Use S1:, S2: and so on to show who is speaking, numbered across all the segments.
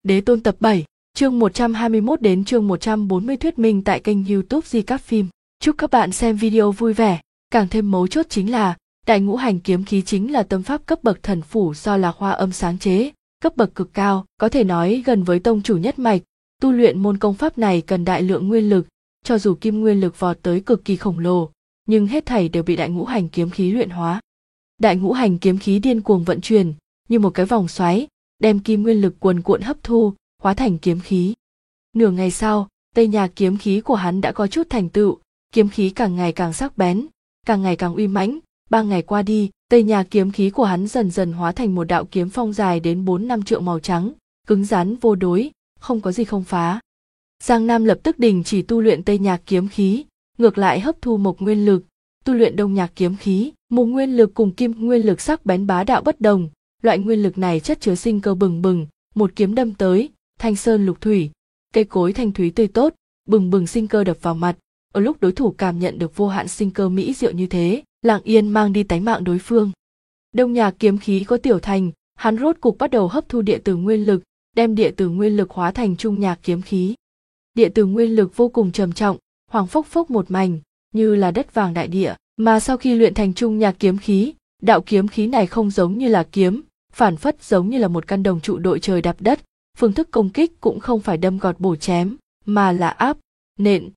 S1: Đế Tôn tập 7, chương 121 đến chương 140 thuyết minh tại kênh YouTube Recap Phim. Chúc các bạn xem video vui vẻ. Càng thêm mấu chốt chính là Đại Ngũ Hành Kiếm Khí chính là tâm pháp cấp bậc thần phủ do Lạc Hoa Âm sáng chế, cấp bậc cực cao, có thể nói gần với tông chủ nhất mạch. Tu luyện môn công pháp này cần đại lượng nguyên lực, cho dù kim nguyên lực vọt tới cực kỳ khổng lồ, nhưng hết thảy đều bị Đại Ngũ Hành Kiếm Khí luyện hóa. Đại Ngũ Hành Kiếm Khí điên cuồng vận chuyển, như một cái vòng xoáy, đem kim nguyên lực cuồn cuộn hấp thu, hóa thành kiếm khí. Nửa ngày sau, Tây Nhạc kiếm khí của hắn đã có chút thành tựu, kiếm khí càng ngày càng sắc bén, càng ngày càng uy mãnh. 3 ngày qua đi, Tây Nhạc kiếm khí của hắn dần dần hóa thành một đạo kiếm phong dài đến 4-5 trượng màu trắng, cứng rắn vô đối, không có gì không phá. Giang Nam lập tức đình chỉ tu luyện Tây Nhạc kiếm khí, ngược lại hấp thu mộc nguyên lực, tu luyện Đông Nhạc kiếm khí. Mộc nguyên lực cùng kim nguyên lực sắc bén bá đạo bất đồng, loại nguyên lực này chất chứa sinh cơ bừng bừng, một kiếm đâm tới, thanh sơn lục thủy, cây cối thanh thúy tươi tốt, bừng bừng sinh cơ đập vào mặt. Ở lúc đối thủ cảm nhận được vô hạn sinh cơ mỹ diệu như thế, lặng yên mang đi tánh mạng đối phương. Đông Nhạc kiếm khí có tiểu thành, hắn rốt cục bắt đầu hấp thu địa tử nguyên lực, đem địa tử nguyên lực hóa thành Trung Nhạc kiếm khí. Địa tử nguyên lực vô cùng trầm trọng, hoàng phốc phốc một mảnh, như là đất vàng đại địa, mà sau khi luyện thành Trung Nhạc kiếm khí, đạo kiếm khí này không giống như là kiếm, phản phất giống như là một căn đồng trụ đội trời đạp đất, phương thức công kích cũng không phải đâm gọt bổ chém, mà là áp, nện,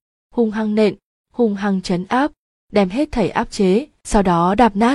S1: hung hăng trấn áp, đem hết thảy áp chế, sau đó đạp nát.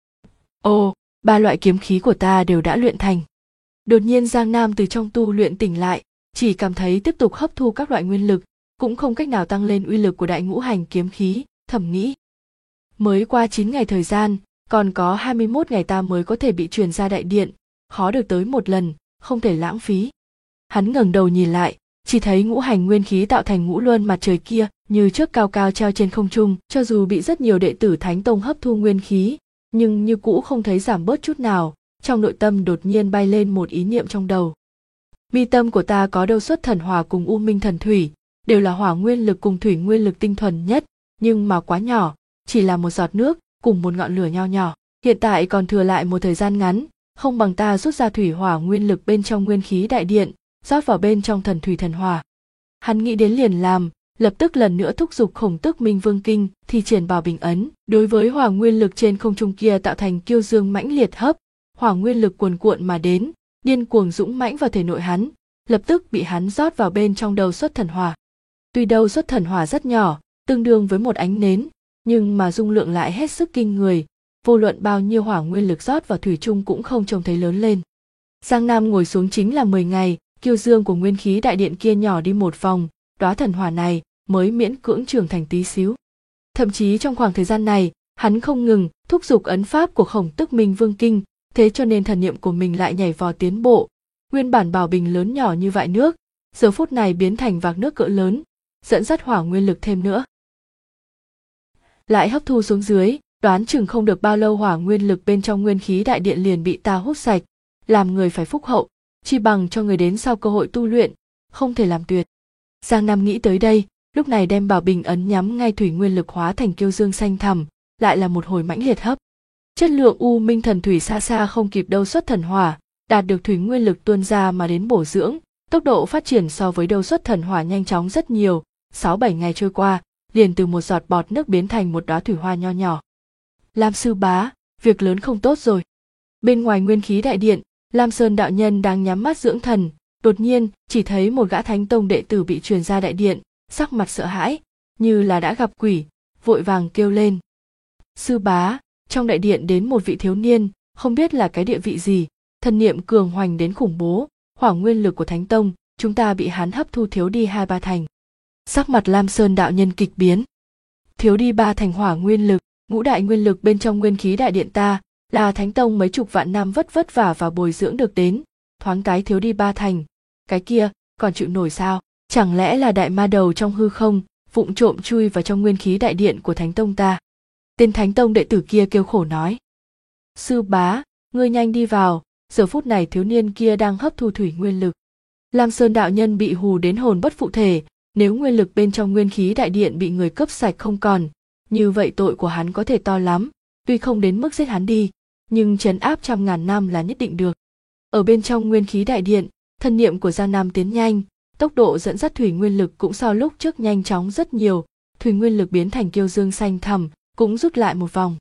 S1: Ồ, 3 loại kiếm khí của ta đều đã luyện thành. Đột nhiên Giang Nam từ trong tu luyện tỉnh lại, chỉ cảm thấy tiếp tục hấp thu các loại nguyên lực, cũng không cách nào tăng lên uy lực của Đại Ngũ Hành kiếm khí, thầm nghĩ. Mới qua 9 ngày thời gian, còn có 21 ngày ta mới có thể bị truyền ra đại điện, khó được tới một lần, không thể lãng phí. Hắn ngẩng đầu nhìn lại, chỉ thấy ngũ hành nguyên khí tạo thành ngũ luân mặt trời kia như trước cao cao treo trên không trung, cho dù bị rất nhiều đệ tử Thánh Tông hấp thu nguyên khí, nhưng như cũ không thấy giảm bớt chút nào. Trong nội tâm đột nhiên bay lên một ý niệm trong đầu. Mi tâm của ta có Đâu Xuất Thần Hỏa cùng U Minh Thần Thủy, đều là hỏa nguyên lực cùng thủy nguyên lực tinh thuần nhất, nhưng mà quá nhỏ, chỉ là một giọt nước cùng một ngọn lửa nho nhỏ. Hiện tại còn thừa lại một thời gian ngắn, không bằng ta rút ra thủy hỏa nguyên lực bên trong nguyên khí đại điện, rót vào bên trong thần thủy thần hỏa. Hắn nghĩ đến liền làm, lập tức lần nữa thúc giục Khổng Tước Minh Vương Kinh, thi triển Bảo Bình Ấn, đối với hỏa nguyên lực trên không trung kia tạo thành kiêu dương mãnh liệt hấp, hỏa nguyên lực cuồn cuộn mà đến, điên cuồng dũng mãnh vào thể nội hắn, lập tức bị hắn rót vào bên trong Đâu Xuất Thần Hỏa. Tuy Đâu Xuất Thần Hỏa rất nhỏ, tương đương với một ánh nến, nhưng mà dung lượng lại hết sức kinh người, vô luận bao nhiêu hỏa nguyên lực rót vào thủy chung cũng không trông thấy lớn lên. Giang Nam ngồi xuống chính là 10 ngày, kiêu dương của nguyên khí đại điện kia nhỏ đi một vòng, đóa thần hỏa này mới miễn cưỡng trưởng thành tí xíu. Thậm chí trong khoảng thời gian này, hắn không ngừng thúc giục ấn pháp của Khổng Tước Minh Vương Kinh, thế cho nên thần niệm của mình lại nhảy vọt tiến bộ. Nguyên bản bảo bình lớn nhỏ như vại nước, giờ phút này biến thành vạc nước cỡ lớn, dẫn dắt hỏa nguyên lực thêm nữa. Lại hấp thu xuống dưới, đoán chừng không được bao lâu hỏa nguyên lực bên trong nguyên khí đại điện liền bị ta hút sạch, làm người phải phúc hậu, chi bằng cho người đến sau cơ hội tu luyện, không thể làm tuyệt. Giang Nam nghĩ tới đây, lúc này đem Bảo Bình Ấn nhắm ngay thủy nguyên lực hóa thành kiêu dương xanh thẳm, lại là một hồi mãnh liệt hấp. Chất lượng U Minh Thần Thủy xa xa không kịp Đâu Xuất Thần Hỏa, đạt được thủy nguyên lực tuôn ra mà đến bổ dưỡng, tốc độ phát triển so với Đâu Xuất Thần Hỏa nhanh chóng rất nhiều, 6-7 ngày trôi qua, liền từ một giọt bọt nước biến thành một đóa thủy hoa nho nhỏ. Lam sư bá, việc lớn không tốt rồi. Bên ngoài nguyên khí đại điện, Lam Sơn đạo nhân đang nhắm mắt dưỡng thần, đột nhiên chỉ thấy một gã Thánh Tông đệ tử bị truyền ra đại điện, sắc mặt sợ hãi, như là đã gặp quỷ, vội vàng kêu lên. Sư bá, trong đại điện đến một vị thiếu niên, không biết là cái địa vị gì, thần niệm cường hoành đến khủng bố, hỏa nguyên lực của Thánh Tông, chúng ta bị hắn hấp thu thiếu đi 2-3 thành. Sắc mặt Lam Sơn đạo nhân kịch biến. Thiếu đi 3 thành hỏa nguyên lực, ngũ đại nguyên lực bên trong nguyên khí đại điện ta, là Thánh Tông mấy chục vạn năm vất vả và bồi dưỡng được đến, thoáng cái thiếu đi 3 thành, cái kia còn chịu nổi sao? Chẳng lẽ là đại ma đầu trong hư không, vụng trộm chui vào trong nguyên khí đại điện của Thánh Tông ta? Tên Thánh Tông đệ tử kia kêu khổ nói. Sư bá, ngươi nhanh đi vào, giờ phút này thiếu niên kia đang hấp thu thủy nguyên lực. Lam Sơn đạo nhân bị hù đến hồn bất phụ thể, nếu nguyên lực bên trong nguyên khí đại điện bị người cướp sạch không còn, như vậy tội của hắn có thể to lắm, tuy không đến mức giết hắn đi, nhưng trấn áp trăm ngàn năm là nhất định được. Ở bên trong nguyên khí đại điện, Thân niệm của Giang Nam tiến nhanh, tốc độ dẫn dắt thủy nguyên lực cũng so lúc trước nhanh chóng rất nhiều, thủy nguyên lực biến thành kiêu dương xanh thẳm, cũng rút lại một vòng.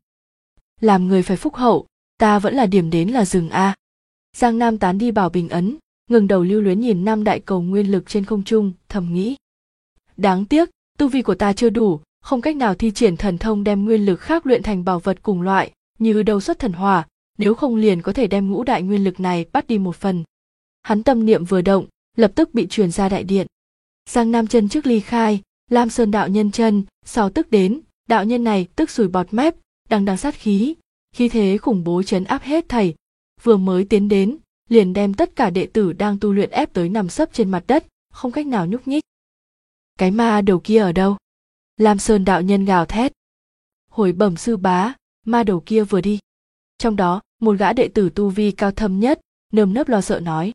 S1: Làm người phải phúc hậu, ta vẫn là điểm đến là rừng a. Giang Nam tán đi bảo bình ấn, ngừng đầu lưu luyến nhìn năm đại cầu nguyên lực trên không trung, thầm nghĩ. Đáng tiếc, tu vi của ta chưa đủ, không cách nào thi triển thần thông đem nguyên lực khác luyện thành bảo vật cùng loại, như đầu xuất thần hỏa, nếu không liền có thể đem ngũ đại nguyên lực này bắt đi một phần. Hắn tâm niệm vừa động, lập tức bị truyền ra đại điện. Giang Nam chân trước ly khai, Lam Sơn đạo nhân chân, sau tức đến, đạo nhân này tức sùi bọt mép, đằng đằng sát khí, khí thế khủng bố trấn áp hết thảy, vừa mới tiến đến, liền đem tất cả đệ tử đang tu luyện ép tới nằm sấp trên mặt đất, không cách nào nhúc nhích. Cái ma đầu kia ở đâu? Lam Sơn đạo nhân gào thét. Hồi bẩm sư bá, ma đầu kia vừa đi. Trong đó, một gã đệ tử tu vi cao thâm nhất, nơm nớp lo sợ nói.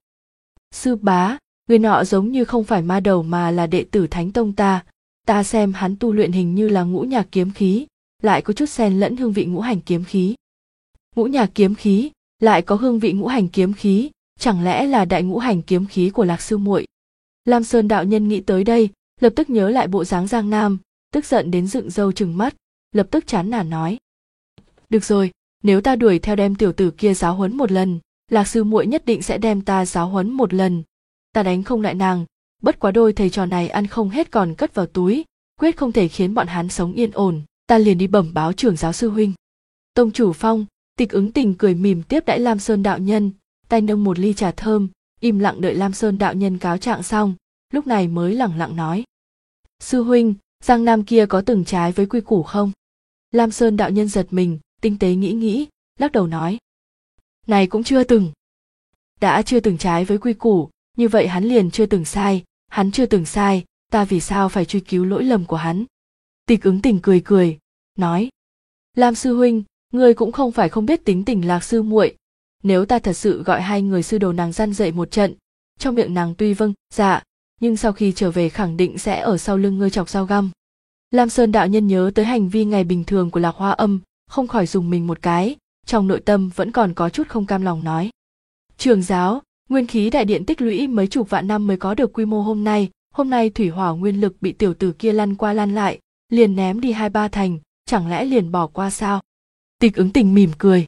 S1: Sư bá, người nọ giống như không phải ma đầu mà là đệ tử Thánh Tông ta xem hắn tu luyện hình như là ngũ nhạc kiếm khí, lại có chút xen lẫn hương vị ngũ hành kiếm khí. Ngũ nhạc kiếm khí, lại có hương vị ngũ hành kiếm khí, chẳng lẽ là đại ngũ hành kiếm khí của Lạc sư muội? Lam Sơn đạo nhân nghĩ tới đây, lập tức nhớ lại bộ dáng Giang Nam, tức giận đến dựng râu trừng mắt, lập tức chán nản nói. Được rồi, nếu ta đuổi theo đem tiểu tử kia giáo huấn một lần, Lạc sư muội nhất định sẽ đem ta giáo huấn một lần. Ta đánh không lại nàng, bất quá đôi thầy trò này ăn không hết còn cất vào túi, quyết không thể khiến bọn hắn sống yên ổn, ta liền đi bẩm báo trưởng giáo sư huynh. Tông chủ Phong, Tịch Ứng Tình cười mỉm tiếp đãi Lam Sơn đạo nhân, tay nâng một ly trà thơm, im lặng đợi Lam Sơn đạo nhân cáo trạng xong, lúc này mới lẳng lặng nói. Sư huynh, Giang Nam kia có từng trái với quy củ không? Lam Sơn đạo nhân giật mình, tinh tế nghĩ, lắc đầu nói. Này cũng chưa từng. Đã chưa từng trái với quy củ, như vậy hắn liền chưa từng sai, hắn chưa từng sai, ta vì sao phải truy cứu lỗi lầm của hắn? Tịch Ứng Tình cười, nói. Lam sư huynh, ngươi cũng không phải không biết tính tình Lạc sư muội, nếu ta thật sự gọi hai người sư đồ nàng răn dậy một trận, trong miệng nàng tuy vâng, dạ, nhưng sau khi trở về khẳng định sẽ ở sau lưng ngươi chọc dao găm. Lam Sơn đạo nhân nhớ tới hành vi ngày bình thường của Lạc Hoa Âm, không khỏi dùng mình một cái, trong nội tâm vẫn còn có chút không cam lòng nói. Trưởng giáo, nguyên khí đại điện tích lũy mấy chục vạn năm mới có được quy mô hôm nay thủy hỏa nguyên lực bị tiểu tử kia lăn qua lăn lại, liền ném đi 2-3 thành, chẳng lẽ liền bỏ qua sao? Tịch Ứng Tình mỉm cười.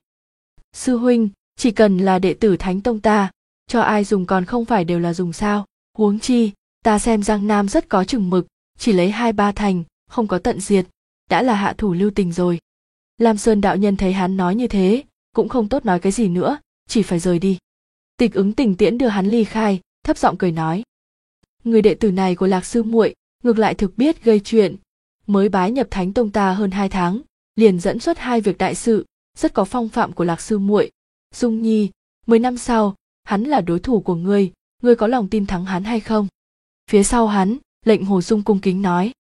S1: Sư huynh, chỉ cần là đệ tử Thánh Tông ta, cho ai dùng còn không phải đều là dùng sao? Huống chi, ta xem Giang Nam rất có chừng mực, chỉ lấy 2-3 thành, không có tận diệt, đã là hạ thủ lưu tình rồi. Lam Sơn đạo nhân thấy hắn nói như thế, cũng không tốt nói cái gì nữa, chỉ phải rời đi. Tịch Ứng Tình tiễn đưa hắn ly khai, thấp giọng cười nói. Người đệ tử này của Lạc sư muội, ngược lại thực biết gây chuyện, mới bái nhập Thánh Tông ta hơn 2 tháng, liền dẫn xuất 2 việc đại sự, rất có phong phạm của Lạc sư muội. Dung Nhi, 10 năm sau, hắn là đối thủ của ngươi có lòng tin thắng hắn hay không? Phía sau hắn, Lệnh Hồ Dung cung kính nói.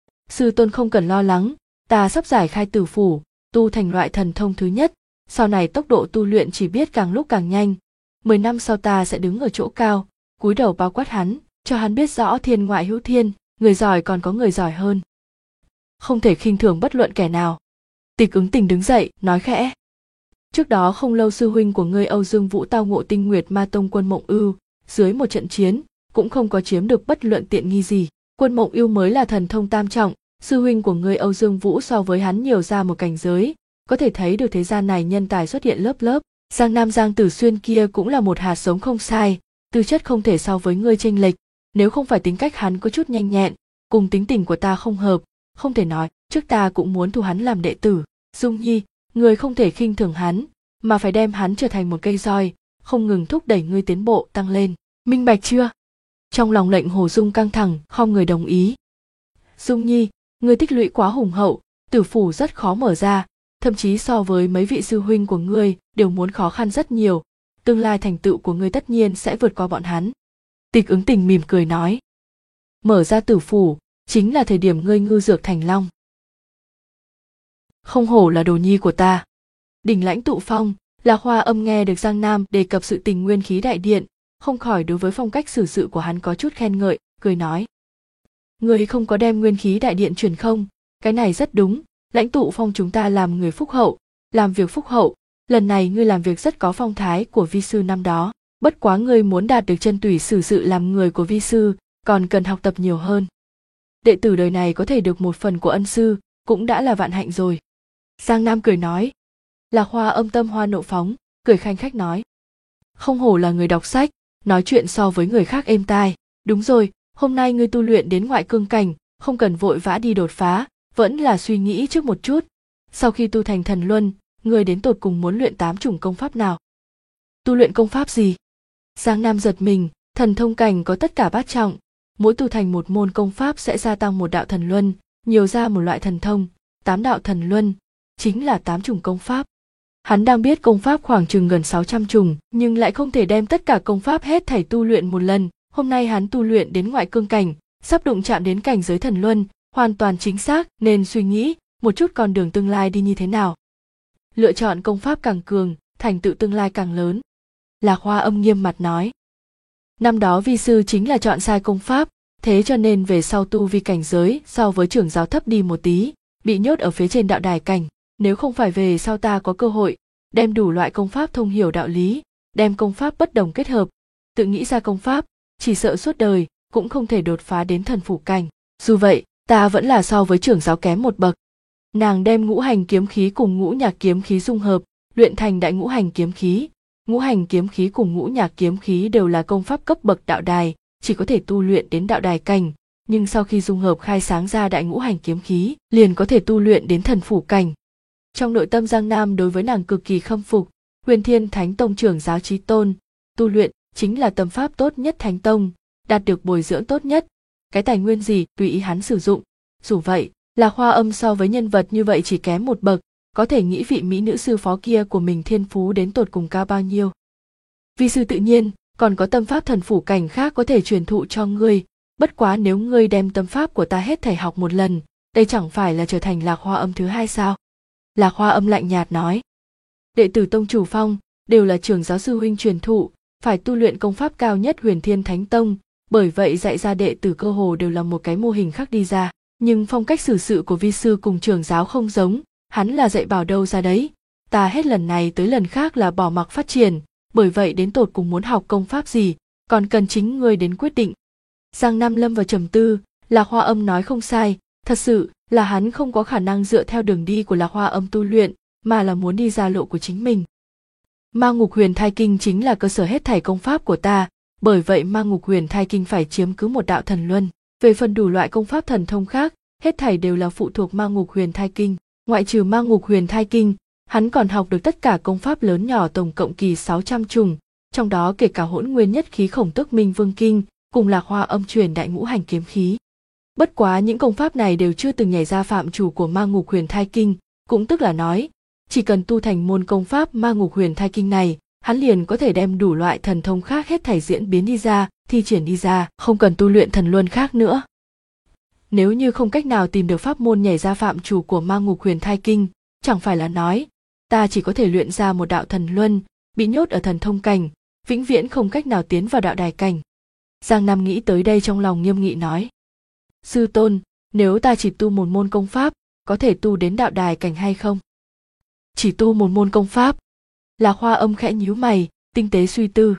S1: Sư tôn không cần lo lắng, ta sắp giải khai tử phủ, tu thành loại thần thông thứ nhất, sau này tốc độ tu luyện chỉ biết càng lúc càng nhanh. 10 năm sau ta sẽ đứng ở chỗ cao, cúi đầu bao quát hắn, cho hắn biết rõ thiên ngoại hữu thiên, người giỏi còn có người giỏi hơn. Không thể khinh thường bất luận kẻ nào. Tịch Ứng Tình đứng dậy, nói khẽ. Trước đó không lâu sư huynh của ngươi Âu Dương Vũ tao ngộ Tinh Nguyệt Ma Tông Quân Mộng Ưu, dưới một trận chiến, cũng không có chiếm được bất luận tiện nghi gì. Quân Mộng Ưu mới là thần thông tam trọng, sư huynh của ngươi Âu Dương Vũ so với hắn nhiều ra một cảnh giới, có thể thấy được thế gian này nhân tài xuất hiện lớp lớp. Giang Nam Giang Tử Xuyên kia cũng là một hạt giống không sai, tư chất không thể so với ngươi chênh lệch, nếu không phải tính cách hắn có chút nhanh nhẹn, cùng tính tình của ta không hợp, không thể nói, trước ta cũng muốn thu hắn làm đệ tử. Dung Nhi, ngươi không thể khinh thường hắn, mà phải đem hắn trở thành một cây roi, không ngừng thúc đẩy ngươi tiến bộ tăng lên, minh bạch chưa? Trong lòng Lệnh Hồ Dung căng thẳng, khom người đồng ý. Dung Nhi, ngươi tích lũy quá hùng hậu, tử phủ rất khó mở ra, thậm chí so với mấy vị sư huynh của ngươi đều muốn khó khăn rất nhiều, tương lai thành tựu của ngươi tất nhiên sẽ vượt qua bọn hắn. Tịch Ứng Tình mỉm cười nói. Mở ra tử phủ, chính là thời điểm ngươi ngư dược thành long. Không hổ là đồ nhi của ta. Đỉnh Lãnh Tụ Phong, Lạc Hoa Âm nghe được Giang Nam đề cập sự tình nguyên khí đại điện, không khỏi đối với phong cách xử sự của hắn có chút khen ngợi, cười nói. Ngươi không có đem nguyên khí đại điện truyền không, cái này rất đúng, Lãnh Tụ Phong chúng ta làm người phúc hậu, làm việc phúc hậu, lần này ngươi làm việc rất có phong thái của vi sư năm đó. Bất quá ngươi muốn đạt được chân tủy xử sự làm người của vi sư, còn cần học tập nhiều hơn. Đệ tử đời này có thể được một phần của ân sư, cũng đã là vạn hạnh rồi. Giang Nam cười nói. Lạc Hoa Âm tâm hoa nộ phóng, cười khanh khách nói. Không hổ là người đọc sách, nói chuyện so với người khác êm tai. Đúng rồi, hôm nay ngươi tu luyện đến ngoại cương cảnh, không cần vội vã đi đột phá, vẫn là suy nghĩ trước một chút. Sau khi tu thành thần luân, ngươi đến tột cùng muốn luyện 8 chủng công pháp nào? Tu luyện công pháp gì? Giang Nam giật mình, thần thông cảnh có tất cả bát trọng, mỗi tu thành một môn công pháp sẽ gia tăng một đạo thần luân, nhiều ra một loại thần thông, 8 đạo thần luân, chính là 8 chủng công pháp. Hắn đang biết công pháp khoảng chừng gần 600 chủng, nhưng lại không thể đem tất cả công pháp hết thảy tu luyện một lần. Hôm nay hắn tu luyện đến ngoại cương cảnh, sắp đụng chạm đến cảnh giới thần luân, hoàn toàn chính xác nên suy nghĩ một chút con đường tương lai đi như thế nào. Lựa chọn công pháp càng cường, thành tựu tương lai càng lớn. Lạc Hoa Âm nghiêm mặt nói. Năm đó vi sư chính là chọn sai công pháp, thế cho nên về sau tu vi cảnh giới so với trưởng giáo thấp đi một tí, bị nhốt ở phía trên đạo đài cảnh. Nếu không phải về sau ta có cơ hội, đem đủ loại công pháp thông hiểu đạo lý, đem công pháp bất đồng kết hợp, tự nghĩ ra công pháp, chỉ sợ suốt đời cũng không thể đột phá đến thần phủ cảnh. Dù vậy, ta vẫn là so với trưởng giáo kém một bậc. Nàng đem ngũ hành kiếm khí cùng ngũ nhạc kiếm khí dung hợp, luyện thành đại ngũ hành kiếm khí. Ngũ hành kiếm khí cùng ngũ nhạc kiếm khí đều là công pháp cấp bậc đạo đài, chỉ có thể tu luyện đến đạo đài cảnh, nhưng sau khi dung hợp khai sáng ra đại ngũ hành kiếm khí, liền có thể tu luyện đến thần phủ cảnh. Trong nội tâm Giang Nam đối với nàng cực kỳ khâm phục, Huyền Thiên Thánh Tông trưởng giáo chí tôn, tu luyện chính là tâm pháp tốt nhất Thánh Tông, đạt được bồi dưỡng tốt nhất, cái tài nguyên gì tùy ý hắn sử dụng. Dù vậy, Lạc Hoa Âm so với nhân vật như vậy chỉ kém một bậc, có thể nghĩ vị mỹ nữ sư phó kia của mình thiên phú đến tột cùng cao bao nhiêu. Vi sư tự nhiên còn có tâm pháp thần phủ cảnh khác có thể truyền thụ cho ngươi, bất quá nếu ngươi đem tâm pháp của ta hết thảy học một lần, đây chẳng phải là trở thành Lạc Hoa Âm thứ hai sao? Lạc Hoa Âm lạnh nhạt nói. Đệ tử tông chủ phong đều là trưởng giáo sư huynh truyền thụ, phải tu luyện công pháp cao nhất Huyền Thiên Thánh Tông, bởi vậy dạy ra đệ tử cơ hồ đều là một cái mô hình khác đi ra. Nhưng phong cách xử sự của vi sư cùng trưởng giáo không giống, hắn là dạy bảo đâu ra đấy. Ta hết lần này tới lần khác là bỏ mặc phát triển, bởi vậy đến tột cùng muốn học công pháp gì, còn cần chính ngươi đến quyết định. Giang Nam lâm vào trầm tư, Lạc Hoa Âm nói không sai, thật sự là hắn không có khả năng dựa theo đường đi của Lạc Hoa Âm tu luyện, mà là muốn đi ra lộ của chính mình. Ma Ngục Huyền Thai Kinh chính là cơ sở hết thảy công pháp của ta, bởi vậy Ma Ngục Huyền Thai Kinh phải chiếm cứ một đạo thần luân. Về phần đủ loại công pháp thần thông khác, hết thảy đều là phụ thuộc Ma Ngục Huyền Thai Kinh. Ngoại trừ Ma Ngục Huyền Thai Kinh, hắn còn học được tất cả công pháp lớn nhỏ tổng cộng kỳ 600 chủng, trong đó kể cả Hỗn Nguyên Nhất Khí Khổng Tước Minh Vương Kinh, cùng Lạc Hoa Âm truyền đại ngũ hành kiếm khí. Bất quá những công pháp này đều chưa từng nhảy ra phạm chủ của Ma Ngục Huyền Thai Kinh, cũng tức là nói, chỉ cần tu thành môn công pháp Ma Ngục Huyền Thai Kinh này, hắn liền có thể đem đủ loại thần thông khác hết thảy diễn biến đi ra, thi triển đi ra, không cần tu luyện thần luân khác nữa. Nếu như không cách nào tìm được pháp môn nhảy ra phạm chủ của Ma Ngục Huyền Thai Kinh, chẳng phải là nói, ta chỉ có thể luyện ra một đạo thần luân, bị nhốt ở thần thông cảnh, vĩnh viễn không cách nào tiến vào đạo đài cảnh. Giang Nam nghĩ tới đây trong lòng nghiêm nghị nói. Sư tôn, nếu ta chỉ tu một môn công pháp, có thể tu đến đạo đài cảnh hay không? Chỉ tu một môn công pháp. Lạc Hoa Âm khẽ nhíu mày, tinh tế suy tư.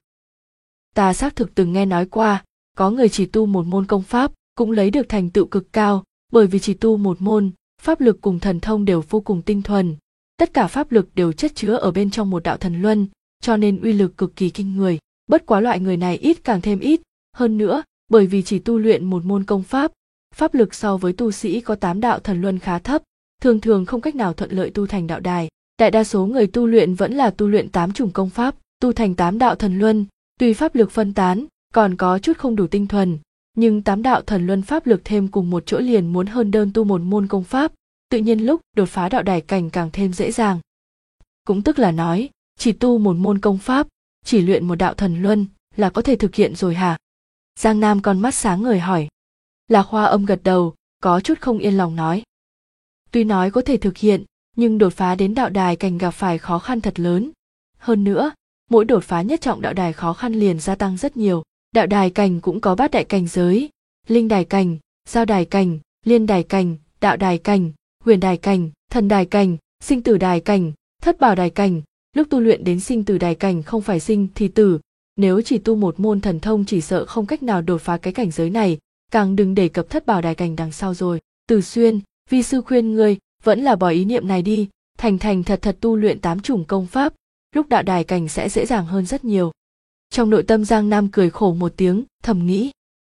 S1: Ta xác thực từng nghe nói qua, có người chỉ tu một môn công pháp, cũng lấy được thành tựu cực cao, bởi vì chỉ tu một môn, pháp lực cùng thần thông đều vô cùng tinh thuần. Tất cả pháp lực đều chất chứa ở bên trong một đạo thần luân, cho nên uy lực cực kỳ kinh người. Bất quá loại người này ít càng thêm ít, hơn nữa, bởi vì chỉ tu luyện một môn công pháp, pháp lực so với tu sĩ có 8 đạo thần luân khá thấp, thường thường không cách nào thuận lợi tu thành đạo đài. Đại đa số người tu luyện vẫn là tu luyện 8 chủng công pháp, tu thành 8 đạo thần luân, tuy pháp lực phân tán, còn có chút không đủ tinh thuần, nhưng 8 đạo thần luân pháp lực thêm cùng một chỗ liền muốn hơn đơn tu một môn công pháp, tự nhiên lúc đột phá đạo đài cảnh càng thêm dễ dàng. Cũng tức là nói, chỉ tu một môn công pháp, chỉ luyện một đạo thần luân là có thể thực hiện rồi hả? Giang Nam con mắt sáng ngời hỏi. Lạc Hoa Âm gật đầu, có chút không yên lòng nói. Tuy nói có thể thực hiện, nhưng đột phá đến đạo đài cảnh gặp phải khó khăn thật lớn. Hơn nữa, mỗi đột phá nhất trọng đạo đài khó khăn liền gia tăng rất nhiều. Đạo đài cảnh cũng có 8 đại cảnh giới, linh đài cảnh, giao đài cảnh, liên đài cảnh, đạo đài cảnh, huyền đài cảnh, thần đài cảnh, sinh tử đài cảnh, thất bảo đài cảnh. Lúc tu luyện đến sinh tử đài cảnh không phải sinh thì tử, nếu chỉ tu một môn thần thông chỉ sợ không cách nào đột phá cái cảnh giới này, càng đừng đề cập thất bảo đài cảnh đằng sau rồi. Từ Xuyên, vi sư khuyên ngươi vẫn là bỏ ý niệm này đi, thành thật thật tu luyện 8 chủng công pháp, lúc đạo đài cảnh sẽ dễ dàng hơn rất nhiều. Trong nội tâm Giang Nam cười khổ một tiếng, thầm nghĩ.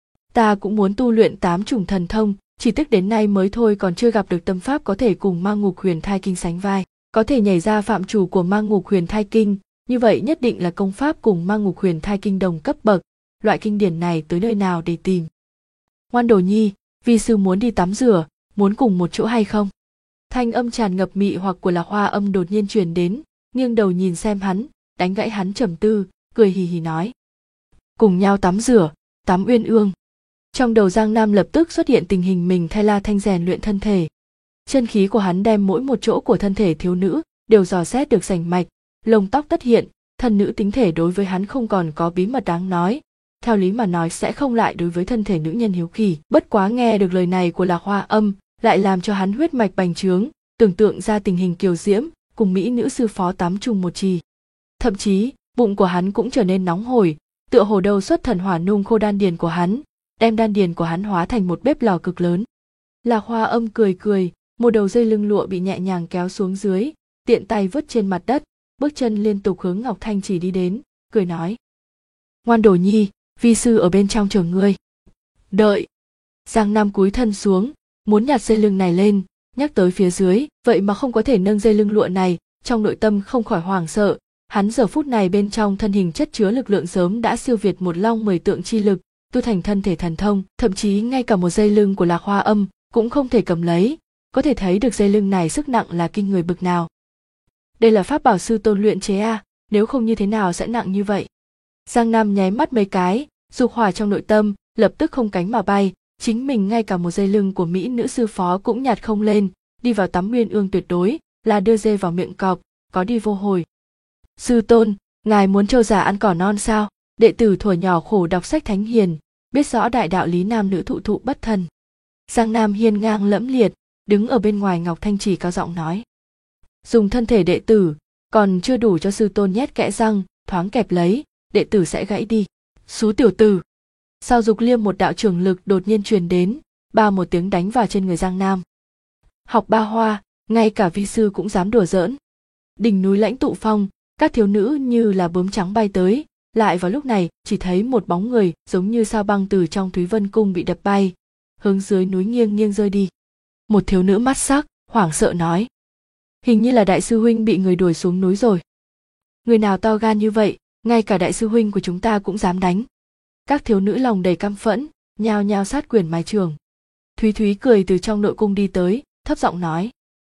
S1: Ta cũng muốn tu luyện 8 chủng thần thông, chỉ tiếc đến nay mới thôi còn chưa gặp được tâm pháp có thể cùng Mang Ngục Huyền Thai Kinh sánh vai. Có thể nhảy ra phạm chủ của Mang Ngục Huyền Thai Kinh, như vậy nhất định là công pháp cùng Mang Ngục Huyền Thai Kinh đồng cấp bậc, loại kinh điển này tới nơi nào để tìm. Ngoan đồ nhi, vi sư muốn đi tắm rửa, muốn cùng một chỗ hay không? Thanh âm tràn ngập mị hoặc của Lạc Hoa Âm đột nhiên truyền đến, nghiêng đầu nhìn xem hắn, đánh gãy hắn trầm tư, cười hì hì nói. Cùng nhau tắm rửa, tắm uyên ương. Trong đầu Giang Nam lập tức xuất hiện tình hình mình thay La Thanh rèn luyện thân thể. Chân khí của hắn đem mỗi một chỗ của thân thể thiếu nữ đều dò xét được rành mạch, lông tóc tất hiện, thân nữ tính thể đối với hắn không còn có bí mật đáng nói. Theo lý mà nói sẽ không lại đối với thân thể nữ nhân hiếu kỳ. Bất quá nghe được lời này của Lạc Hoa Âm lại làm cho hắn huyết mạch bành trướng, tưởng tượng ra tình hình kiều diễm cùng mỹ nữ sư phó tắm chung một chì. Thậm chí bụng của hắn cũng trở nên nóng hổi, tựa hồ đâu xuất thần hỏa nung khô đan điền của hắn, đem đan điền của hắn hóa thành một bếp lò cực lớn. Lạc Hoa Âm cười, một đầu dây lưng lụa bị nhẹ nhàng kéo xuống dưới, tiện tay vứt trên mặt đất, bước chân liên tục hướng Ngọc Thanh Chỉ đi đến, cười nói. Ngoan đồ nhi, vi sư ở bên trong chờ ngươi. Đợi. Giang Nam cúi thân xuống, muốn nhặt dây lưng này lên, nhắc tới phía dưới, vậy mà không có thể nâng dây lưng lụa này, trong nội tâm không khỏi hoảng sợ. Hắn giờ phút này bên trong thân hình chất chứa lực lượng sớm đã siêu việt một long 10 tượng chi lực, tu thành thân thể thần thông, thậm chí ngay cả một dây lưng của Lạc Hoa Âm cũng không thể cầm lấy, có thể thấy được dây lưng này sức nặng là kinh người bực nào. Đây là pháp bảo sư tôn luyện chế à, nếu không như thế nào sẽ nặng như vậy? Giang Nam nháy mắt mấy cái, dục hỏa trong nội tâm lập tức không cánh mà bay, chính mình ngay cả một dây lưng của mỹ nữ sư phó cũng nhặt không lên, đi vào tắm uyên ương tuyệt đối là đưa dê vào miệng cọp, có đi vô hồi. Sư tôn, ngài muốn trâu già ăn cỏ non sao? Đệ tử thuở nhỏ khổ đọc sách thánh hiền, biết rõ đại đạo lý nam nữ thụ thụ bất thân. Giang Nam hiên ngang lẫm liệt, đứng ở bên ngoài Ngọc Thanh Chỉ cao giọng nói. Dùng thân thể đệ tử, còn chưa đủ cho sư tôn nhét kẽ răng, thoáng kẹp lấy, đệ tử sẽ gãy đi. Xú tiểu tử. Sau dục liêm một đạo trường lực đột nhiên truyền đến, ba một tiếng đánh vào trên người Giang Nam. Học ba hoa, ngay cả vi sư cũng dám đùa giỡn. Đỉnh núi Lãnh Tụ Phong, các thiếu nữ như là bướm trắng bay tới, lại vào lúc này chỉ thấy một bóng người giống như sao băng từ trong Thúy Vân Cung bị đập bay, hướng dưới núi nghiêng rơi đi. Một thiếu nữ mắt sắc, hoảng sợ nói. Hình như là đại sư huynh bị người đuổi xuống núi rồi. Người nào to gan như vậy, ngay cả đại sư huynh của chúng ta cũng dám đánh. Các thiếu nữ lòng đầy căm phẫn, nhao nhao sát quyền mái trường. Thúy cười từ trong nội cung đi tới, thấp giọng nói.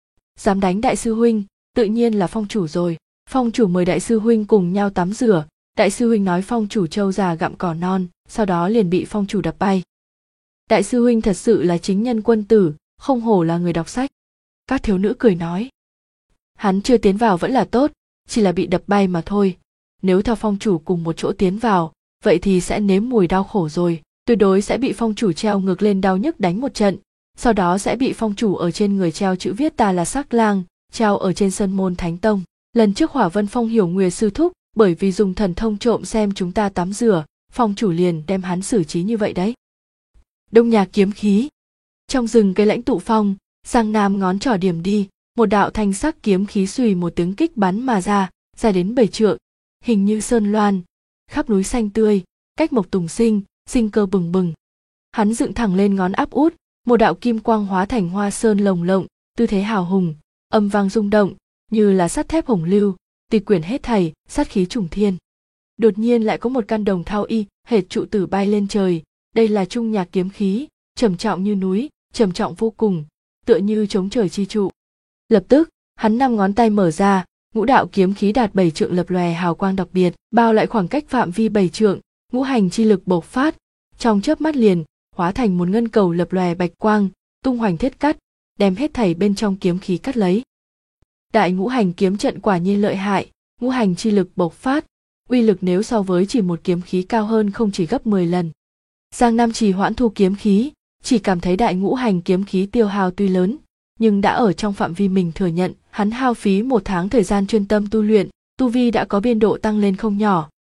S1: Dám đánh đại sư huynh, tự nhiên là phong chủ rồi. Phong chủ mời đại sư huynh cùng nhau tắm rửa, đại sư huynh nói phong chủ trâu già gặm cỏ non, sau đó liền bị phong chủ đập bay. Đại sư huynh thật sự là chính nhân quân tử, không hổ là người đọc sách. Các thiếu nữ cười nói. Hắn chưa tiến vào vẫn là tốt, chỉ là bị đập bay mà thôi. Nếu theo phong chủ cùng một chỗ tiến vào, vậy thì sẽ nếm mùi đau khổ rồi, tuyệt đối sẽ bị phong chủ treo ngược lên đau nhức đánh một trận, sau đó sẽ bị phong chủ ở trên người treo chữ viết ta là Sắc Lang, treo ở trên sân môn Thánh Tông. Lần trước Hỏa Vân Phong hiểu Nguyệt sư thúc, bởi vì dùng thần thông trộm xem chúng ta tắm rửa, phong chủ liền đem hắn xử trí như vậy đấy. Đông Nhạc kiếm khí. Trong rừng cây Lãnh Tụ Phong, Giang Nam ngón trỏ điểm đi, một đạo thanh sắc kiếm khí xùy một tiếng kích bắn mà ra, dài đến 7 trượng, hình như sơn loan, khắp núi xanh tươi, cách mộc tùng sinh, sinh cơ bừng bừng. Hắn dựng thẳng lên ngón áp út, một đạo kim quang hóa thành hoa sơn lồng lộng, tư thế hào hùng, âm vang rung động, như là sắt thép hồng lưu, tịch quyển hết thảy, sát khí trùng thiên. Đột nhiên lại có một căn đồng thau y, hệt trụ tử bay lên trời, đây là Trung Nhạc kiếm khí, trầm trọng như núi, trầm trọng vô cùng, tựa như chống trời chi trụ. Lập tức, hắn 5 ngón tay mở ra, ngũ đạo kiếm khí đạt 7 trượng lập lòe hào quang đặc biệt, bao lại khoảng cách phạm vi 7 trượng, ngũ hành chi lực bộc phát, trong chớp mắt liền hóa thành một ngân cầu lập lòe bạch quang, tung hoành thiết cắt, đem hết thảy bên trong kiếm khí cắt lấy. Đại ngũ hành kiếm trận quả nhiên lợi hại, ngũ hành chi lực bộc phát, uy lực nếu so với chỉ một kiếm khí cao hơn không chỉ gấp 10 lần. Giang Nam trì hoãn thu kiếm khí, chỉ cảm thấy đại ngũ hành kiếm khí tiêu hao tuy lớn, nhưng đã ở trong phạm vi mình thừa nhận. Hắn hao phí 1 tháng thời gian chuyên tâm tu luyện, tu vi đã có biên độ tăng lên không nhỏ,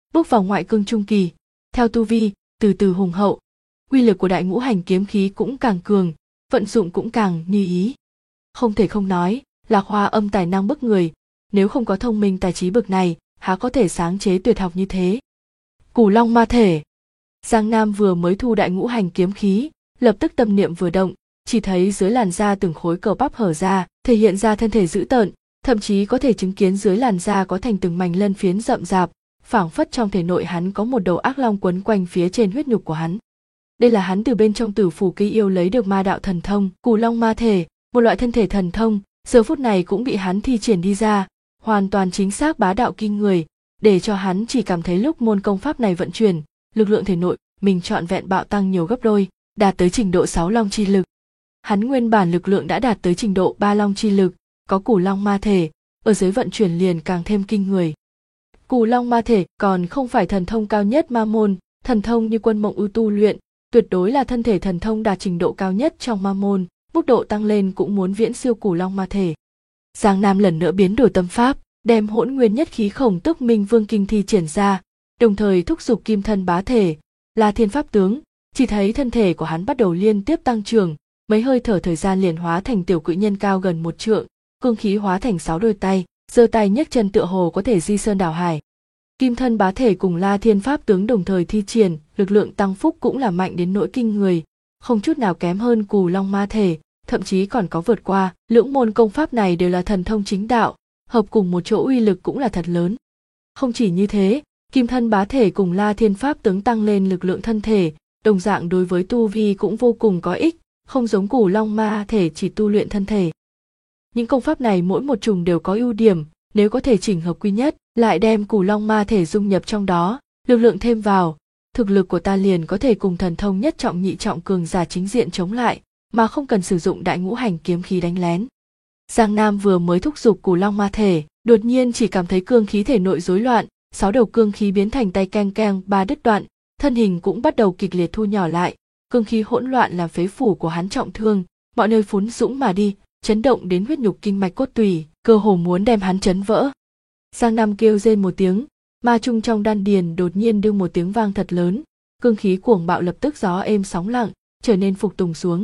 S1: bước vào ngoại cương trung kỳ. Theo tu vi từ từ hùng hậu, uy lực của đại ngũ hành kiếm khí cũng càng cường, vận dụng cũng càng như ý. Không thể không nói, Lạc Hoa Âm tài năng bức người, nếu không có thông minh tài trí bực này, há có thể sáng chế tuyệt học như thế. Cửu Long ma thể. Giang Nam vừa mới thu đại ngũ hành kiếm khí, lập tức tâm niệm vừa động, chỉ thấy dưới làn da từng khối cơ bắp hở ra, thể hiện ra thân thể dữ tợn, thậm chí có thể chứng kiến dưới làn da có thành từng mảnh lân phiến rậm rạp, phảng phất trong thể nội hắn có một đầu ác long quấn quanh phía trên huyết nhục của hắn. Đây là hắn từ bên trong Tử Phủ Cây Yêu lấy được ma đạo thần thông, Cửu Long ma thể, một loại thân thể thần thông, giờ phút này cũng bị hắn thi triển đi ra, hoàn toàn chính xác bá đạo kinh người, để cho hắn chỉ cảm thấy lúc môn công pháp này vận chuyển, lực lượng thể nội mình trọn vẹn bạo tăng nhiều gấp đôi, đạt tới trình độ 6 long chi lực. Hắn nguyên bản lực lượng đã đạt tới trình độ 3 long chi lực, có Cửu Long ma thể, ở dưới vận chuyển liền càng thêm kinh người. Cửu Long ma thể còn không phải thần thông cao nhất ma môn, thần thông như Quân Mộng Ưu tu luyện, tuyệt đối là thân thể thần thông đạt trình độ cao nhất trong ma môn, mức độ tăng lên cũng muốn viễn siêu Cửu Long ma thể. Giang Nam lần nữa biến đổi tâm pháp, đem Hỗn Nguyên Nhất Khí Khổng Tước Minh Vương Kinh thi triển ra, đồng thời thúc giục Kim Thân Bá Thể, La Thiên Pháp Tướng, chỉ thấy thân thể của hắn bắt đầu liên tiếp tăng trưởng, mấy hơi thở thời gian liền hóa thành tiểu cự nhân cao gần 1 trượng, cương khí hóa thành 6 đôi tay, giơ tay nhấc chân tựa hồ có thể di sơn đảo hải. Kim Thân Bá Thể cùng La Thiên Pháp Tướng đồng thời thi triển, lực lượng tăng phúc cũng là mạnh đến nỗi kinh người, không chút nào kém hơn Cửu Long ma thể, thậm chí còn có vượt qua. Lưỡng môn công pháp này đều là thần thông chính đạo, hợp cùng một chỗ uy lực cũng là thật lớn. Không chỉ như thế, Kim Thân Bá Thể cùng La Thiên Pháp Tướng tăng lên lực lượng thân thể, đồng dạng đối với tu vi cũng vô cùng có ích, không giống Cửu Long ma thể chỉ tu luyện thân thể. Những công pháp này mỗi một chủng đều có ưu điểm, nếu có thể chỉnh hợp quy nhất, lại đem Cửu Long ma thể dung nhập trong đó, lực lượng thêm vào, thực lực của ta liền có thể cùng thần thông nhất trọng nhị trọng cường giả chính diện chống lại, mà không cần sử dụng đại ngũ hành kiếm khí đánh lén. Giang Nam vừa mới thúc giục Cửu Long ma thể, đột nhiên chỉ cảm thấy cương khí thể nội rối loạn, 6 đầu cương khí biến thành tay keng keng 3 đứt đoạn, thân hình cũng bắt đầu kịch liệt thu nhỏ lại, cương khí hỗn loạn làm phế phủ của hắn trọng thương, mọi nơi phún dũng mà đi, chấn động đến huyết nhục kinh mạch cốt tủy, cơ hồ muốn đem hắn chấn vỡ. Giang Nam kêu rên một tiếng, ma trung trong đan điền đột nhiên đương một tiếng vang thật lớn, cương khí cuồng bạo lập tức gió êm sóng lặng, trở nên phục tùng xuống.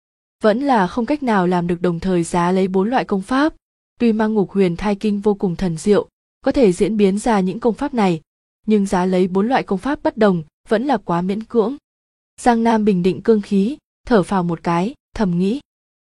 S1: Vẫn là không cách nào làm được đồng thời giá lấy 4 loại công pháp, tuy Mang Ngục Huyền Thai Kinh vô cùng thần diệu, có thể diễn biến ra những công pháp này, nhưng giá lấy 4 loại công pháp bất đồng, vẫn là quá miễn cưỡng. Giang Nam bình định cương khí, thở phào một cái, thầm nghĩ.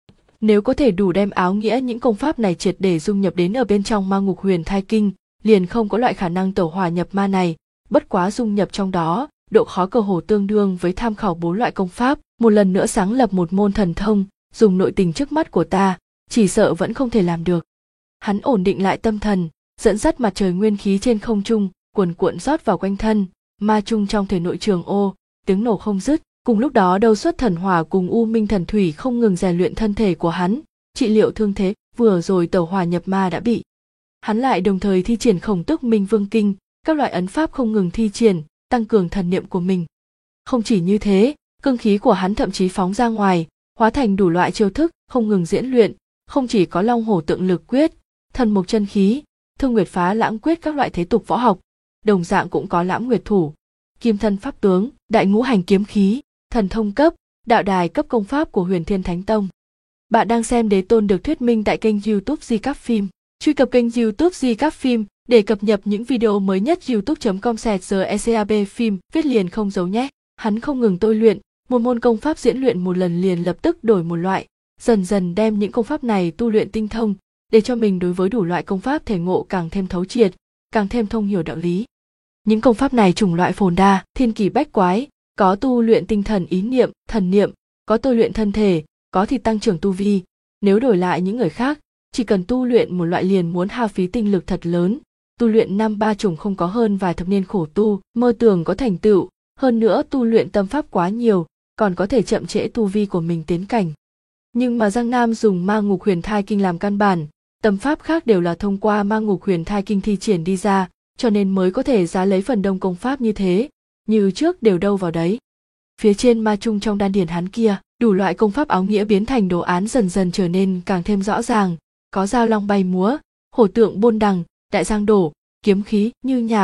S1: Nếu có thể đủ đem áo nghĩa những công pháp này triệt để dung nhập đến ở bên trong Mang Ngục Huyền Thai Kinh, liền không có loại khả năng tẩu hỏa nhập ma này, bất quá dung nhập trong đó, độ khó cơ hồ tương đương với tham khảo 4 loại công pháp, một lần nữa sáng lập một môn thần thông, dùng nội tình trước mắt của ta, chỉ sợ vẫn không thể làm được. Hắn ổn định lại tâm thần, dẫn dắt mặt trời nguyên khí trên không trung, cuồn cuộn rót vào quanh thân, ma trung trong thể nội trường ô, tiếng nổ không dứt. Cùng lúc đó Đâu Xuất Thần Hỏa cùng U Minh Thần Thủy không ngừng rèn luyện thân thể của hắn, trị liệu thương thế vừa rồi tẩu hỏa nhập ma đã bị. Hắn lại đồng thời thi triển Khổng Tước Minh Vương Kinh, các loại ấn pháp không ngừng thi triển, tăng cường thần niệm của mình. Không chỉ như thế, cương khí của hắn thậm chí phóng ra ngoài, hóa thành đủ loại chiêu thức, không ngừng diễn luyện, không chỉ có Long Hổ Tượng Lực Quyết, Thần Mục Chân Khí, Thương Nguyệt Phá Lãng Quyết các loại thế tục võ học, đồng dạng cũng có Lãm Nguyệt Thủ, Kim Thân Pháp Tướng, Đại Ngũ Hành Kiếm Khí, thần thông cấp, đạo đài cấp công pháp của Huyền Thiên Thánh Tông. Bạn đang xem Đế Tôn được thuyết minh tại kênh YouTube Di Cáp Phim. Truy cập kênh YouTube Di Cáp Phim để cập nhật những video mới nhất. youtube.com/GECAB phim viết liền không giấu nhé. Hắn không ngừng tôi luyện, một môn công pháp diễn luyện một lần liền lập tức đổi một loại, dần dần đem những công pháp này tu luyện tinh thông, để cho mình đối với đủ loại công pháp thể ngộ càng thêm thấu triệt, càng thêm thông hiểu đạo lý. Những công pháp này chủng loại phồn đa, thiên kỳ bách quái, có tu luyện tinh thần ý niệm, thần niệm, có tu luyện thân thể, có thì tăng trưởng tu vi. Nếu đổi lại những người khác, chỉ cần tu luyện một loại liền muốn hao phí tinh lực thật lớn, tu luyện 5-3 chủng không có hơn vài thập niên khổ tu, mơ tưởng có thành tựu, hơn nữa tu luyện tâm pháp quá nhiều, còn có thể chậm trễ tu vi của mình tiến cảnh. Nhưng mà Giang Nam dùng Mang Ngục Huyền Thai Kinh làm căn bản, tâm pháp khác đều là thông qua Mang Ngục Huyền Thai Kinh thi triển đi ra, cho nên mới có thể giá lấy phần đông công pháp như thế, như trước đều đâu vào đấy. Phía trên ma trung trong đan điền hắn kia, đủ loại công pháp áo nghĩa biến thành đồ án dần dần trở nên càng thêm rõ ràng, có dao long bay múa, hổ tượng bôn đằng, đại giang đổ, kiếm khí như nhạc,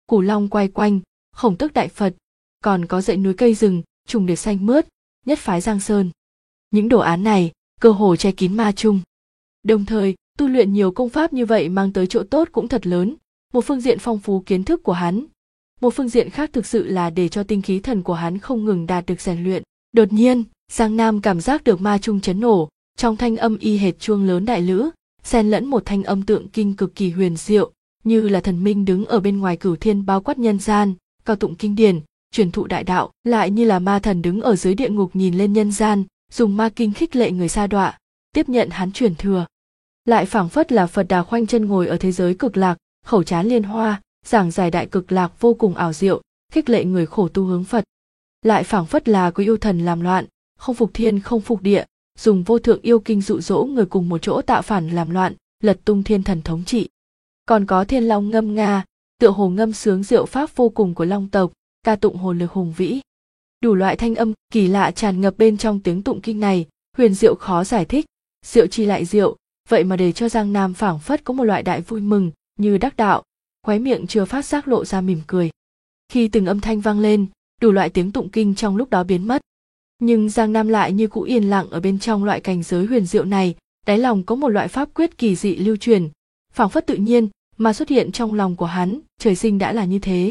S1: củ long quay quanh, khổng tước đại Phật, còn có dãy núi cây rừng, trùng điệp xanh mướt, nhất phái Giang Sơn. Những đồ án này cơ hồ che kín ma chung. Đồng thời, tu luyện nhiều công pháp như vậy mang tới chỗ tốt cũng thật lớn, một phương diện phong phú kiến thức của hắn, một phương diện khác thực sự là để cho tinh khí thần của hắn không ngừng đạt được rèn luyện. Đột nhiên, Giang Nam cảm giác được ma chung chấn nổ, trong thanh âm y hệt chuông lớn đại lữ, xen lẫn một thanh âm tượng kinh cực kỳ huyền diệu, như là thần minh đứng ở bên ngoài cửu thiên bao quát nhân gian, cao tụng kinh điển, truyền thụ đại đạo, lại như là ma thần đứng ở dưới địa ngục nhìn lên nhân gian, dùng ma kinh khích lệ người sa đọa, tiếp nhận hắn truyền thừa. Lại phảng phất là Phật Đà khoanh chân ngồi ở thế giới cực lạc, khẩu trán liên hoa, giảng giải đại cực lạc vô cùng ảo diệu, khích lệ người khổ tu hướng Phật. Lại phảng phất là có yêu thần làm loạn, không phục thiên không phục địa, dùng vô thượng yêu kinh dụ dỗ người cùng một chỗ tạo phản làm loạn, lật tung thiên thần thống trị. Còn có thiên long ngâm nga, tựa hồ ngâm sướng diệu pháp vô cùng của long tộc, ca tụng hồn lực hùng vĩ. Đủ loại thanh âm kỳ lạ tràn ngập bên trong tiếng tụng kinh này, huyền diệu khó giải thích, diệu chi lại diệu, vậy mà để cho Giang Nam phảng phất có một loại đại vui mừng, như đắc đạo, khóe miệng chưa phát giác lộ ra mỉm cười. Khi từng âm thanh vang lên, đủ loại tiếng tụng kinh trong lúc đó biến mất. Nhưng Giang Nam lại như cũ yên lặng ở bên trong loại cảnh giới huyền diệu này, đáy lòng có một loại pháp quyết kỳ dị lưu truyền, phảng phất tự nhiên mà xuất hiện trong lòng của hắn, trời sinh đã là như thế.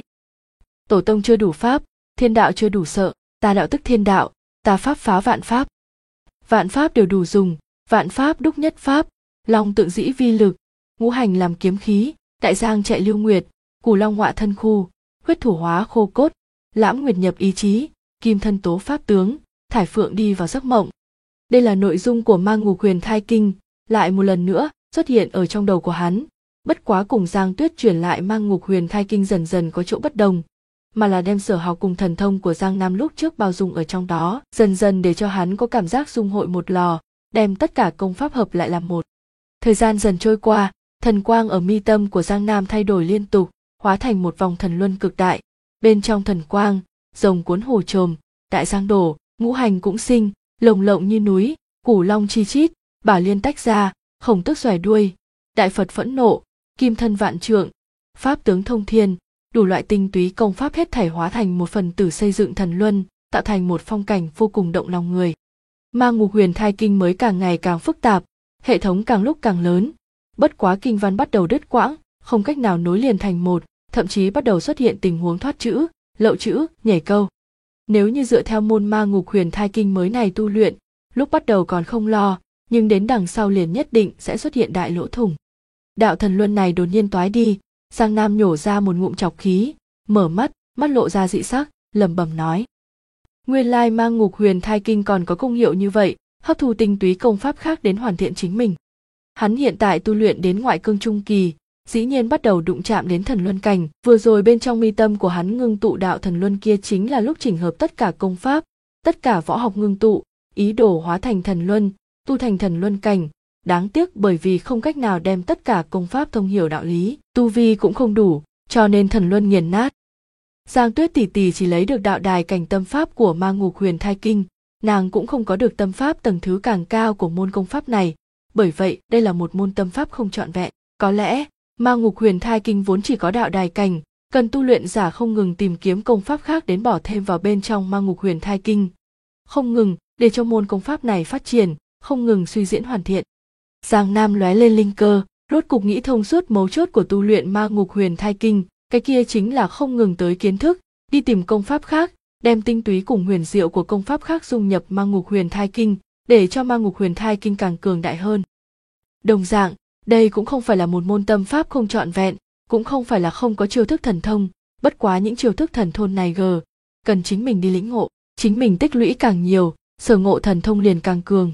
S1: Tổ tông chưa đủ pháp, thiên đạo chưa đủ sợ, ta đạo tức thiên đạo, ta pháp phá vạn pháp. Vạn pháp đều đủ dùng, vạn pháp đúc nhất pháp, long tượng dĩ vi lực, ngũ hành làm kiếm khí, đại giang chạy lưu nguyệt, củ long họa thân khu, huyết thủ hóa khô cốt, lãm nguyệt nhập ý chí, kim thân tố pháp tướng, thải phượng đi vào giấc mộng. Đây là nội dung của Ma Ngục Huyền Thai Kinh, lại một lần nữa xuất hiện ở trong đầu của hắn. Bất quá cùng Giang Tuyết truyền lại Ma Ngục Huyền Thai Kinh dần dần có chỗ bất đồng, mà là đem sở học cùng thần thông của Giang Nam lúc trước bao dung ở trong đó, dần dần để cho hắn có cảm giác dung hội một lò, đem tất cả công pháp hợp lại làm một. Thời gian dần trôi qua, thần quang ở mi tâm của Giang Nam thay đổi liên tục, hóa thành một vòng thần luân cực đại. Bên trong thần quang, rồng cuốn hồ trồm, đại giang đổ, ngũ hành cũng sinh, lồng lộng như núi, củ long chi chít, bảo liên tách ra, khổng tước xòe đuôi, đại Phật phẫn nộ, kim thân vạn trượng, pháp tướng thông thiên, đủ loại tinh túy công pháp hết thảy hóa thành một phần tử xây dựng thần luân, tạo thành một phong cảnh vô cùng động lòng người. Ma Ngục Huyền Thai Kinh mới càng ngày càng phức tạp, hệ thống càng lúc càng lớn, bất quá kinh văn bắt đầu đứt quãng, không cách nào nối liền thành một, thậm chí bắt đầu xuất hiện tình huống thoát chữ, lậu chữ, nhảy câu. Nếu như dựa theo môn Ma Ngục Huyền Thai Kinh mới này tu luyện, lúc bắt đầu còn không lo, nhưng đến đằng sau liền nhất định sẽ xuất hiện đại lỗ thủng. Đạo thần luân này đột nhiên toái đi, Giang Nam nhổ ra một ngụm trọc khí, mở mắt, mắt lộ ra dị sắc, lẩm bẩm nói: nguyên lai Ma Ngục Huyền Thai Kinh còn có công hiệu như vậy, hấp thu tinh túy công pháp khác đến hoàn thiện chính mình. Hắn hiện tại tu luyện đến ngoại cương trung kỳ, dĩ nhiên bắt đầu đụng chạm đến thần luân cảnh. Vừa rồi bên trong mi tâm của hắn ngưng tụ đạo thần luân kia chính là lúc chỉnh hợp tất cả công pháp, tất cả võ học ngưng tụ, ý đồ hóa thành thần luân, tu thành thần luân cảnh. Đáng tiếc bởi vì không cách nào đem tất cả công pháp thông hiểu đạo lý, tu vi cũng không đủ, cho nên thần luân nghiền nát. Giang Tuyết tỷ tỷ chỉ lấy được đạo đài cảnh tâm pháp của Ma Ngục Huyền Thai Kinh, nàng cũng không có được tâm pháp tầng thứ càng cao của môn công pháp này, bởi vậy đây là một môn tâm pháp không trọn vẹn. Có lẽ Ma Ngục Huyền Thai Kinh vốn chỉ có đạo đài cảnh, cần tu luyện giả không ngừng tìm kiếm công pháp khác đến bỏ thêm vào bên trong Ma Ngục Huyền Thai Kinh, không ngừng để cho môn công pháp này phát triển, không ngừng suy diễn hoàn thiện. Giang Nam lóe lên linh cơ, rốt cục nghĩ thông suốt mấu chốt của tu luyện Ma Ngục Huyền Thai Kinh, cái kia chính là không ngừng tới kiến thức, đi tìm công pháp khác, đem tinh túy cùng huyền diệu của công pháp khác dung nhập Ma Ngục Huyền Thai Kinh, để cho Ma Ngục Huyền Thai Kinh càng cường đại hơn. Đồng dạng, đây cũng không phải là một môn tâm pháp không trọn vẹn, cũng không phải là không có chiêu thức thần thông, bất quá những chiêu thức thần thông này cần chính mình đi lĩnh ngộ, chính mình tích lũy càng nhiều, sở ngộ thần thông liền càng cường.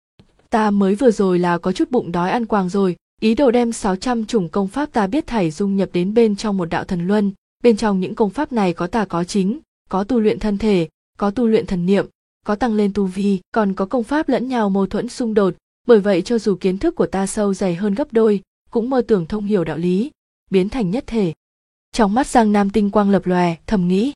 S1: Ta mới vừa rồi là có chút bụng đói ăn quàng rồi, ý đồ đem 600 chủng công pháp ta biết thảy dung nhập đến bên trong một đạo thần luân, bên trong những công pháp này có tà có chính, có tu luyện thân thể, có tu luyện thần niệm, có tăng lên tu vi, còn có công pháp lẫn nhau mâu thuẫn xung đột, bởi vậy cho dù kiến thức của ta sâu dày hơn gấp đôi, cũng mơ tưởng thông hiểu đạo lý, biến thành nhất thể. Trong mắt Giang Nam tinh quang lập lòe, thầm nghĩ: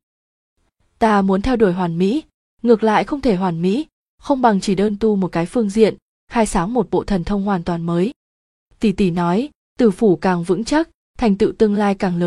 S1: ta muốn theo đuổi hoàn mỹ, ngược lại không thể hoàn mỹ, không bằng chỉ đơn tu một cái phương diện, khai sáng một bộ thần thông hoàn toàn mới. Tỷ tỷ nói, tử phủ càng vững chắc, thành tựu tương lai càng lớn,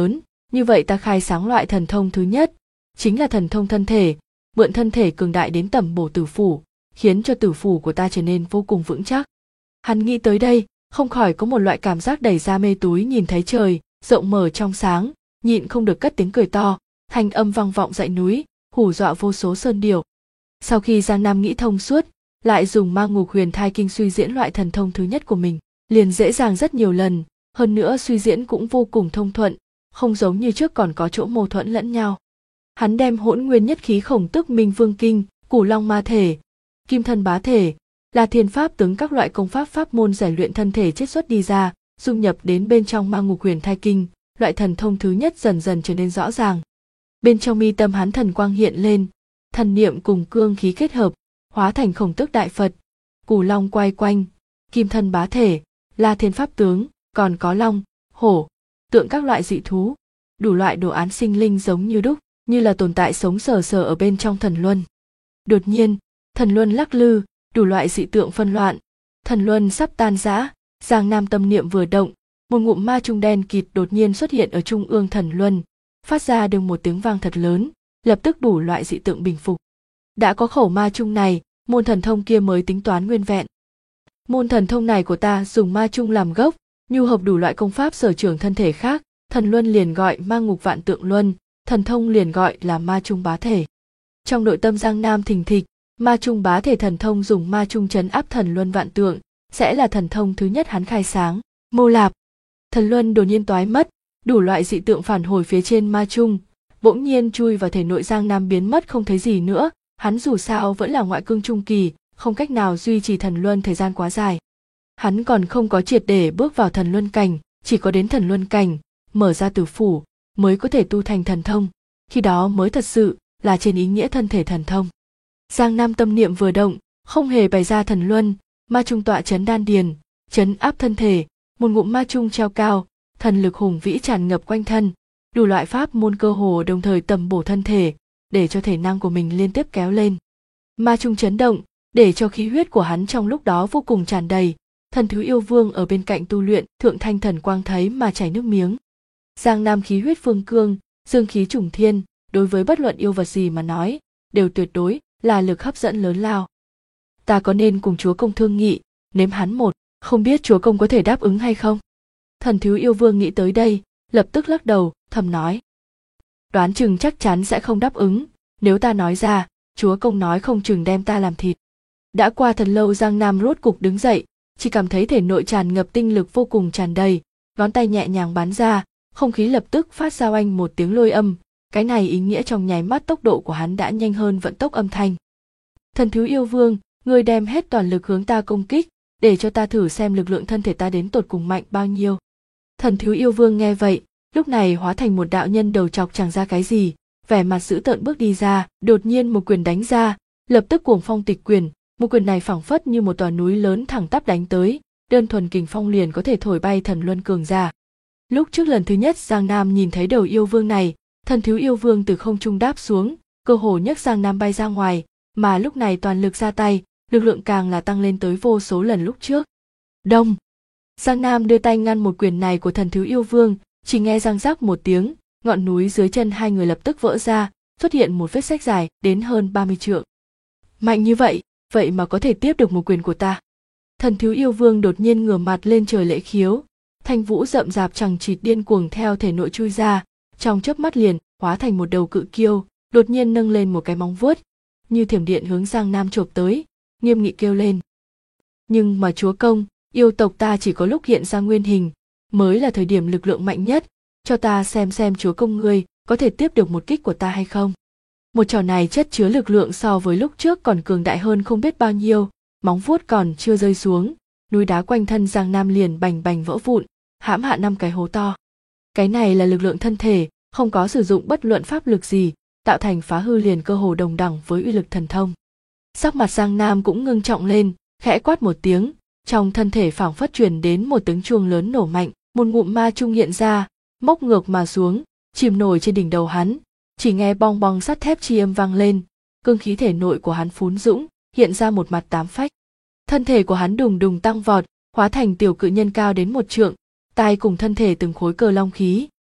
S1: Như vậy ta khai sáng loại thần thông thứ nhất, chính là thần thông thân thể, mượn thân thể cường đại đến tầm bổ tử phủ, khiến cho tử phủ của ta trở nên vô cùng vững chắc. Hắn nghĩ tới đây, không khỏi có một loại cảm giác đẩy ra mê túi nhìn thấy trời, rộng mở trong sáng, nhịn không được cất tiếng cười to, thanh âm vang vọng dãy núi, hù dọa vô số sơn điểu. Sau khi Giang Nam nghĩ thông suốt, lại dùng Ma Ngục Huyền Thai Kinh suy diễn loại thần thông thứ nhất của mình, liền dễ dàng rất nhiều lần, hơn nữa suy diễn cũng vô cùng thông thuận, không giống như trước còn có chỗ mâu thuẫn lẫn nhau. Hắn đem Hỗn Nguyên Nhất Khí Khổng Tức Minh Vương Kinh, Cửu Long Ma Thể, Kim Thân Bá Thể, là Thiên Pháp Tướng các loại công pháp pháp môn rèn luyện thân thể chiết xuất đi ra, dung nhập đến bên trong Ma Ngục Huyền Thai Kinh, loại thần thông thứ nhất dần dần trở nên rõ ràng. Bên trong mi tâm hắn thần quang hiện lên, thần niệm cùng cương khí kết hợp, hóa thành Khổng Tức Đại Phật, Cửu Long quay quanh, Kim Thân Bá Thể, là Thiên Pháp Tướng, còn có long, hổ, tượng các loại dị thú, đủ loại đồ án sinh linh giống như đúc, như là tồn tại sống sờ sờ ở bên trong thần luân. Đột nhiên, thần luân lắc lư, đủ loại dị tượng phân loạn, thần luân sắp tan rã. Giang Nam tâm niệm vừa động, một ngụm ma chung đen kịt đột nhiên xuất hiện ở trung ương thần luân, phát ra được một tiếng vang thật lớn, lập tức đủ loại dị tượng bình phục. Đã có khẩu ma chung này, môn thần thông kia mới tính toán nguyên vẹn. Môn thần thông này của ta dùng ma chung làm gốc, nhu hợp đủ loại công pháp sở trường thân thể khác, thần luân liền gọi Ma Ngục Vạn Tượng Luân, thần thông liền gọi là Ma Chung Bá Thể. Trong nội tâm Giang Nam thình thịch, Ma Chung Bá Thể thần thông dùng ma chung trấn áp thần luân vạn tượng, sẽ là thần thông thứ nhất hắn khai sáng. Mô Lạp, thần luân đột nhiên toái mất, đủ loại dị tượng phản hồi phía trên ma chung, bỗng nhiên chui vào thể nội Giang Nam biến mất không thấy gì nữa. Hắn dù sao vẫn là ngoại cương trung kỳ, không cách nào duy trì thần luân thời gian quá dài. Hắn còn không có triệt để bước vào thần luân cảnh, chỉ có đến thần luân cảnh, mở ra tử phủ, mới có thể tu thành thần thông, khi đó mới thật sự là trên ý nghĩa thân thể thần thông. Giang Nam tâm niệm vừa động, không hề bày ra thần luân, ma chung tọa chấn đan điền, chấn áp thân thể, một ngụm ma chung treo cao, thần lực hùng vĩ tràn ngập quanh thân, đủ loại pháp môn cơ hồ đồng thời tầm bổ thân thể, để cho thể năng của mình liên tiếp kéo lên. Ma chung chấn động, để cho khí huyết của hắn trong lúc đó vô cùng tràn đầy. Thần Thứ Yêu Vương ở bên cạnh tu luyện thượng thanh thần quang thấy mà chảy nước miếng. Giang Nam khí huyết phương cương, dương khí trùng thiên, đối với bất luận yêu vật gì mà nói, đều tuyệt đối là lực hấp dẫn lớn lao. Ta có nên cùng chúa công thương nghị, nếm hắn một, không biết chúa công có thể đáp ứng hay không? Thần Thứ Yêu Vương nghĩ tới đây, lập tức lắc đầu, thầm nói. Đoán chừng chắc chắn sẽ không đáp ứng, nếu ta nói ra, chúa công nói không chừng đem ta làm thịt. Đã qua thật lâu Giang Nam rốt cục đứng dậy, chỉ cảm thấy thể nội tràn ngập tinh lực vô cùng tràn đầy, ngón tay nhẹ nhàng bắn ra, không khí lập tức phát ra oanh một tiếng lôi âm, cái này ý nghĩa trong nháy mắt tốc độ của hắn đã nhanh hơn vận tốc âm thanh. Thần Thứ Yêu Vương, ngươi đem hết toàn lực hướng ta công kích, để cho ta thử xem lực lượng thân thể ta đến tột cùng mạnh bao nhiêu. Thần Thứ Yêu Vương nghe vậy, lúc này hóa thành một đạo nhân đầu chọc chẳng ra cái gì, vẻ mặt dữ tợn bước đi ra, đột nhiên một quyền đánh ra, lập tức cuồng phong tịch quyền. Một quyền này phảng phất như một tòa núi lớn thẳng tắp đánh tới, đơn thuần kình phong liền có thể thổi bay thần luân cường giả. Lúc trước lần thứ nhất Giang Nam nhìn thấy đầu yêu vương này, thần Thứ Yêu Vương từ không trung đáp xuống, cơ hồ nhấc Giang Nam bay ra ngoài, mà lúc này toàn lực ra tay, lực lượng càng là tăng lên tới vô số lần lúc trước. Đông! Giang Nam đưa tay ngăn một quyền này của thần Thứ Yêu Vương, chỉ nghe răng rắc một tiếng, ngọn núi dưới chân hai người lập tức vỡ ra, xuất hiện một vết rách dài đến hơn 30 trượng. Mạnh như vậy! Vậy mà có thể tiếp được một quyền của ta. Thần Thứ Yêu Vương đột nhiên ngửa mặt lên trời lễ khiếu, thanh vũ rậm rạp chằng chịt điên cuồng theo thể nội chui ra, trong chớp mắt liền hóa thành một đầu cự kiêu, đột nhiên nâng lên một cái móng vuốt, như thiểm điện hướng Giang Nam chộp tới, nghiêm nghị kêu lên. Nhưng mà chúa công, yêu tộc ta chỉ có lúc hiện ra nguyên hình, mới là thời điểm lực lượng mạnh nhất, cho ta xem chúa công ngươi có thể tiếp được một kích của ta hay không. Một trò này chất chứa lực lượng so với lúc trước còn cường đại hơn không biết bao nhiêu, móng vuốt còn chưa rơi xuống, núi đá quanh thân Giang Nam liền bành bành vỡ vụn, hãm hạ 5 cái hố to. Cái này là lực lượng thân thể, không có sử dụng bất luận pháp lực gì, tạo thành phá hư liền cơ hồ đồng đẳng với uy lực thần thông. Sắc mặt Giang Nam cũng ngưng trọng lên, khẽ quát một tiếng, trong thân thể phảng phất truyền đến một tiếng chuông lớn nổ mạnh, một ngụm ma chung hiện ra, móc ngược mà xuống, chìm nổi trên đỉnh đầu hắn. Chỉ nghe bong bong sắt thép chi âm vang lên, cương khí thể nội của hắn phún dũng, hiện ra một mặt tám phách. Thân thể của hắn đùng đùng tăng vọt, hóa thành tiểu cự nhân cao đến 1 trượng, tai cùng thân thể từng khối cờ long khí,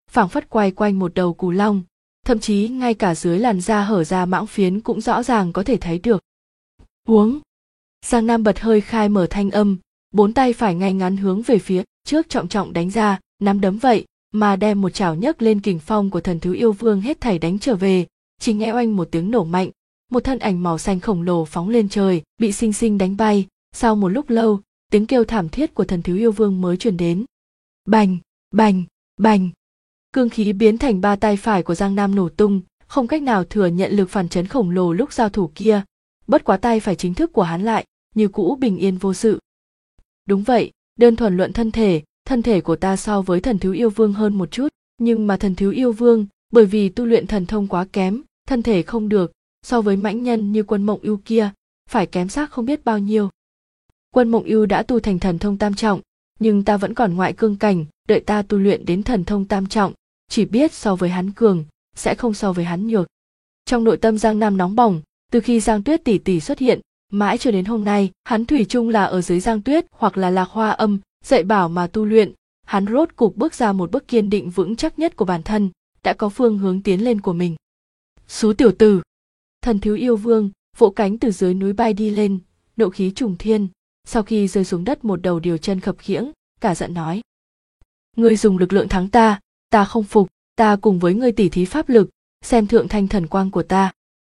S1: phảng phất quay quanh một đầu cù long, thậm chí ngay cả dưới làn da hở ra mãng phiến cũng rõ ràng có thể thấy được. Uống. Giang Nam bật hơi khai mở thanh âm, bốn tay phải ngay ngắn hướng về phía trước trọng trọng đánh ra, nắm đấm vậy mà đem một chảo nhấc lên kình phong của Thần Thứ Yêu Vương hết thảy đánh trở về, chỉ nghe oanh một tiếng nổ mạnh, một thân ảnh màu xanh khổng lồ phóng lên trời, bị xinh xinh đánh bay. Sau một lúc lâu, tiếng kêu thảm thiết của Thần Thứ Yêu Vương mới truyền đến. Bành, bành, bành. Cương khí biến thành ba tay phải của Giang Nam nổ tung, không cách nào thừa nhận lực phản chấn khổng lồ lúc giao thủ kia. Bất quá tay phải chính thức của hắn lại, như cũ bình yên vô sự. Đúng vậy, đơn thuần luận thân thể của ta so với Thần Thứ Yêu Vương hơn một chút, nhưng mà Thần Thứ Yêu Vương, bởi vì tu luyện thần thông quá kém, thân thể không được, so với mãnh nhân như Quân Mộng Ưu kia, phải kém xác không biết bao nhiêu. Quân Mộng Ưu đã tu thành thần thông tam trọng, nhưng ta vẫn còn ngoại cương cảnh, đợi ta tu luyện đến thần thông tam trọng, chỉ biết so với hắn cường, sẽ không so với hắn nhược. Trong nội tâm Giang Nam nóng bỏng, từ khi Giang Tuyết tỷ tỷ xuất hiện, mãi cho đến hôm nay, hắn thủy chung là ở dưới Giang Tuyết hoặc là Lạc Hoa Âm dạy bảo mà tu luyện, hắn rốt cục bước ra một bước kiên định vững chắc nhất của bản thân, đã có phương hướng tiến lên của mình. Xú tiểu tử! Thần Thứ Yêu Vương vỗ cánh từ dưới núi bay đi lên, nộ khí trùng thiên, sau khi rơi xuống đất một đầu điều chân khập khiễng, cả giận nói: Ngươi dùng lực lượng thắng ta không phục, ta cùng với ngươi tỉ thí pháp lực, xem thượng thanh thần quang của ta.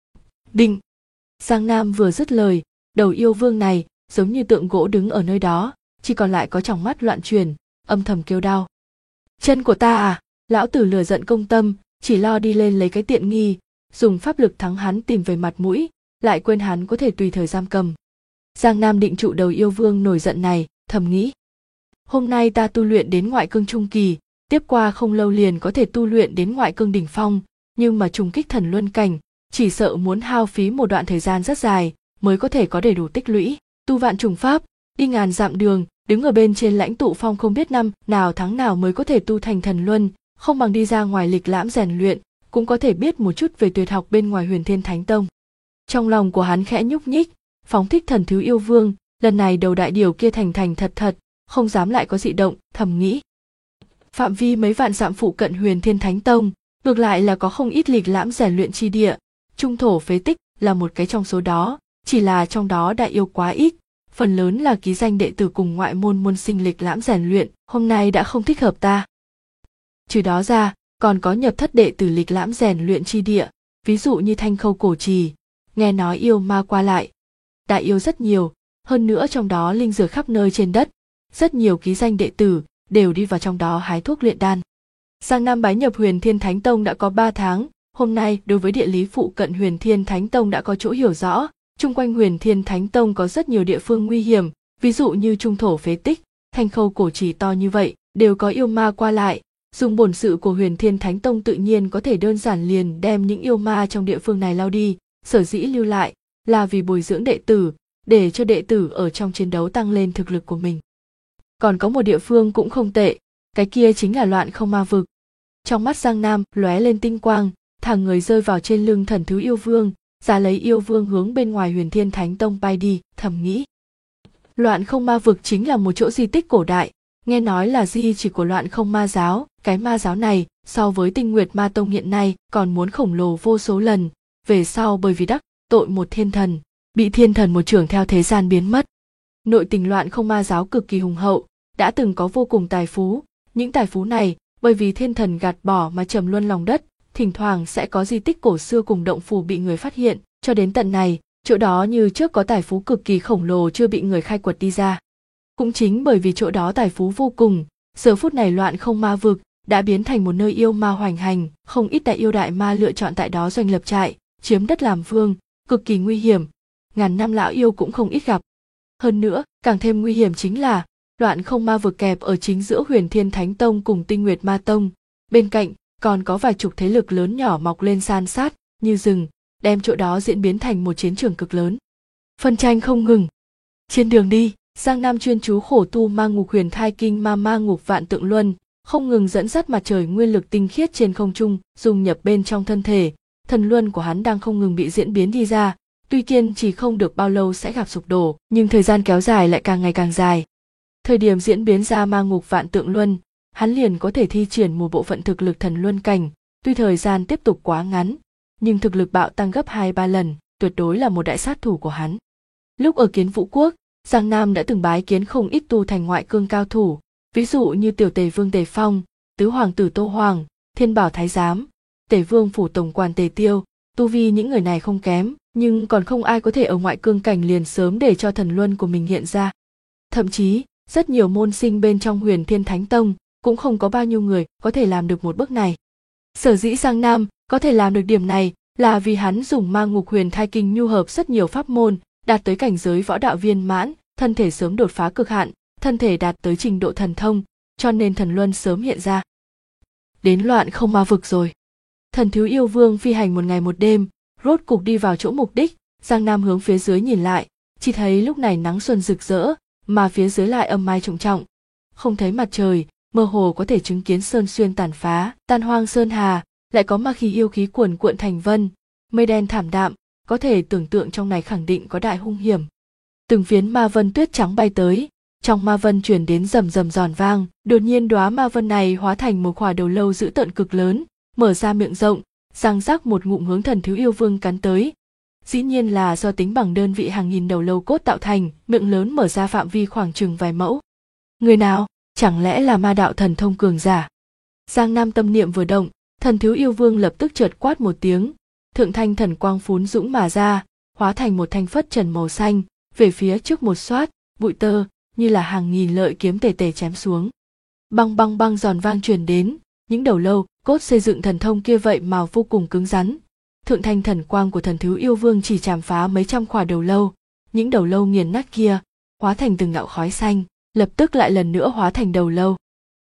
S1: Đinh! Giang Nam vừa dứt lời, đầu yêu vương này giống như tượng gỗ đứng ở nơi đó, chỉ còn lại có tròng mắt loạn chuyển, âm thầm kêu đau. Chân của ta à? Lão tử lừa giận công tâm, chỉ lo đi lên lấy cái tiện nghi, dùng pháp lực thắng hắn tìm về mặt mũi, lại quên hắn có thể tùy thời giam cầm. Giang Nam định trụ đầu yêu vương nổi giận này, thầm nghĩ: hôm nay ta tu luyện đến ngoại cương trung kỳ, tiếp qua không lâu liền có thể tu luyện đến ngoại cương đỉnh phong, nhưng mà trùng kích thần luân cảnh, chỉ sợ muốn hao phí một đoạn thời gian rất dài mới có thể có đầy đủ tích lũy. Tu vạn trùng pháp, đi ngàn dặm đường, đứng ở bên trên lãnh tụ phong không biết năm nào tháng nào mới có thể tu thành thần luân, không bằng đi ra ngoài lịch lãm rèn luyện, cũng có thể biết một chút về tuyệt học bên ngoài Huyền Thiên Thánh Tông. Trong lòng của hắn khẽ nhúc nhích, phóng thích Thần Thứ Yêu Vương, lần này đầu đại điều kia thành thật, không dám lại có dị động, thầm nghĩ. Phạm vi mấy vạn dặm phụ cận Huyền Thiên Thánh Tông, ngược lại là có không ít lịch lãm rèn luyện chi địa, Trung Thổ Phế Tích là một cái trong số đó, chỉ là trong đó đại yêu quá ít, phần lớn là ký danh đệ tử cùng ngoại môn môn sinh lịch lãm rèn luyện, hôm nay đã không thích hợp ta. Trừ đó ra, còn có nhập thất đệ tử lịch lãm rèn luyện chi địa, ví dụ như Thanh Khâu Cổ Trì, nghe nói yêu ma qua lại, đại yêu rất nhiều, hơn nữa trong đó linh dược khắp nơi trên đất, rất nhiều ký danh đệ tử đều đi vào trong đó hái thuốc luyện đan. Giang Nam bái nhập Huyền Thiên Thánh Tông đã có 3 tháng, hôm nay đối với địa lý phụ cận Huyền Thiên Thánh Tông đã có chỗ hiểu rõ, chung quanh Huyền Thiên Thánh Tông có rất nhiều địa phương nguy hiểm, ví dụ như Trung Thổ Phế Tích, Thanh Khâu Cổ Trì to như vậy, đều có yêu ma qua lại, dùng bổn sự của Huyền Thiên Thánh Tông tự nhiên có thể đơn giản liền đem những yêu ma trong địa phương này lao đi, sở dĩ lưu lại là vì bồi dưỡng đệ tử, để cho đệ tử ở trong chiến đấu tăng lên thực lực của mình. Còn có một địa phương cũng không tệ, cái kia chính là Loạn Không Ma Vực. Trong mắt Giang Nam lóe lên tinh quang, thẳng người rơi vào trên lưng Thần Thứ Yêu Vương, giá lấy yêu vương hướng bên ngoài Huyền Thiên Thánh Tông bay đi, thầm nghĩ. Loạn Không Ma Vực chính là một chỗ di tích cổ đại, nghe nói là di chỉ của Loạn Không Ma Giáo, cái ma giáo này so với Tinh Nguyệt Ma Tông hiện nay còn muốn khổng lồ vô số lần, về sau bởi vì đắc tội một thiên thần, bị thiên thần một chưởng theo thế gian biến mất. Nội tình Loạn Không Ma Giáo cực kỳ hùng hậu, đã từng có vô cùng tài phú, những tài phú này bởi vì thiên thần gạt bỏ mà trầm luân lòng đất, thỉnh thoảng sẽ có di tích cổ xưa cùng động phủ bị người phát hiện, cho đến tận này, chỗ đó như trước có tài phú cực kỳ khổng lồ chưa bị người khai quật đi ra. Cũng chính bởi vì chỗ đó tài phú vô cùng, giờ phút này Loạn Không Ma Vực đã biến thành một nơi yêu ma hoành hành, không ít đại yêu đại ma lựa chọn tại đó doanh lập trại, chiếm đất làm vương, cực kỳ nguy hiểm, ngàn năm lão yêu cũng không ít gặp. Hơn nữa, càng thêm nguy hiểm chính là Loạn Không Ma Vực kẹp ở chính giữa Huyền Thiên Thánh Tông cùng Tinh Nguyệt Ma Tông, bên cạnh còn có vài chục thế lực lớn nhỏ mọc lên san sát như rừng, đem chỗ đó diễn biến thành một chiến trường cực lớn. Phân tranh không ngừng. Trên đường đi, Giang Nam chuyên chú khổ tu Ma Ngục Huyền Thai Kinh Ma Ngục Vạn Tượng Luân, không ngừng dẫn dắt mặt trời nguyên lực tinh khiết trên không trung dung nhập bên trong thân thể, thần luân của hắn đang không ngừng bị diễn biến đi ra, tuy kiên chỉ không được bao lâu sẽ gặp sụp đổ, nhưng thời gian kéo dài lại càng ngày càng dài. Thời điểm diễn biến ra Ma Ngục Vạn Tượng Luân, hắn liền có thể thi triển một bộ phận thực lực thần luân cảnh. Tuy thời gian tiếp tục quá ngắn, nhưng thực lực bạo tăng gấp 2-3 lần, tuyệt đối là một đại sát thủ của hắn. Lúc ở Kiến Vũ Quốc, Giang Nam đã từng bái kiến không ít tu thành ngoại cương cao thủ, ví dụ như Tiểu Tề Vương Tề Phong, Tứ Hoàng tử Tô Hoàng, Thiên Bảo Thái Giám, Tề Vương phủ tổng quản Tề Tiêu. Tu vi những người này không kém, nhưng còn không ai có thể ở ngoại cương cảnh liền sớm để cho thần luân của mình hiện ra. Thậm chí, rất nhiều môn sinh bên trong Huyền Thiên Thánh Tông cũng không có bao nhiêu người có thể làm được một bước này. Sở dĩ Giang Nam có thể làm được điểm này là vì hắn dùng Ma Ngục Huyền Thai Kinh nhu hợp rất nhiều pháp môn, đạt tới cảnh giới võ đạo viên mãn, thân thể sớm đột phá cực hạn, thân thể đạt tới trình độ thần thông, cho nên thần luân sớm hiện ra. Đến Loạn Không Ma Vực rồi. Thần Thiếu Yêu Vương phi hành một ngày một đêm, rốt cục đi vào chỗ mục đích. Giang Nam hướng phía dưới nhìn lại, chỉ thấy lúc này nắng xuân rực rỡ, mà phía dưới lại âm mai trọng trọng, không thấy mặt trời, mơ hồ có thể chứng kiến sơn xuyên tàn phá, tan hoang sơn hà, lại có ma khí yêu khí cuồn cuộn thành vân, mây đen thảm đạm, có thể tưởng tượng trong này khẳng định có đại hung hiểm. Từng phiến ma vân tuyết trắng bay tới, trong ma vân truyền đến rầm rầm giòn vang, đột nhiên đóa ma vân này hóa thành một khỏa đầu lâu dữ tợn cực lớn, mở ra miệng rộng, răng rắc một ngụm hướng Thần Thiếu Yêu Vương cắn tới. Dĩ nhiên là do tính bằng đơn vị hàng nghìn đầu lâu cốt tạo thành, miệng lớn mở ra phạm vi khoảng chừng vài mẫu. Người nào? Chẳng lẽ là ma đạo thần thông cường giả? Giang Nam tâm niệm vừa động, Thần Thiếu Yêu Vương lập tức chợt quát một tiếng, thượng thanh thần quang phún dũng mà ra, hóa thành một thanh phất trần màu xanh, về phía trước một xoát, bụi tơ như là hàng nghìn lợi kiếm tề tề chém xuống. Băng băng băng giòn vang truyền đến, những đầu lâu cốt xây dựng thần thông kia vậy mà vô cùng cứng rắn. Thượng thanh thần quang của Thần Thiếu Yêu Vương chỉ chạm phá mấy trăm khỏa đầu lâu, những đầu lâu nghiền nát kia hóa thành từng đạo khói xanh, lập tức lại lần nữa hóa thành đầu lâu.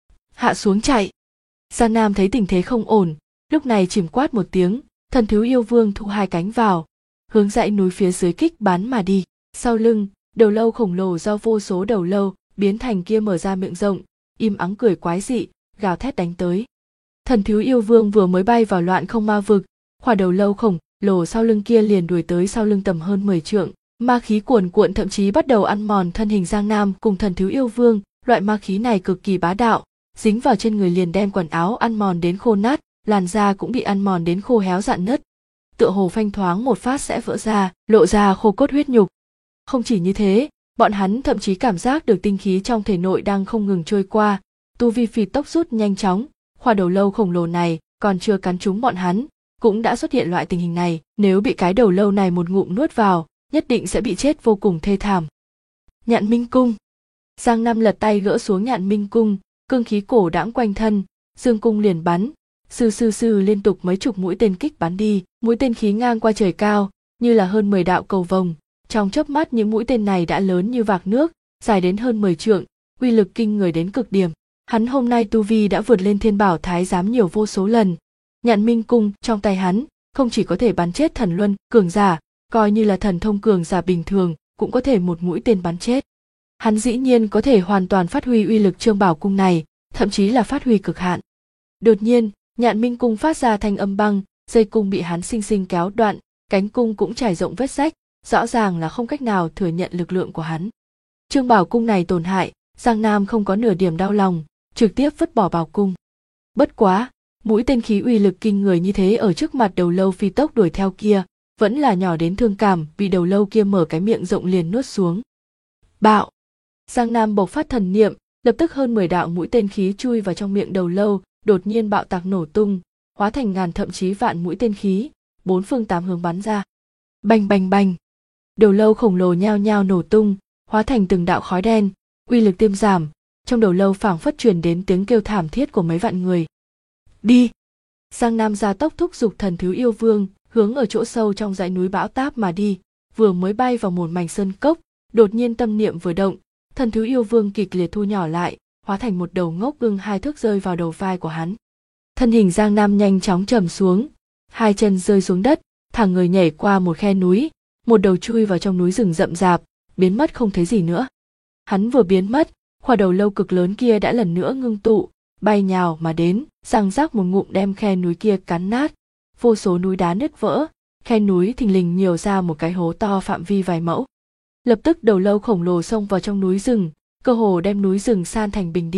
S1: Hạ xuống chạy. Giang Nam thấy tình thế không ổn, lúc này chìm quát một tiếng, Thần Thiếu Yêu Vương thu hai cánh vào, hướng dãy núi phía dưới kích bắn mà đi. Sau lưng, đầu lâu khổng lồ do vô số đầu lâu biến thành kia mở ra miệng rộng, im ắng cười quái dị, gào thét đánh tới. Thần Thiếu Yêu Vương vừa mới bay vào Loạn Không Ma Vực, khỏa đầu lâu khổng lồ sau lưng kia liền đuổi tới sau lưng tầm hơn 10 trượng, ma khí cuồn cuộn thậm chí bắt đầu ăn mòn thân hình Giang Nam cùng Thần Thiếu Yêu Vương. Loại ma khí này cực kỳ bá đạo, dính vào trên người liền đem quần áo ăn mòn đến khô nát, làn da cũng bị ăn mòn đến khô héo rạn nứt, tựa hồ phanh thoáng một phát sẽ vỡ ra, lộ ra khô cốt huyết nhục. Không chỉ như thế, bọn hắn thậm chí cảm giác được tinh khí trong thể nội đang không ngừng trôi qua, tu vi phi tốc rút nhanh chóng. Khỏa đầu lâu khổng lồ này còn chưa cắn trúng bọn hắn, cũng đã xuất hiện loại tình hình này, nếu bị cái đầu lâu này một ngụm nuốt vào, nhất định sẽ bị chết vô cùng thê thảm. Nhạn Minh Cung. Giang Nam lật tay gỡ xuống Nhạn Minh Cung, cương khí cổ đãng quanh thân, dương cung liền bắn, sư sư sư liên tục mấy chục mũi tên kích bắn đi, mũi tên khí ngang qua trời cao, như là hơn 10 đạo cầu vồng. Trong chớp mắt những mũi tên này đã lớn như vạc nước, dài đến hơn 10 trượng, uy lực kinh người đến cực điểm. Hắn hôm nay tu vi đã vượt lên Thiên Bảo Thái Giám nhiều vô số lần. Nhạn Minh Cung trong tay hắn không chỉ có thể bắn chết thần luân cường giả, coi như là thần thông cường giả bình thường cũng có thể một mũi tên bắn chết. Hắn dĩ nhiên có thể hoàn toàn phát huy uy lực Trương Bảo Cung này, thậm chí là phát huy cực hạn. Đột nhiên, Nhạn Minh Cung phát ra thanh âm băng, dây cung bị hắn sinh sinh kéo đoạn, cánh cung cũng trải rộng vết rách, rõ ràng là không cách nào thừa nhận lực lượng của hắn. Trương Bảo Cung này tổn hại, Giang Nam không có nửa điểm đau lòng, trực tiếp vứt bỏ bảo cung. Bất quá, mũi tên khí uy lực kinh người như thế ở trước mặt đầu lâu phi tốc đuổi theo kia, vẫn là nhỏ đến thương cảm, vì đầu lâu kia mở cái miệng rộng liền nuốt xuống. Bạo! Giang Nam bộc phát thần niệm, lập tức hơn 10 đạo mũi tên khí chui vào trong miệng đầu lâu, đột nhiên bạo tạc nổ tung, hóa thành ngàn thậm chí vạn mũi tên khí, bốn phương tám hướng bắn ra. Bành bành bành! Đầu lâu khổng lồ nhao nhao nổ tung, hóa thành từng đạo khói đen, uy lực tiêm giảm, trong đầu lâu phảng phất truyền đến tiếng kêu thảm thiết của mấy vạn người. Đi! Giang Nam gia tốc thúc giục Thần Thiếu Yêu Vương, hướng ở chỗ sâu trong dãy núi bão táp mà đi, vừa mới bay vào một mảnh sơn cốc, đột nhiên tâm niệm vừa động, Thần Thiếu Yêu Vương kịch liệt thu nhỏ lại, hóa thành một đầu ngốc ưng 2 thước rơi vào đầu vai của hắn. Thân hình Giang Nam nhanh chóng trầm xuống, 2 chân rơi xuống đất, thẳng người nhảy qua một khe núi, một đầu chui vào trong núi rừng rậm rạp, biến mất không thấy gì nữa. Hắn vừa biến mất, khỏa đầu lâu cực lớn kia đã lần nữa ngưng tụ, bay nhào mà đến, răng rắc một ngụm đem khe núi kia cắn nát, vô số núi đá nứt vỡ, khe núi thình lình nhiều ra một cái hố to phạm vi vài mẫu. Lập tức đầu lâu khổng lồ xông vào trong núi rừng, cơ hồ đem núi rừng san thành bình địa,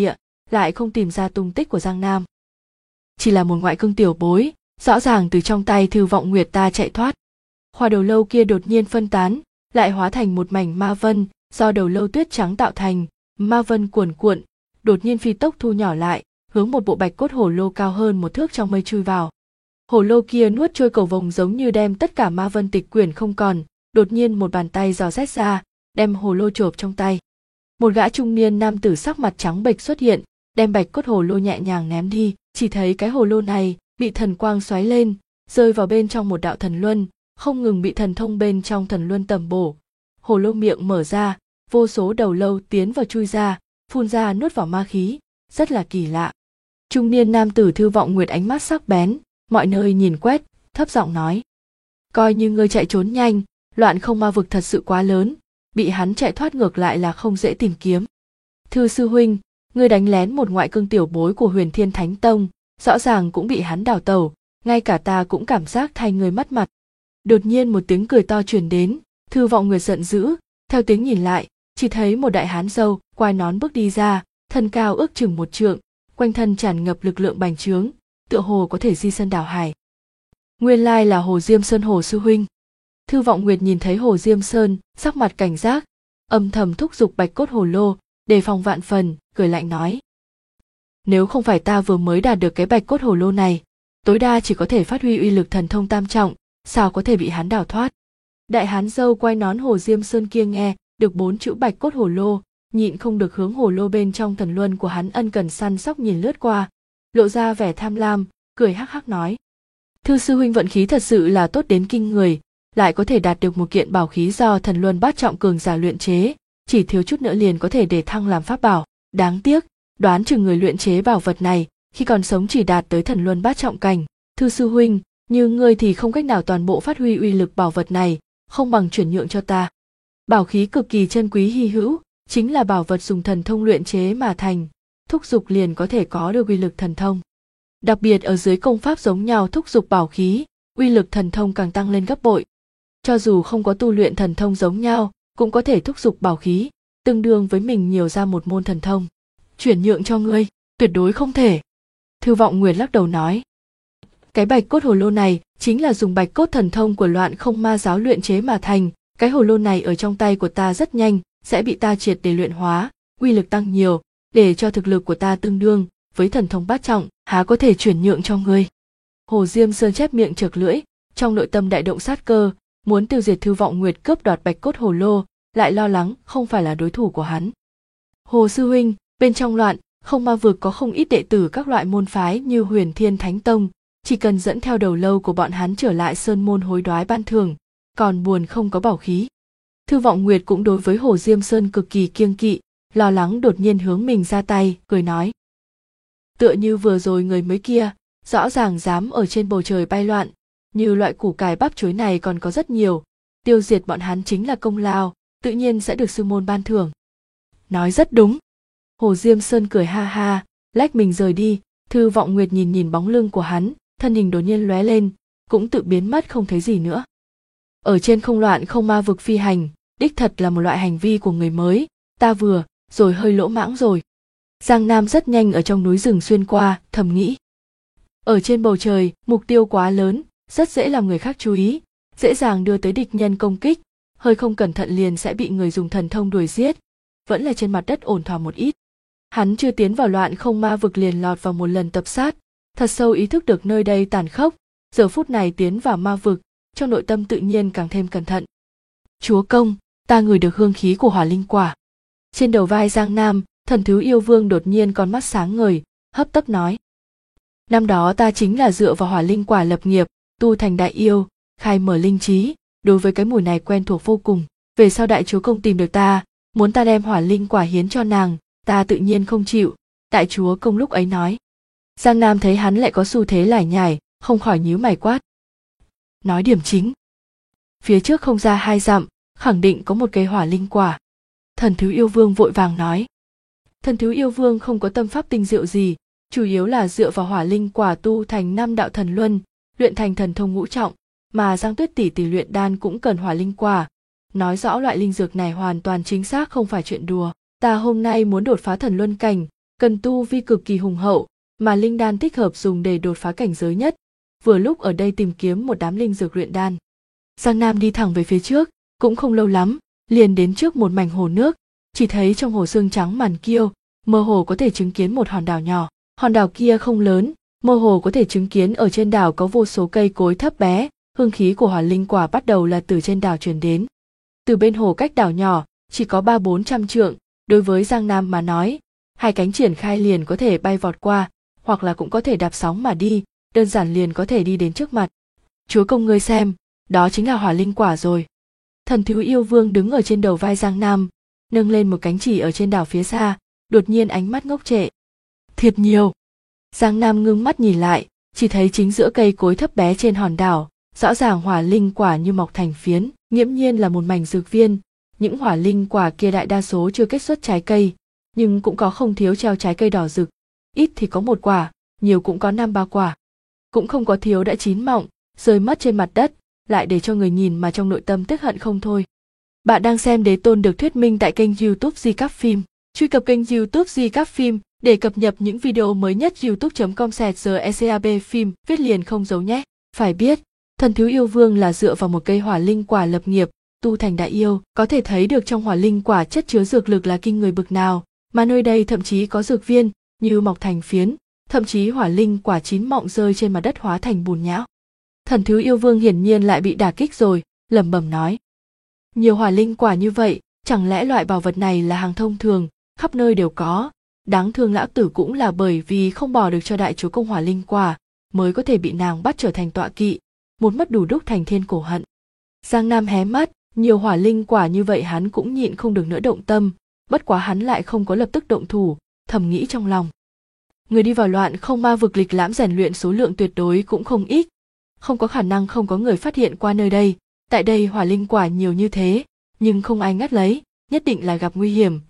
S1: lại không tìm ra tung tích của Giang Nam. Chỉ là một ngoại cương tiểu bối, rõ ràng từ trong tay Thư Vọng Nguyệt ta chạy thoát. Khỏa đầu lâu kia đột nhiên phân tán, lại hóa thành một mảnh ma vân, do đầu lâu tuyết trắng tạo thành, ma vân cuồn cuộn, đột nhiên phi tốc thu nhỏ lại, hướng một bộ bạch cốt hổ lô cao hơn một thước trong mây chui vào. Hổ lô kia nuốt trôi cầu vồng giống như đem tất cả ma vân tịch quyển không còn, đột nhiên một bàn tay dò xét ra, đem hổ lô chộp trong tay. Một gã trung niên nam tử sắc mặt trắng bệch xuất hiện, đem bạch cốt hổ lô nhẹ nhàng ném đi, chỉ thấy cái hổ lô này bị thần quang xoáy lên, rơi vào bên trong một đạo thần luân, không ngừng bị thần thông bên trong thần luân tầm bổ. Hổ lô miệng mở ra, vô số đầu lâu tiến vào chui ra, phun ra nuốt vào ma khí, rất là kỳ lạ. Trung niên nam tử Thư Vọng Nguyệt ánh mắt sắc bén, mọi nơi nhìn quét, thấp giọng nói: coi như ngươi chạy trốn nhanh, Loạn Không Ma vực thật sự quá lớn, bị hắn chạy thoát ngược lại là không dễ tìm kiếm. Thư sư huynh, ngươi đánh lén một ngoại cương tiểu bối của Huyền Thiên Thánh Tông, rõ ràng cũng bị hắn đào tẩu, ngay cả ta cũng cảm giác thay ngươi mất mặt. Đột nhiên một tiếng cười to truyền đến, Thư Vọng Nguyệt giận dữ, theo tiếng nhìn lại, chỉ thấy một đại hán râu quai nón bước đi ra, thân cao ước chừng 1 trượng, quanh thân tràn ngập lực lượng bành trướng, tựa hồ có thể di sơn đảo hải. Nguyên lai là Hồ Diêm Sơn Hồ sư huynh. Thư Vọng Nguyệt nhìn thấy Hồ Diêm Sơn, sắc mặt cảnh giác, âm thầm thúc giục bạch cốt hồ lô, đề phòng vạn phần, cười lạnh nói: nếu không phải ta vừa mới đạt được cái bạch cốt hồ lô này, tối đa chỉ có thể phát huy uy lực thần thông tam trọng, sao có thể bị hắn đào thoát. Đại hán râu quai nón Hồ Diêm Sơn kia nghe được 4 chữ bạch cốt hồ lô, nhịn không được hướng hồ lô bên trong thần luân của hắn ân cần săn sóc nhìn lướt qua, lộ ra vẻ tham lam, cười hắc hắc nói: Thư sư huynh vận khí thật sự là tốt đến kinh người, lại có thể đạt được một kiện bảo khí do thần luân bát trọng cường giả luyện chế, chỉ thiếu chút nữa liền có thể để thăng làm pháp bảo. Đáng tiếc, đoán chừng người luyện chế bảo vật này khi còn sống chỉ đạt tới thần luân bát trọng cảnh. Thư sư huynh, như ngươi thì không cách nào toàn bộ phát huy uy lực bảo vật này, không bằng chuyển nhượng cho ta. Bảo khí cực kỳ chân quý hy hữu, chính là bảo vật dùng thần thông luyện chế mà thành, thúc giục liền có thể có được uy lực thần thông. Đặc biệt ở dưới công pháp giống nhau thúc giục bảo khí, uy lực thần thông càng tăng lên gấp bội. Cho dù không có tu luyện thần thông giống nhau, cũng có thể thúc giục bảo khí, tương đương với mình nhiều ra một môn thần thông. Chuyển nhượng cho ngươi, tuyệt đối không thể. Thư Vọng Nguyệt lắc đầu nói: cái bạch cốt hồ lô này chính là dùng bạch cốt thần thông của Loạn Không Ma giáo luyện chế mà thành, cái hồ lô này ở trong tay của ta rất nhanh sẽ bị ta triệt để luyện hóa, uy lực tăng nhiều, để cho thực lực của ta tương đương với thần thông bát trọng, há có thể chuyển nhượng cho ngươi. Hồ Diêm Sơn chép miệng chực lưỡi, trong nội tâm đại động sát cơ, muốn tiêu diệt Thư Vọng Nguyệt cướp đoạt bạch cốt hồ lô, lại lo lắng không phải là đối thủ của hắn. Hồ sư huynh, bên trong Loạn Không Ma vực có không ít đệ tử các loại môn phái như Huyền Thiên Thánh Tông, chỉ cần dẫn theo đầu lâu của bọn hắn trở lại sơn môn hối đoái ban thưởng, còn buồn không có bảo khí. Thư Vọng Nguyệt cũng đối với Hồ Diêm Sơn cực kỳ kiêng kỵ, lo lắng đột nhiên hướng mình ra tay, cười nói: tựa như vừa rồi người mới kia, rõ ràng dám ở trên bầu trời bay loạn, như loại củ cải bắp chuối này còn có rất nhiều, tiêu diệt bọn hắn chính là công lao, tự nhiên sẽ được sư môn ban thưởng. Nói rất đúng. Hồ Diêm Sơn cười ha ha, lách mình rời đi. Thư Vọng Nguyệt nhìn nhìn bóng lưng của hắn, thân hình đột nhiên lóe lên, cũng tự biến mất không thấy gì nữa. Ở trên không Loạn Không Ma vực phi hành, đích thật là một loại hành vi của người mới, ta vừa rồi hơi lỗ mãng rồi. Giang Nam rất nhanh ở trong núi rừng xuyên qua, thầm nghĩ. Ở trên bầu trời, mục tiêu quá lớn, rất dễ làm người khác chú ý, dễ dàng đưa tới địch nhân công kích, hơi không cẩn thận liền sẽ bị người dùng thần thông đuổi giết. Vẫn là trên mặt đất ổn thỏa một ít. Hắn chưa tiến vào Loạn Không Ma vực liền lọt vào một lần tập sát, thật sâu ý thức được nơi đây tàn khốc, giờ phút này tiến vào ma vực, trong nội tâm tự nhiên càng thêm cẩn thận. Chúa công, ta ngửi được hương khí của hỏa linh quả. Trên đầu vai Giang Nam, Thần Thứ Yêu Vương đột nhiên con mắt sáng ngời, hấp tấp nói: năm đó ta chính là dựa vào hỏa linh quả lập nghiệp, tu thành đại yêu, khai mở linh trí, đối với cái mùi này quen thuộc vô cùng. Về sau đại chúa công tìm được ta, muốn ta đem hỏa linh quả hiến cho nàng, ta tự nhiên không chịu. Đại chúa công lúc ấy nói. Giang Nam thấy hắn lại có xu thế lải nhải, không khỏi nhíu mày quát: nói điểm chính. Phía trước không ra 2 dặm, khẳng định có một cây hỏa linh quả. Thần Thứ Yêu Vương vội vàng nói. Thần Thứ Yêu Vương không có tâm pháp tinh diệu gì, chủ yếu là dựa vào hỏa linh quả tu thành 5 đạo thần luân, luyện thành thần thông ngũ trọng, mà Giang Tuyết tỷ tỷ luyện đan cũng cần hỏa linh quả. Nói rõ loại linh dược này hoàn toàn chính xác không phải chuyện đùa. Ta hôm nay muốn đột phá thần luân cảnh, cần tu vi cực kỳ hùng hậu, mà linh đan thích hợp dùng để đột phá cảnh giới nhất. Vừa lúc ở đây tìm kiếm một đám linh dược luyện đan. Giang Nam đi thẳng về phía trước, cũng không lâu lắm, liền đến trước một mảnh hồ nước, chỉ thấy trong hồ sương trắng màn kiêu, mơ hồ có thể chứng kiến một hòn đảo nhỏ. Hòn đảo kia không lớn, mơ hồ có thể chứng kiến ở trên đảo có vô số cây cối thấp bé, hương khí của hỏa linh quả bắt đầu là từ trên đảo truyền đến. Từ bên hồ cách đảo nhỏ, chỉ có 300-400 trượng, đối với Giang Nam mà nói, hai cánh triển khai liền có thể bay vọt qua, hoặc là cũng có thể đạp sóng mà đi, đơn giản liền có thể đi đến trước mặt. Chúa công ngươi xem, đó chính là hỏa linh quả rồi. Thần Thiếu Yêu Vương đứng ở trên đầu vai Giang Nam, nâng lên một cánh chỉ ở trên đảo phía xa, đột nhiên ánh mắt ngốc trệ. Thiệt nhiều. Giang Nam ngưng mắt nhìn lại, chỉ thấy chính giữa cây cối thấp bé trên hòn đảo, rõ ràng hỏa linh quả như mọc thành phiến, nghiễm nhiên là một mảnh dược viên. Những hỏa linh quả kia đại đa số chưa kết xuất trái cây, nhưng cũng có không thiếu treo trái cây đỏ rực, ít thì có 1 quả, nhiều cũng có 5-3 quả. Cũng không có thiếu đã chín mọng, rơi mất trên mặt đất, lại để cho người nhìn mà trong nội tâm tức hận không thôi. Bạn đang xem Đế Tôn được thuyết minh tại kênh YouTube Di Các Phim. Truy cập kênh YouTube Di Các Phim để cập nhật những video mới nhất. youtube.com/secab phim viết liền không giấu nhé. Phải biết, Thần Thiếu Yêu Vương là dựa vào một cây hỏa linh quả lập nghiệp, tu thành đại yêu, có thể thấy được trong hỏa linh quả chất chứa dược lực là kinh người bực nào, mà nơi đây thậm chí có dược viên như mọc thành phiến, thậm chí hỏa linh quả chín mọng rơi trên mặt đất hóa thành bùn nhão. Thần Thiếu Yêu Vương hiển nhiên lại bị đả kích rồi, lẩm bẩm nói: nhiều hỏa linh quả như vậy, chẳng lẽ loại bảo vật này là hàng thông thường, khắp nơi đều có? Đáng thương lão tử cũng là bởi vì không bỏ được cho đại chúa công hỏa linh quả, mới có thể bị nàng bắt trở thành tọa kỵ, một mất đủ đúc thành thiên cổ hận. Giang Nam hé mắt, nhiều hỏa linh quả như vậy hắn cũng nhịn không được nữa động tâm, bất quá hắn lại không có lập tức động thủ, thầm nghĩ trong lòng. Người đi vào loạn không ma vực lịch lãm rèn luyện số lượng tuyệt đối cũng không ít, không có khả năng không có người phát hiện qua nơi đây. Tại đây hỏa linh quả nhiều như thế, nhưng không ai ngắt lấy, nhất định là gặp nguy hiểm.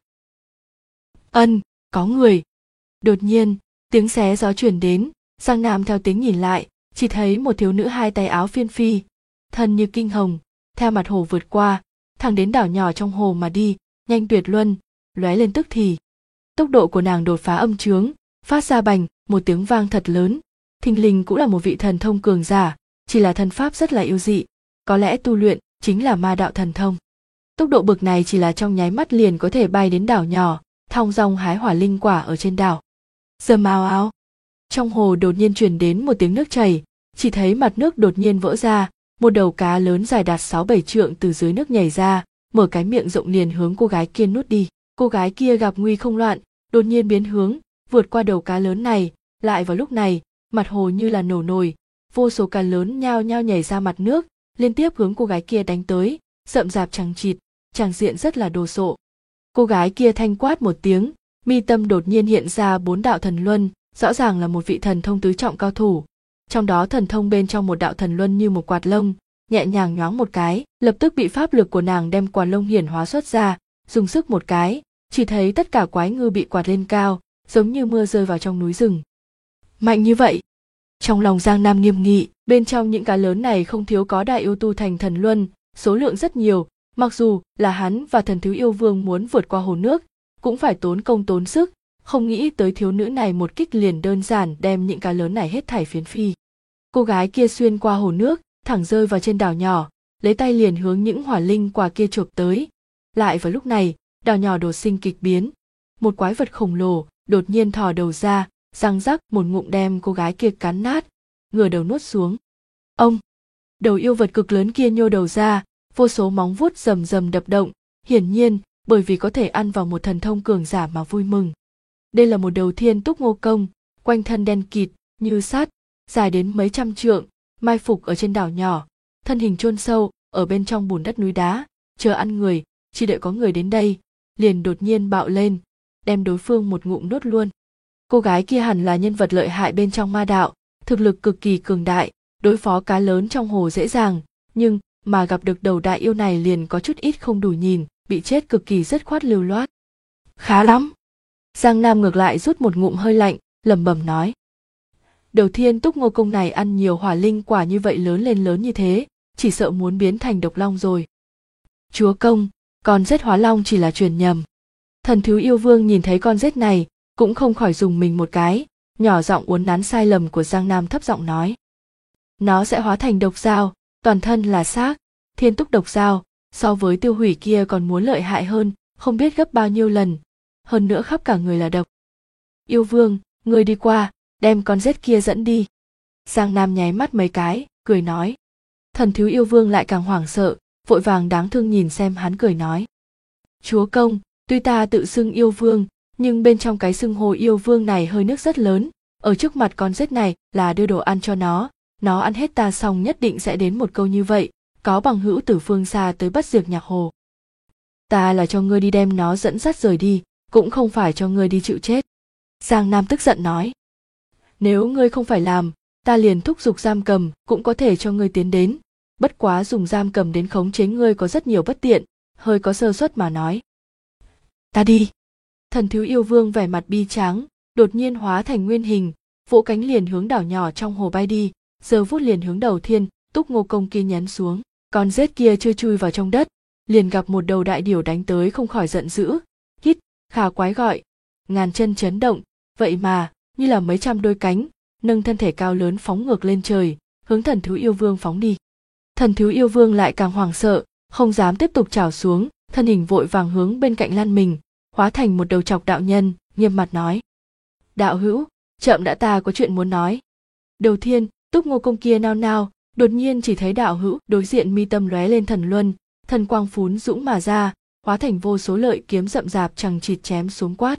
S1: Có người. Đột nhiên, tiếng xé gió truyền đến, Giang Nam theo tiếng nhìn lại, chỉ thấy một thiếu nữ hai tay áo phiên phi, thân như kinh hồng, theo mặt hồ vượt qua, thẳng đến đảo nhỏ trong hồ mà đi, nhanh tuyệt luân, lóe lên tức thì. Tốc độ của nàng đột phá âm chướng, phát ra bành một tiếng vang thật lớn, thình lình cũng là một vị thần thông cường giả, chỉ là thần pháp rất là yêu dị, có lẽ tu luyện chính là ma đạo thần thông. Tốc độ bực này chỉ là trong nháy mắt liền có thể bay đến đảo nhỏ, thong dong hái hỏa linh quả ở trên đảo. Rầm ào ào, trong hồ đột nhiên truyền đến một tiếng nước chảy, chỉ thấy mặt nước đột nhiên vỡ ra, một đầu cá lớn dài đạt 6-7 trượng từ dưới nước nhảy ra, mở cái miệng rộng liền hướng cô gái kia nuốt đi. Cô gái kia gặp nguy không loạn, đột nhiên biến hướng, vượt qua đầu cá lớn này. Lại vào lúc này, mặt hồ như là nổ nồi, vô số cá lớn nhao nhao nhảy ra mặt nước, liên tiếp hướng cô gái kia đánh tới, rậm rạp chằng chịt, tràng diện rất là đồ sộ. Cô gái kia thanh quát một tiếng, mi tâm đột nhiên hiện ra 4 đạo thần luân, rõ ràng là một vị thần thông tứ trọng cao thủ. Trong đó thần thông bên trong một đạo thần luân như một quạt lông, nhẹ nhàng nhoáng một cái, lập tức bị pháp lực của nàng đem quạt lông hiển hóa xuất ra, dùng sức một cái, chỉ thấy tất cả quái ngư bị quạt lên cao, giống như mưa rơi vào trong núi rừng. Mạnh như vậy! Trong lòng Giang Nam nghiêm nghị, bên trong những cá lớn này không thiếu có đại yêu tu thành thần luân, số lượng rất nhiều, mặc dù là hắn và Thần Thiếu Yêu Vương muốn vượt qua hồ nước, cũng phải tốn công tốn sức, không nghĩ tới thiếu nữ này một kích liền đơn giản đem những cá lớn này hết thảy phiến phi. Cô gái kia xuyên qua hồ nước, thẳng rơi vào trên đảo nhỏ, lấy tay liền hướng những hỏa linh quả kia chộp tới. Lại vào lúc này, đảo nhỏ đột sinh kịch biến, một quái vật khổng lồ đột nhiên thò đầu ra, răng rắc một ngụm đem cô gái kia cắn nát, ngửa đầu nuốt xuống. Ông! Đầu yêu vật cực lớn kia nhô đầu ra, vô số móng vuốt rầm rầm đập động, hiển nhiên bởi vì có thể ăn vào một thần thông cường giả mà vui mừng. Đây là một đầu thiên túc ngô công, quanh thân đen kịt như sắt, dài đến mấy trăm trượng, mai phục ở trên đảo nhỏ, thân hình chôn sâu ở bên trong bùn đất núi đá, chờ ăn người, chỉ đợi có người đến đây, liền đột nhiên bạo lên, đem đối phương một ngụm nuốt luôn. Cô gái kia hẳn là nhân vật lợi hại bên trong ma đạo, thực lực cực kỳ cường đại, đối phó cá lớn trong hồ dễ dàng, nhưng mà gặp được đầu đại yêu này liền có chút ít không đủ nhìn, bị chết cực kỳ dứt khoát lưu loát. Khá lắm. Giang Nam ngược lại rút một ngụm hơi lạnh, lẩm bẩm nói. Đầu thiên túc ngô công này ăn nhiều hỏa linh quả như vậy lớn lên lớn như thế, chỉ sợ muốn biến thành độc long rồi. Chúa công, con rết hóa long chỉ là truyền nhầm. Thần Thiếu Yêu Vương nhìn thấy con rết này, cũng không khỏi dùng mình một cái, nhỏ giọng uốn nắn sai lầm của Giang Nam, thấp giọng nói. Nó sẽ hóa thành độc dao, toàn thân là xác, thiên túc độc dao, so với tiêu hủy kia còn muốn lợi hại hơn, không biết gấp bao nhiêu lần, hơn nữa khắp cả người là độc. Yêu vương, người đi qua, đem con rết kia dẫn đi. Giang Nam nháy mắt mấy cái, cười nói. Thần thiếu yêu vương lại càng hoảng sợ, vội vàng đáng thương nhìn xem hắn, cười nói. Chúa công, tuy ta tự xưng yêu vương, nhưng bên trong cái xưng hô yêu vương này hơi nước rất lớn, ở trước mặt con rết này là đưa đồ ăn cho nó ăn hết ta xong nhất định sẽ đến một câu như vậy, có bằng hữu từ phương xa tới bắt diệt nhạc hồ. Ta là cho ngươi đi đem nó dẫn dắt rời đi, cũng không phải cho ngươi đi chịu chết. Giang Nam tức giận nói. Nếu ngươi không phải làm, ta liền thúc giục giam cầm cũng có thể cho ngươi tiến đến, bất quá dùng giam cầm đến khống chế ngươi có rất nhiều bất tiện, hơi có sơ suất mà nói. Ta đi. Thần thiếu yêu vương vẻ mặt bi tráng, đột nhiên hóa thành nguyên hình, vỗ cánh liền hướng đảo nhỏ trong hồ bay đi, giờ vút liền hướng đầu Thiên Túc Ngô Công kia nhấn xuống. Con rết kia chưa chui vào trong đất, liền gặp một đầu đại điểu đánh tới, không khỏi giận dữ, hít, khà quái gọi, ngàn chân chấn động, vậy mà như là mấy trăm đôi cánh, nâng thân thể cao lớn phóng ngược lên trời, hướng thần thú yêu vương phóng đi. Thần thú yêu vương lại càng hoảng sợ, không dám tiếp tục trảo xuống, thân hình vội vàng hướng bên cạnh lăn mình, hóa thành một đầu trọc đạo nhân, nghiêm mặt nói. Đạo hữu, chậm đã, ta có chuyện muốn nói. Đầu Thiên Túc Ngô Công kia nao nao, đột nhiên chỉ thấy đạo hữu đối diện mi tâm lóe lên thần luân, thần quang phún dũng mà ra, hóa thành vô số lợi kiếm rậm rạp chằng chịt chém xuống, quát.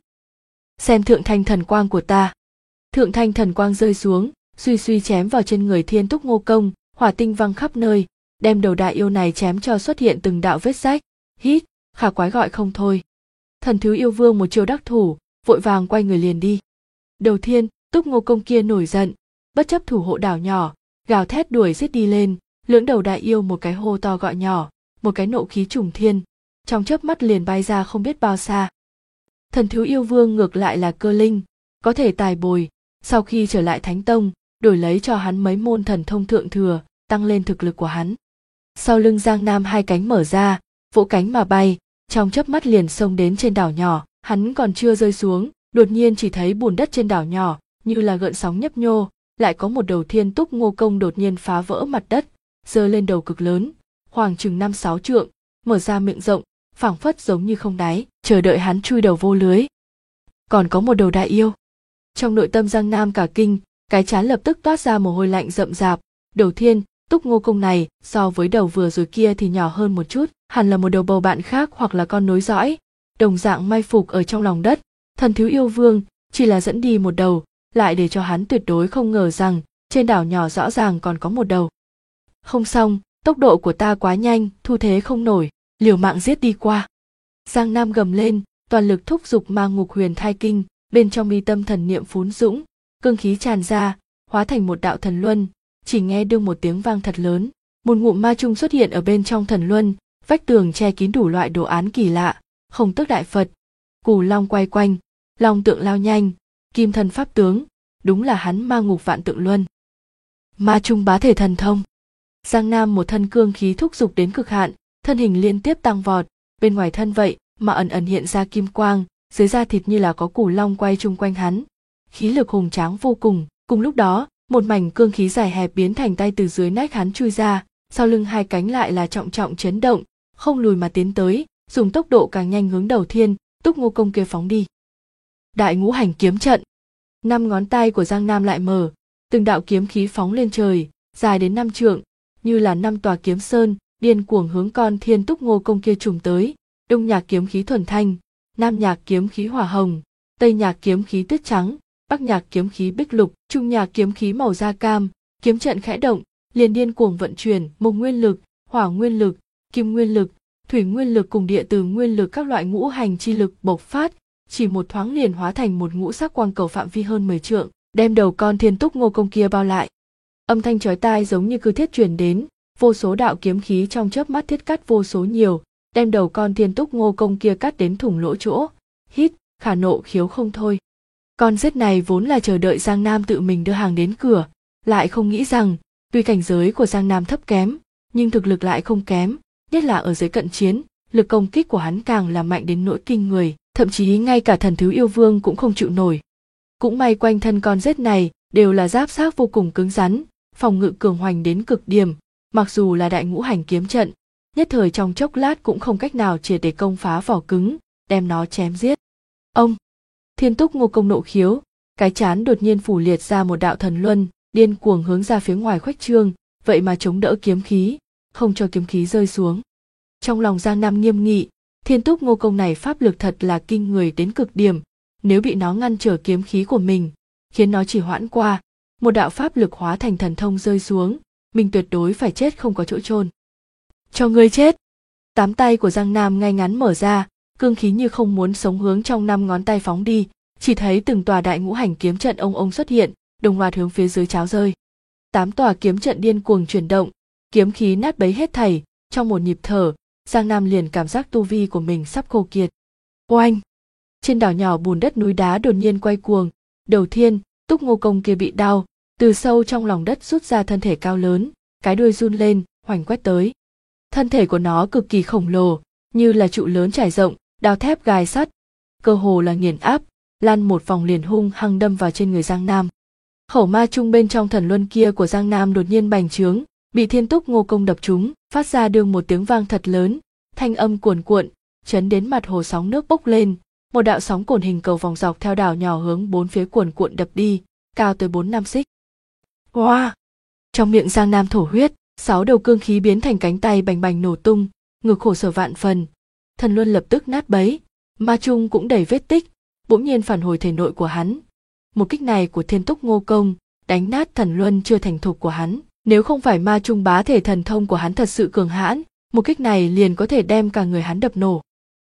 S1: Xem thượng thanh thần quang của ta. Thượng thanh thần quang rơi xuống, suy suy chém vào trên người Thiên Túc Ngô Công, hỏa tinh văng khắp nơi, đem đầu đại yêu này chém cho xuất hiện từng đạo vết rách, hít, khả quái gọi không thôi. Thần thiếu yêu vương một chiêu đắc thủ, vội vàng quay người liền đi. Đầu Thiên Túc Ngô Công kia nổi giận, bất chấp thủ hộ đảo nhỏ, gào thét đuổi giết đi lên, lưỡng đầu đại yêu một cái hô to gọi nhỏ, một cái nộ khí trùng thiên, trong chớp mắt liền bay ra không biết bao xa. Thần thiếu yêu vương ngược lại là cơ linh, có thể tài bồi, sau khi trở lại Thánh Tông, đổi lấy cho hắn mấy môn thần thông thượng thừa, tăng lên thực lực của hắn. Sau lưng Giang Nam hai cánh mở ra, vỗ cánh mà bay, trong chớp mắt liền xông đến trên đảo nhỏ, hắn còn chưa rơi xuống, đột nhiên chỉ thấy bùn đất trên đảo nhỏ như là gợn sóng nhấp nhô, lại có một đầu Thiên Túc Ngô Công đột nhiên phá vỡ mặt đất, giơ lên đầu cực lớn, khoảng chừng 5-6 trượng, mở ra miệng rộng, phảng phất giống như không đáy, chờ đợi hắn chui đầu vô lưới. Còn có một đầu đại yêu. Trong nội tâm Giang Nam cả kinh, cái trán lập tức toát ra mồ hôi lạnh rậm rạp, đầu Thiên Túc Ngô Công này so với đầu vừa rồi kia thì nhỏ hơn một chút, hẳn là một đầu bầu bạn khác hoặc là con nối dõi, đồng dạng mai phục ở trong lòng đất. Thần thiếu yêu vương chỉ là dẫn đi một đầu, lại để cho hắn tuyệt đối không ngờ rằng trên đảo nhỏ rõ ràng còn có một đầu. Không xong, tốc độ của ta quá nhanh, thu thế không nổi, liều mạng giết đi qua. Giang Nam gầm lên, toàn lực thúc giục Ma Ngục Huyền Thai Kinh, bên trong mi tâm thần niệm phún dũng, cương khí tràn ra, hóa thành một đạo thần luân, chỉ nghe đương một tiếng vang thật lớn, một ngụm ma chung xuất hiện ở bên trong thần luân, vách tường che kín đủ loại đồ án kỳ lạ, Khổng Tước Đại Phật, Cù Long quay quanh, long tượng lao nhanh, kim thần pháp tướng, đúng là hắn Ma Ngục Vạn Tượng Luân. Ma chung bá thể thần thông. Giang Nam một thân cương khí thúc giục đến cực hạn, thân hình liên tiếp tăng vọt, bên ngoài thân vậy mà ẩn ẩn hiện ra kim quang, dưới da thịt như là có cù long quay chung quanh hắn, khí lực hùng tráng vô cùng. Cùng lúc đó, một mảnh cương khí dài hẹp biến thành tay từ dưới nách hắn chui ra, sau lưng hai cánh lại là trọng trọng chấn động, không lùi mà tiến tới, dùng tốc độ càng nhanh hướng đầu Thiên Túc Ngô Công kia phóng đi. Đại Ngũ Hành Kiếm Trận. 5 ngón tay của Giang Nam lại mở, từng đạo kiếm khí phóng lên trời, dài đến 5 trượng, như là 5 tòa kiếm sơn, điên cuồng hướng con Thiên Túc Ngô Công kia trùng tới. Đông Nhạc kiếm khí thuần thanh, Nam Nhạc kiếm khí hỏa hồng, Tây Nhạc kiếm khí tuyết trắng, Bắc Nhạc kiếm khí bích lục, Trung Nhạc kiếm khí màu da cam. Kiếm trận khẽ động, liền điên cuồng vận chuyển mộc nguyên lực, hỏa nguyên lực, kim nguyên lực, thủy nguyên lực cùng địa từ nguyên lực, các loại ngũ hành chi lực bộc phát, chỉ một thoáng liền hóa thành một ngũ sắc quang cầu phạm vi hơn 10 trượng, đem đầu con Thiên Túc Ngô Công kia bao lại. Âm thanh chói tai giống như cư thiết truyền đến, vô số đạo kiếm khí trong chớp mắt thiết cắt vô số nhiều, đem đầu con Thiên Túc Ngô Công kia cắt đến thủng lỗ chỗ, hít, khả nộ khiếu không thôi. Con rết này vốn là chờ đợi Giang Nam tự mình đưa hàng đến cửa, lại không nghĩ rằng, tuy cảnh giới của Giang Nam thấp kém, nhưng thực lực lại không kém, nhất là ở giới cận chiến, lực công kích của hắn càng là mạnh đến nỗi kinh người. thậm chí ngay cả thần thiếu yêu vương cũng không chịu nổi. Cũng may quanh thân con rết này đều là giáp xác vô cùng cứng rắn, phòng ngự cường hoành đến cực điểm, mặc dù là đại ngũ hành kiếm trận, nhất thời trong chốc lát cũng không cách nào triệt để công phá vỏ cứng, đem nó chém giết. Ông! Thiên Túc Ngô Công nộ khiếu, cái trán đột nhiên phủ liệt ra một đạo thần luân, điên cuồng hướng ra phía ngoài khuếch trương, vậy mà chống đỡ kiếm khí, không cho kiếm khí rơi xuống. Trong lòng Giang Nam nghiêm nghị, Thiên Túc Ngô Công này pháp lực thật là kinh người đến cực điểm, nếu bị nó ngăn trở kiếm khí của mình, khiến nó chỉ hoãn qua, một đạo pháp lực hóa thành thần thông rơi xuống, mình tuyệt đối phải chết không có chỗ chôn. Cho ngươi chết! Tám tay của Giang Nam ngay ngắn mở ra, cương khí như không muốn sống hướng trong 5 ngón tay phóng đi, chỉ thấy từng tòa đại ngũ hành kiếm trận ông xuất hiện, đồng loạt hướng phía dưới cháo rơi. 8 tòa kiếm trận điên cuồng chuyển động, kiếm khí nát bấy hết thảy, trong một nhịp thở, Giang Nam liền cảm giác tu vi của mình sắp khô kiệt. Oanh! Trên đảo nhỏ bùn đất núi đá đột nhiên quay cuồng, đầu Thiên Túc Ngô Công kia bị đau, từ sâu trong lòng đất rút ra thân thể cao lớn, cái đuôi run lên, hoành quét tới. Thân thể của nó cực kỳ khổng lồ, như là trụ lớn trải rộng, đao thép gai sắt, cơ hồ là nghiền áp, lăn một vòng liền hung hăng đâm vào trên người Giang Nam. Khẩu ma chung bên trong thần luân kia của Giang Nam đột nhiên bành trướng, bị Thiên Túc Ngô Công đập trúng, phát ra đương một tiếng vang thật lớn, thanh âm cuồn cuộn, chấn đến mặt hồ sóng nước bốc lên, một đạo sóng cồn hình cầu vòng dọc theo đảo nhỏ hướng bốn phía cuồn cuộn đập đi, cao tới 4-5 xích. Wow! Trong miệng Giang Nam thổ huyết, 6 đầu cương khí biến thành cánh tay bành bành nổ tung, ngực khổ sở vạn phần. Thần luân lập tức nát bấy, ma chung cũng đầy vết tích, bỗng nhiên phản hồi thể nội của hắn. Một kích này của Thiên Túc Ngô Công đánh nát thần luân chưa thành thục của hắn. Nếu không phải ma chung bá thể thần thông của hắn thật sự cường hãn, một kích này liền có thể đem cả người hắn đập nổ.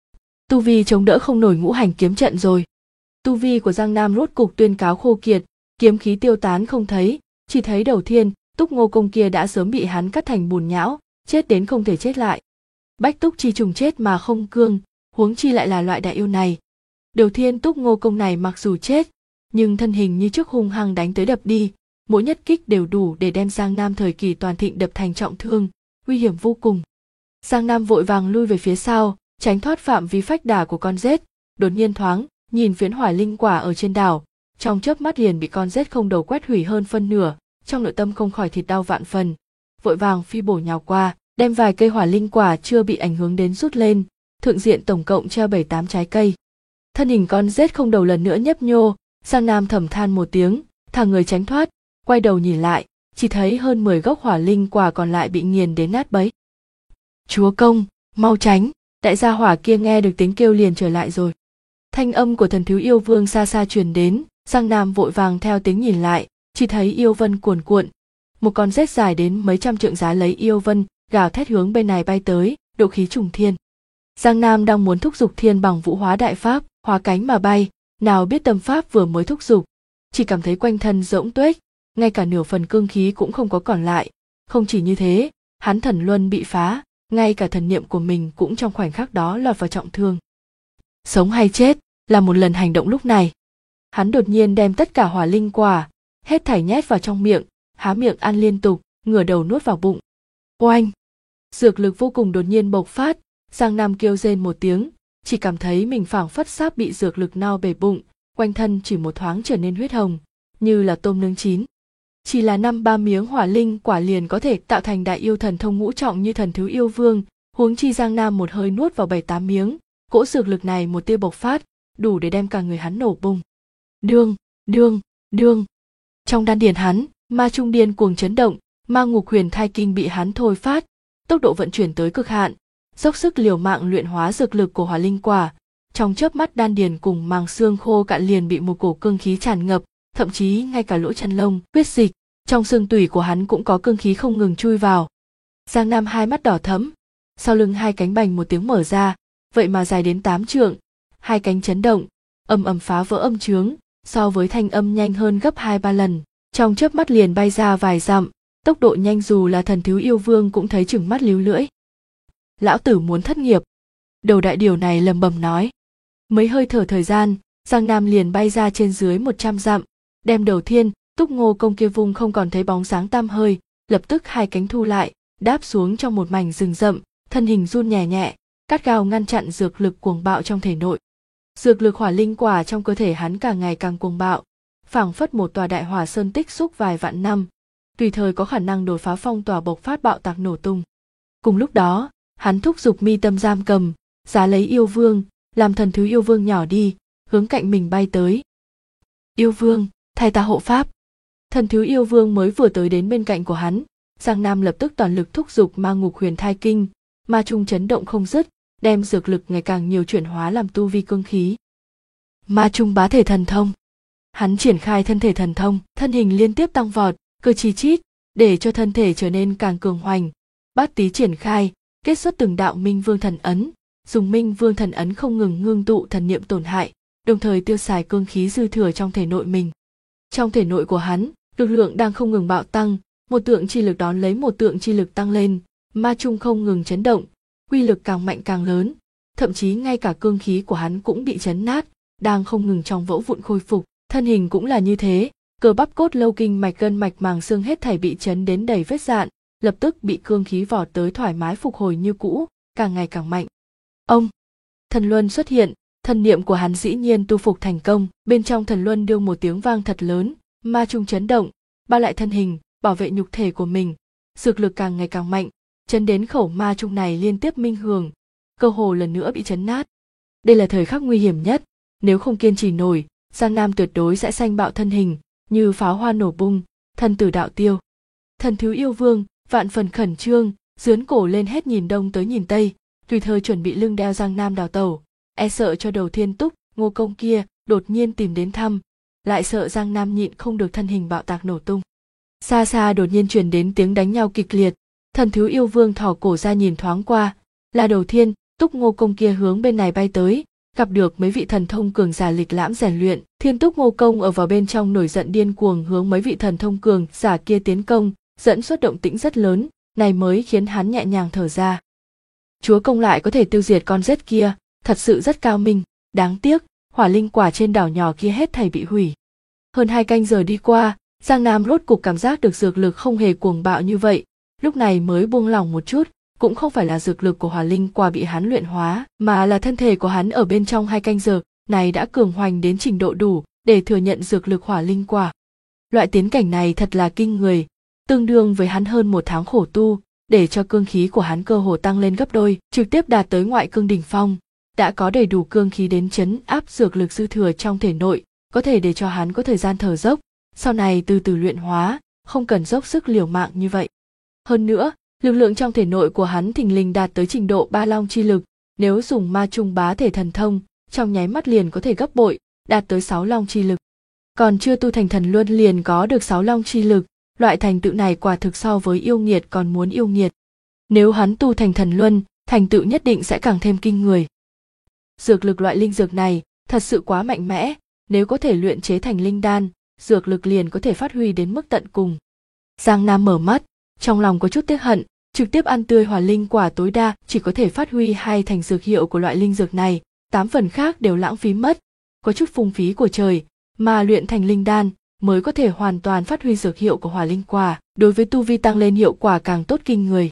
S1: Tu vi chống đỡ không nổi ngũ hành kiếm trận rồi. Tu vi của Giang Nam rốt cục tuyên cáo khô kiệt, kiếm khí tiêu tán không thấy, chỉ thấy đầu Thiên Túc Ngô Công kia đã sớm bị hắn cắt thành bùn nhão, chết đến không thể chết lại. Bách Túc chi trùng chết mà không cương, huống chi lại là loại đại yêu này. Đầu Thiên Túc Ngô Công này mặc dù chết, nhưng thân hình như trước hung hăng đánh tới đập đi, mỗi nhất kích đều đủ để đem Giang Nam thời kỳ toàn thịnh đập thành trọng thương, nguy hiểm vô cùng. Giang Nam vội vàng lui về phía sau, tránh thoát phạm vi phách đả của con rết, đột nhiên thoáng nhìn phiến hỏa linh quả ở trên đảo, trong chớp mắt liền bị con rết không đầu quét hủy hơn phân nửa, trong nội tâm không khỏi thịt đau vạn phần, vội vàng phi bổ nhào qua, đem vài cây hỏa linh quả chưa bị ảnh hưởng đến rút lên, thượng diện tổng cộng treo 7-8 trái cây. Thân hình con rết không đầu lần nữa nhấp nhô, Giang Nam thầm than một tiếng, thả người tránh thoát, quay đầu nhìn lại, chỉ thấy hơn 10 gốc hỏa linh quả còn lại bị nghiền đến nát bấy. Chúa công, mau tránh! Đại gia hỏa kia nghe được tiếng kêu liền trở lại rồi. Thanh âm của thần thiếu yêu vương xa xa truyền đến, Giang Nam vội vàng theo tiếng nhìn lại, chỉ thấy yêu vân cuồn cuộn. Một con rết dài đến mấy trăm trượng giá lấy yêu vân, gào thét hướng bên này bay tới, độ khí trùng thiên. Giang Nam đang muốn thúc giục thiên bằng vũ hóa đại pháp, hóa cánh mà bay, nào biết tâm pháp vừa mới thúc giục, chỉ cảm thấy quanh thân rỗng tuếch, ngay cả nửa phần cương khí cũng không có còn lại. Không chỉ như thế, hắn thần luân bị phá, ngay cả thần niệm của mình cũng trong khoảnh khắc đó lọt vào trọng thương. Sống hay chết là một lần hành động lúc này. Hắn đột nhiên đem tất cả hỏa linh quả, hết thảy nhét vào trong miệng, há miệng ăn liên tục, ngửa đầu nuốt vào bụng. Oanh! Dược lực vô cùng đột nhiên bộc phát, Giang Nam kêu rên một tiếng, chỉ cảm thấy mình phảng phất sắp bị dược lực no bể bụng, quanh thân chỉ một thoáng trở nên huyết hồng, như là tôm nướng chín. Chỉ là 5-3 miếng hỏa linh quả liền có thể tạo thành đại yêu thần thông ngũ trọng như thần thiếu yêu vương, huống chi Giang Nam một hơi nuốt vào 7-8 miếng, cỗ dược lực này một tia bộc phát, đủ để đem cả người hắn nổ bung. Đương, đương, đương. Trong đan điền hắn, ma trung điên cuồng chấn động, ma ngục huyền thai kinh bị hắn thôi phát, tốc độ vận chuyển tới cực hạn, dốc sức liều mạng luyện hóa dược lực của hỏa linh quả, trong chớp mắt đan điền cùng màng xương khô cạn liền bị một cổ cương khí tràn ngập, thậm chí ngay cả lỗ chân lông, huyết dịch, trong xương tủy của hắn cũng có cương khí không ngừng chui vào. Giang Nam hai mắt đỏ thẫm, sau lưng hai cánh bành một tiếng mở ra, vậy mà dài đến 8 trượng, hai cánh chấn động, ầm ầm phá vỡ âm chướng, so với thanh âm nhanh hơn gấp 2-3 lần, trong chớp mắt liền bay ra vài dặm, tốc độ nhanh dù là thần thiếu yêu vương cũng thấy chừng mắt líu lưỡi. Lão tử muốn thất nghiệp. Đầu đại điều này lầm bầm nói. Mấy hơi thở thời gian, Giang Nam liền bay ra trên dưới 100 dặm, đem đầu Thiên Túc Ngô Công kia vùng không còn thấy bóng dáng tăm hơi, lập tức hai cánh thu lại, đáp xuống trong một mảnh rừng rậm, thân hình run nhẹ nhẹ, cắt gao ngăn chặn dược lực cuồng bạo trong thể nội. Dược lực hỏa linh quả trong cơ thể hắn càng ngày càng cuồng bạo, phảng phất một tòa đại hỏa sơn tích xúc vài vạn năm, tùy thời có khả năng đột phá phong tỏa bộc phát bạo tạc nổ tung. Cùng lúc đó, hắn thúc giục mi tâm giam cầm, giá lấy yêu vương, làm thần thứ yêu vương nhỏ đi, hướng cạnh mình bay tới. Yêu vương, thay ta hộ pháp. Thần thứ yêu vương mới vừa tới đến bên cạnh của hắn, Giang Nam lập tức toàn lực thúc giục ma ngục huyền thai kinh, ma trung chấn động không dứt, đem dược lực ngày càng nhiều chuyển hóa làm tu vi cương khí. Ma trung bá thể thần thông. Hắn triển khai thân thể thần thông, thân hình liên tiếp tăng vọt, cơ chi chít, để cho thân thể trở nên càng cường hoành. Bát tí triển khai, kết xuất từng đạo minh vương thần ấn, dùng minh vương thần ấn không ngừng ngưng tụ thần niệm tổn hại, đồng thời tiêu xài cương khí dư thừa trong thể nội mình. Trong thể nội của hắn, lực lượng đang không ngừng bạo tăng, một tượng chi lực đón lấy một tượng chi lực tăng lên, ma trung không ngừng chấn động, uy lực càng mạnh càng lớn, thậm chí ngay cả cương khí của hắn cũng bị chấn nát, đang không ngừng trong vỡ vụn khôi phục, thân hình cũng là như thế, cơ bắp cốt lâu kinh mạch gân mạch màng xương hết thảy bị chấn đến đầy vết dạn, lập tức bị cương khí vọt tới thoải mái phục hồi như cũ, càng ngày càng mạnh. Ông, thần luân xuất hiện, thần niệm của hắn dĩ nhiên tu phục thành công, bên trong thần luân đương một tiếng vang thật lớn, ma trung chấn động, bao lại thân hình, bảo vệ nhục thể của mình, dược lực càng ngày càng mạnh, chấn đến khẩu ma trung này liên tiếp minh hưởng, cơ hồ lần nữa bị chấn nát. Đây là thời khắc nguy hiểm nhất, nếu không kiên trì nổi, Giang Nam tuyệt đối sẽ sanh bạo thân hình, như pháo hoa nổ bung, thân tử đạo tiêu. Thần thứ yêu vương, vạn phần khẩn trương, dướn cổ lên hết nhìn đông tới nhìn tây, tùy thời chuẩn bị lưng đeo Giang Nam đào tẩu, e sợ cho đầu thiên túc, Ngô Công kia đột nhiên tìm đến thăm, lại sợ Giang Nam nhịn không được thân hình bạo tạc nổ tung. Xa xa đột nhiên truyền đến tiếng đánh nhau kịch liệt, thần thứ yêu vương thò cổ ra nhìn thoáng qua, là đầu thiên túc Ngô Công kia hướng bên này bay tới, gặp được mấy vị thần thông cường giả lịch lãm rèn luyện, thiên túc Ngô Công ở vào bên trong nổi giận điên cuồng hướng mấy vị thần thông cường giả kia tiến công, dẫn xuất động tĩnh rất lớn, này mới khiến hắn nhẹ nhàng thở ra. Chúa công lại có thể tiêu diệt con rết kia, thật sự rất cao minh, đáng tiếc, hỏa linh quả trên đảo nhỏ kia hết thảy bị hủy. Hơn 2 canh giờ đi qua, Giang Nam rốt cục cảm giác được dược lực không hề cuồng bạo như vậy, lúc này mới buông lỏng một chút, cũng không phải là dược lực của hỏa linh quả bị hắn luyện hóa, mà là thân thể của hắn ở bên trong 2 canh giờ này đã cường hoành đến trình độ đủ để thừa nhận dược lực hỏa linh quả. Loại tiến cảnh này thật là kinh người, tương đương với hắn hơn 1 tháng khổ tu, để cho cương khí của hắn cơ hồ tăng lên gấp đôi, trực tiếp đạt tới ngoại cương đỉnh phong, đã có đầy đủ cương khí đến chấn áp dược lực dư thừa trong thể nội, có thể để cho hắn có thời gian thở dốc, sau này từ từ luyện hóa, không cần dốc sức liều mạng như vậy. Hơn nữa, lực lượng trong thể nội của hắn thình lình đạt tới trình độ 3 long chi lực, nếu dùng ma trung bá thể thần thông, trong nháy mắt liền có thể gấp bội, đạt tới 6 long chi lực. Còn chưa tu thành thần luân liền có được 6 long chi lực, loại thành tựu này quả thực so với yêu nghiệt còn muốn yêu nghiệt. Nếu hắn tu thành thần luân, thành tựu nhất định sẽ càng thêm kinh người. Dược lực loại linh dược này thật sự quá mạnh mẽ, nếu có thể luyện chế thành linh đan, dược lực liền có thể phát huy đến mức tận cùng. Giang Nam mở mắt, trong lòng có chút tiếc hận, trực tiếp ăn tươi hỏa linh quả tối đa chỉ có thể phát huy 2 thành dược hiệu của loại linh dược này, 8 phần khác đều lãng phí mất, có chút phung phí của trời, mà luyện thành linh đan mới có thể hoàn toàn phát huy dược hiệu của hỏa linh quả, đối với tu vi tăng lên hiệu quả càng tốt kinh người.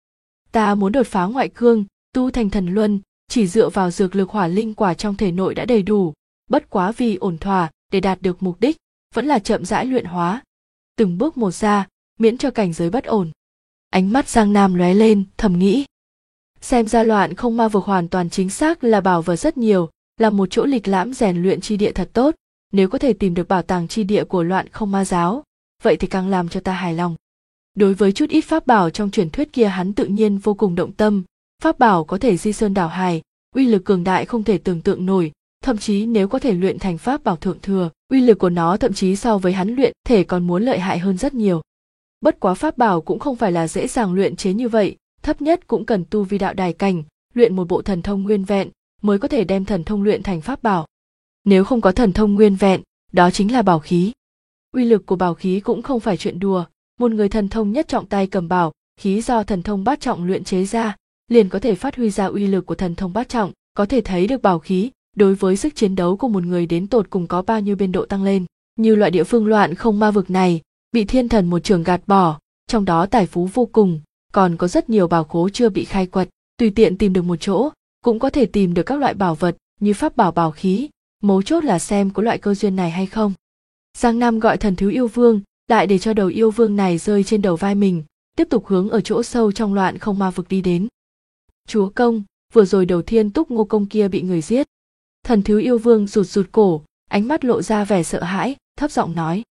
S1: Ta muốn đột phá ngoại cương, tu thành thần luân, chỉ dựa vào dược lực hỏa linh quả trong thể nội đã đầy đủ, bất quá vì ổn thỏa để đạt được mục đích, vẫn là chậm rãi luyện hóa, từng bước một ra, miễn cho cảnh giới bất ổn. Ánh mắt Giang Nam lóe lên, thầm nghĩ. Xem ra Loạn Không Ma Vực hoàn toàn chính xác là bảo vật rất nhiều, là một chỗ lịch lãm rèn luyện chi địa thật tốt, nếu có thể tìm được bảo tàng chi địa của Loạn Không Ma giáo, vậy thì càng làm cho ta hài lòng. Đối với chút ít pháp bảo trong truyền thuyết kia hắn tự nhiên vô cùng động tâm, pháp bảo có thể di sơn đảo hải, uy lực cường đại không thể tưởng tượng nổi, thậm chí nếu có thể luyện thành pháp bảo thượng thừa, uy lực của nó thậm chí so với hắn luyện thể còn muốn lợi hại hơn rất nhiều. Bất quá pháp bảo cũng không phải là dễ dàng luyện chế như vậy, thấp nhất cũng cần tu vi đạo đài cảnh, luyện một bộ thần thông nguyên vẹn mới có thể đem thần thông luyện thành pháp bảo. Nếu không có thần thông nguyên vẹn, đó chính là bảo khí. Uy lực của bảo khí cũng không phải chuyện đùa, một người thần thông nhất trọng tay cầm bảo khí do thần thông bát trọng luyện chế ra, liền có thể phát huy ra uy lực của thần thông bát trọng, có thể thấy được bảo khí đối với sức chiến đấu của một người đến tột cùng có bao nhiêu biên độ tăng lên. Như loại địa phương Loạn Không Ma Vực này, bị thiên thần một trường gạt bỏ, trong đó tài phú vô cùng, còn có rất nhiều bảo khố chưa bị khai quật, tùy tiện tìm được một chỗ, cũng có thể tìm được các loại bảo vật như pháp bảo bảo khí, mấu chốt là xem có loại cơ duyên này hay không. Giang Nam gọi Thần Thiếu Yêu Vương, lại để cho đầu yêu vương này rơi trên đầu vai mình, tiếp tục hướng ở chỗ sâu trong loạn không ma vực đi đến. Chúa công, vừa rồi đầu Thiên Túc Ngô công kia bị người giết. Thần Thiếu Yêu Vương rụt rụt cổ, ánh mắt lộ ra vẻ sợ hãi, thấp giọng nói.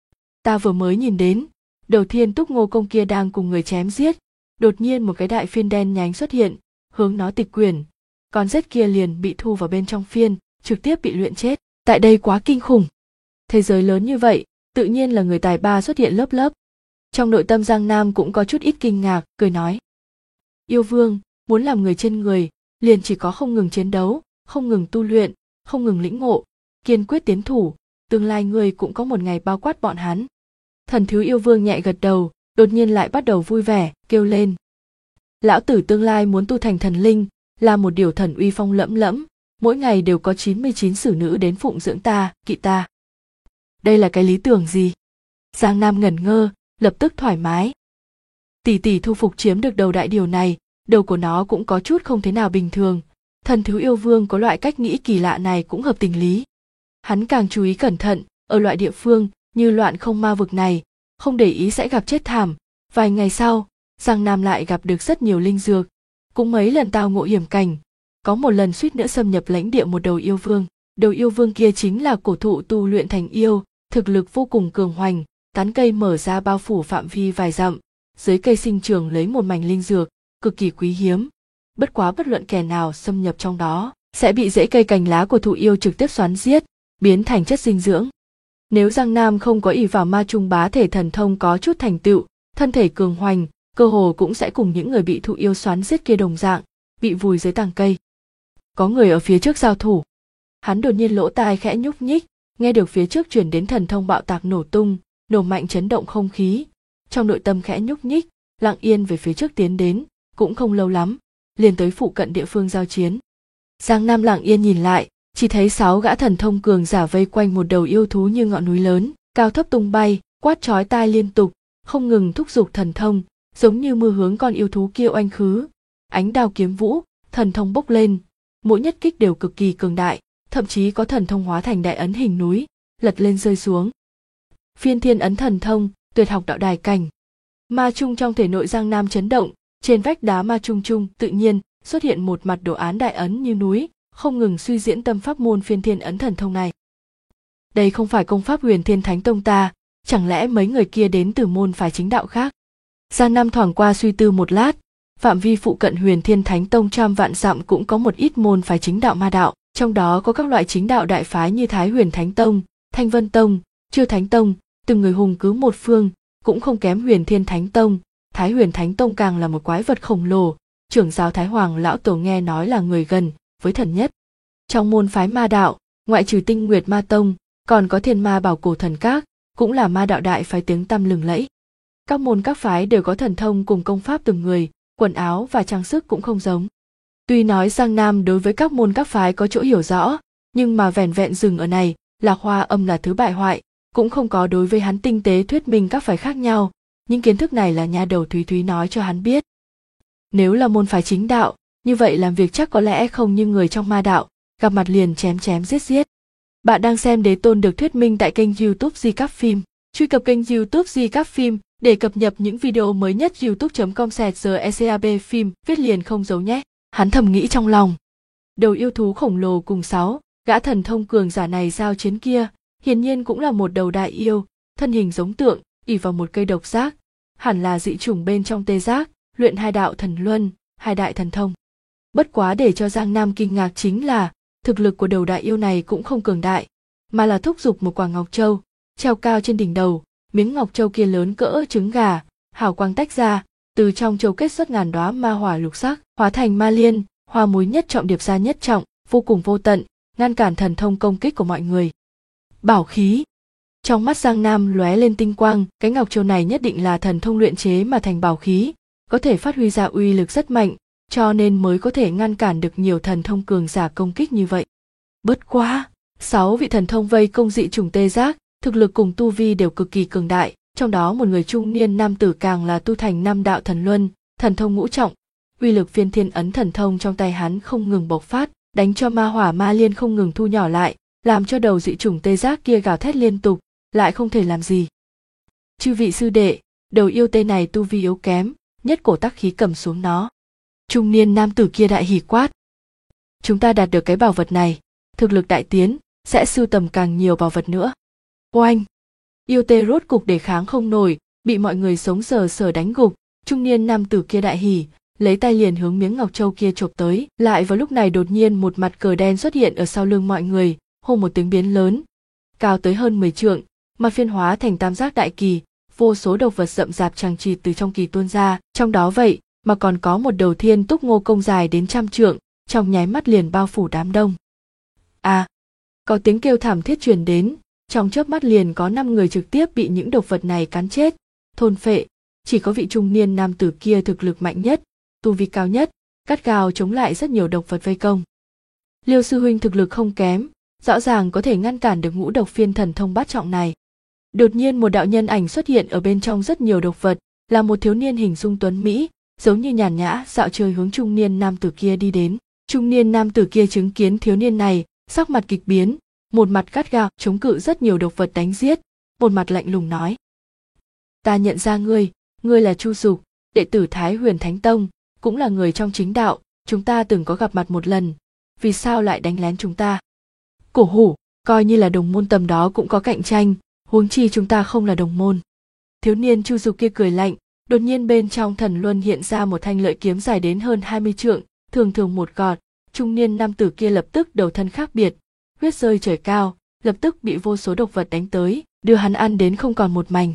S1: Ta vừa mới nhìn đến, đầu Thiên Túc Ngô công kia đang cùng người chém giết, đột nhiên một cái đại phiên đen nhánh xuất hiện, hướng nó tịch quyển. Con rết kia liền bị thu vào bên trong phiên, trực tiếp bị luyện chết. Tại đây quá kinh khủng. Thế giới lớn như vậy, tự nhiên là người tài ba xuất hiện lớp lớp. Trong nội tâm Giang Nam cũng có chút ít kinh ngạc, cười nói. Yêu Vương, muốn làm người trên người, liền chỉ có không ngừng chiến đấu, không ngừng tu luyện, không ngừng lĩnh ngộ, kiên quyết tiến thủ, tương lai người cũng có một ngày bao quát bọn hắn. Thần Thiếu Yêu Vương nhẹ gật đầu, đột nhiên lại bắt đầu vui vẻ, kêu lên. Lão tử tương lai muốn tu thành thần linh, là một điều thần uy phong lẫm lẫm, mỗi ngày đều có 99 xử nữ đến phụng dưỡng ta, kỵ ta. Đây là cái lý tưởng gì? Giang Nam ngẩn ngơ, lập tức thoải mái. Tỷ tỷ thu phục chiếm được đầu đại điều này, đầu của nó cũng có chút không thế nào bình thường. Thần Thiếu Yêu Vương có loại cách nghĩ kỳ lạ này cũng hợp tình lý. Hắn càng chú ý cẩn thận, ở loại địa phương như loạn không ma vực này, không để ý sẽ gặp chết thảm. Vài ngày sau, Giang Nam lại gặp được rất nhiều linh dược, cũng mấy lần tao ngộ hiểm cảnh. Có một lần suýt nữa xâm nhập lãnh địa một đầu yêu vương. Đầu yêu vương kia chính là cổ thụ tu luyện thành yêu, thực lực vô cùng cường hoành, tán cây mở ra bao phủ phạm vi vài dặm, dưới cây sinh trưởng lấy một mảnh linh dược, cực kỳ quý hiếm. Bất quá bất luận kẻ nào xâm nhập trong đó, sẽ bị rễ cây cành lá của thụ yêu trực tiếp xoắn giết, biến thành chất dinh dưỡng. Nếu Giang Nam không có ỷ vào ma trung bá thể thần thông có chút thành tựu, thân thể cường hoành, cơ hồ cũng sẽ cùng những người bị thụ yêu xoắn giết kia đồng dạng, bị vùi dưới tàng cây. Có người ở phía trước giao thủ. Hắn đột nhiên lỗ tai khẽ nhúc nhích, nghe được phía trước truyền đến thần thông bạo tạc nổ tung, nổ mạnh chấn động không khí. Trong nội tâm khẽ nhúc nhích, lặng yên về phía trước tiến đến, cũng không lâu lắm, liền tới phụ cận địa phương giao chiến. Giang Nam lặng yên nhìn lại, chỉ thấy 6 gã thần thông cường giả vây quanh một đầu yêu thú như ngọn núi lớn, cao thấp tung bay, quát chói tai liên tục, không ngừng thúc giục thần thông, giống như mưa hướng con yêu thú kia oanh khứ. Ánh đao kiếm vũ, thần thông bốc lên, mỗi nhất kích đều cực kỳ cường đại, thậm chí có thần thông hóa thành đại ấn hình núi, lật lên rơi xuống. Phiên Thiên Ấn thần thông, tuyệt học đạo đài cảnh. Ma trung trong thể nội Giang Nam chấn động, trên vách đá ma trung trung tự nhiên xuất hiện một mặt đồ án đại ấn như núi, không ngừng suy diễn tâm pháp môn Phiên Thiên Ấn thần thông này. Đây không phải công pháp Huyền Thiên Thánh Tông ta, chẳng lẽ mấy người kia đến từ môn phái chính đạo khác? Giang Nam thoảng qua suy tư một lát, phạm vi phụ cận Huyền Thiên Thánh Tông trăm vạn dặm cũng có một ít môn phái chính đạo ma đạo, trong đó có các loại chính đạo đại phái như Thái Huyền Thánh Tông, Thanh Vân Tông, Chiêu Thánh Tông, từng người hùng cứ một phương, cũng không kém Huyền Thiên Thánh Tông. Thái Huyền Thánh Tông càng là một quái vật khổng lồ, trưởng giáo Thái Hoàng lão tổ nghe nói là người gần với thần nhất. Trong môn phái ma đạo, ngoại trừ Tinh Nguyệt Ma Tông, còn có Thiên Ma Bảo Cổ Thần Các, cũng là ma đạo đại phái tiếng tăm lừng lẫy. Các môn các phái đều có thần thông cùng công pháp từng người, quần áo và trang sức cũng không giống. Tuy nói Giang Nam đối với các môn các phái có chỗ hiểu rõ, nhưng mà vẻn vẹn dừng ở này, Lạc Hoa Âm là thứ bại hoại, cũng không có đối với hắn tinh tế thuyết minh các phái khác nhau. Những kiến thức này là nha đầu Thúy Thúy nói cho hắn biết. Nếu là môn phái chính đạo, như vậy làm việc chắc có lẽ không như người trong ma đạo, gặp mặt liền chém chém giết giết. Bạn đang xem Đế Tôn được thuyết minh tại kênh YouTube Di Cáp Phim. Truy cập kênh YouTube Di Cáp Phim để cập nhật những video mới nhất. youtube.com/GECAB phim viết liền không giấu nhé. Hắn thầm nghĩ trong lòng. Đầu yêu thú khổng lồ cùng 6 gã thần thông cường giả này giao chiến kia, hiển nhiên cũng là một đầu đại yêu, thân hình giống tượng, ỷ vào một cây độc giác, hẳn là dị chủng bên trong tê giác, luyện 2 đạo thần luân, 2 đại thần thông. Bất quá để cho Giang Nam kinh ngạc chính là, thực lực của đầu đại yêu này cũng không cường đại, mà là thúc giục một quả ngọc châu, treo cao trên đỉnh đầu, miếng ngọc châu kia lớn cỡ trứng gà, hào quang tách ra, từ trong châu kết xuất ngàn đóa ma hỏa lục sắc, hóa thành ma liên, hoa muối nhất trọng điệp ra nhất trọng, vô cùng vô tận, ngăn cản thần thông công kích của mọi người. Bảo khí. Trong mắt Giang Nam lóe lên tinh quang, cái ngọc châu này nhất định là thần thông luyện chế mà thành bảo khí, có thể phát huy ra uy lực rất mạnh, cho nên mới có thể ngăn cản được nhiều thần thông cường giả công kích như vậy. Bất quá, 6 vị thần thông vây công dị chủng tê giác, thực lực cùng tu vi đều cực kỳ cường đại, trong đó một người trung niên nam tử càng là tu thành 5 đạo thần luân, thần thông ngũ trọng, uy lực Phiên Thiên Ấn thần thông trong tay hắn không ngừng bộc phát, đánh cho ma hỏa ma liên không ngừng thu nhỏ lại, làm cho đầu dị chủng tê giác kia gào thét liên tục, lại không thể làm gì. Chư vị sư đệ, đầu yêu tê này tu vi yếu kém, nhất cổ tắc khí cầm xuống nó. Trung niên nam tử kia đại hỉ quát. Chúng ta đạt được cái bảo vật này, thực lực đại tiến, sẽ sưu tầm càng nhiều bảo vật nữa. Oanh! Yêu tê rốt cục đề kháng không nổi, bị mọi người sống sờ sờ đánh gục. Trung niên nam tử kia đại hỉ, lấy tay liền hướng miếng ngọc châu kia chộp tới. Lại vào lúc này đột nhiên một mặt cờ đen xuất hiện ở sau lưng mọi người, hô một tiếng biến lớn, cao tới hơn 10 trượng, mà phiên hóa thành tam giác đại kỳ, vô số độc vật rậm rạp chằng chịt từ trong kỳ tuôn ra. Trong đó vậy mà còn có một đầu thiên túc ngô công dài đến 100 trượng, trong nháy mắt liền bao phủ đám đông. Có tiếng kêu thảm thiết truyền đến, trong chớp mắt liền có 5 người trực tiếp bị những độc vật này cắn chết, thôn phệ. Chỉ có vị trung niên nam tử kia thực lực mạnh nhất, tu vi cao nhất, gắt gao chống lại rất nhiều độc vật vây công. Liêu sư huynh thực lực không kém, rõ ràng có thể ngăn cản được ngũ độc phiên thần thông bát trọng này. Đột nhiên một đạo nhân ảnh xuất hiện ở bên trong rất nhiều độc vật, là một thiếu niên hình dung tuấn mỹ, giống như nhàn nhã dạo chơi hướng trung niên nam tử kia đi đến. Trung niên nam tử kia chứng kiến thiếu niên này, sắc mặt kịch biến, một mặt gắt gao chống cự rất nhiều độc vật đánh giết, một mặt lạnh lùng nói: Ta nhận ra ngươi là Chu Dục, đệ tử Thái Huyền Thánh Tông, cũng là người trong chính đạo, chúng ta từng có gặp mặt một lần, vì sao lại đánh lén chúng ta? Cổ hủ, coi như là đồng môn tầm đó cũng có cạnh tranh, huống chi chúng ta không là đồng môn. Thiếu niên Chu Dục kia cười lạnh, đột nhiên bên trong thần luân hiện ra một thanh lợi kiếm dài đến hơn 20 trượng, thường thường một gọt, trung niên nam tử kia lập tức đầu thân khác biệt, huyết rơi trời cao, lập tức bị vô số độc vật đánh tới, đưa hắn ăn đến không còn một mảnh.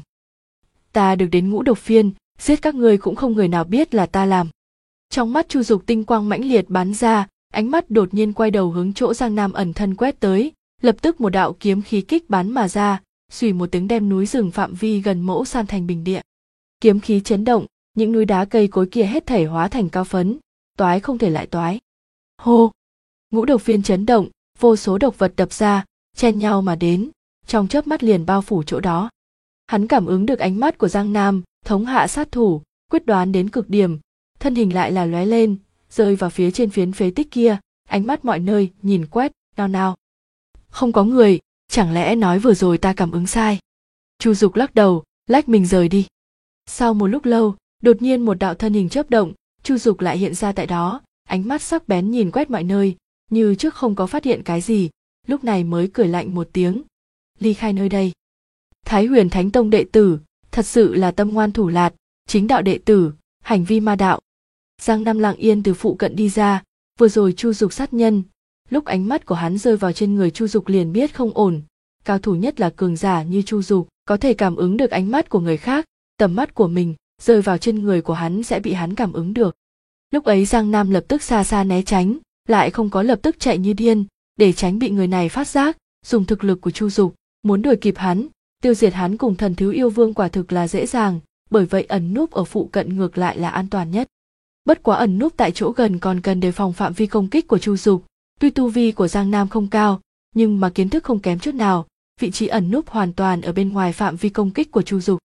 S1: Ta được đến ngũ độc phiên, giết các ngươi cũng không người nào biết là ta làm. Trong mắt Chu Dục tinh quang mãnh liệt bắn ra, ánh mắt đột nhiên quay đầu hướng chỗ Giang Nam ẩn thân quét tới, lập tức một đạo kiếm khí kích bắn mà ra, xùy một tiếng đem núi rừng phạm vi gần mẫu san thành bình địa. Kiếm khí chấn động, những núi đá cây cối kia hết thảy hóa thành cao phấn, toái không thể lại toái. Hô! Ngũ độc phiên chấn động, vô số độc vật đập ra, chen nhau mà đến, trong chớp mắt liền bao phủ chỗ đó. Hắn cảm ứng được ánh mắt của Giang Nam, thống hạ sát thủ, quyết đoán đến cực điểm, thân hình lại là lóe lên, rơi vào phía trên phiến phế tích kia, ánh mắt mọi nơi nhìn quét, nao nao. Không có người, chẳng lẽ nói vừa rồi ta cảm ứng sai? Chu Dục lắc đầu, lách mình rời đi. Sau một lúc lâu, đột nhiên một đạo thân hình chớp động, Chu Dục lại hiện ra tại đó, ánh mắt sắc bén nhìn quét mọi nơi, như trước không có phát hiện cái gì, lúc này mới cười lạnh một tiếng, ly khai nơi đây. Thái Huyền Thánh Tông đệ tử, thật sự là tâm ngoan thủ lạt, chính đạo đệ tử, hành vi ma đạo. Giang Nam lặng yên từ phụ cận đi ra, vừa rồi Chu Dục sát nhân, lúc ánh mắt của hắn rơi vào trên người Chu Dục liền biết không ổn, cao thủ nhất là cường giả như Chu Dục, có thể cảm ứng được ánh mắt của người khác, tầm mắt của mình rơi vào trên người của hắn sẽ bị hắn cảm ứng được. Lúc ấy Giang Nam lập tức xa xa né tránh, lại không có lập tức chạy như điên, để tránh bị người này phát giác, dùng thực lực của Chu Dục, muốn đuổi kịp hắn, tiêu diệt hắn cùng Thần Thiếu Yêu Vương quả thực là dễ dàng, bởi vậy ẩn núp ở phụ cận ngược lại là an toàn nhất. Bất quá ẩn núp tại chỗ gần còn cần đề phòng phạm vi công kích của Chu Dục, tuy tu vi của Giang Nam không cao, nhưng mà kiến thức không kém chút nào, vị trí ẩn núp hoàn toàn ở bên ngoài phạm vi công kích của Chu Dục.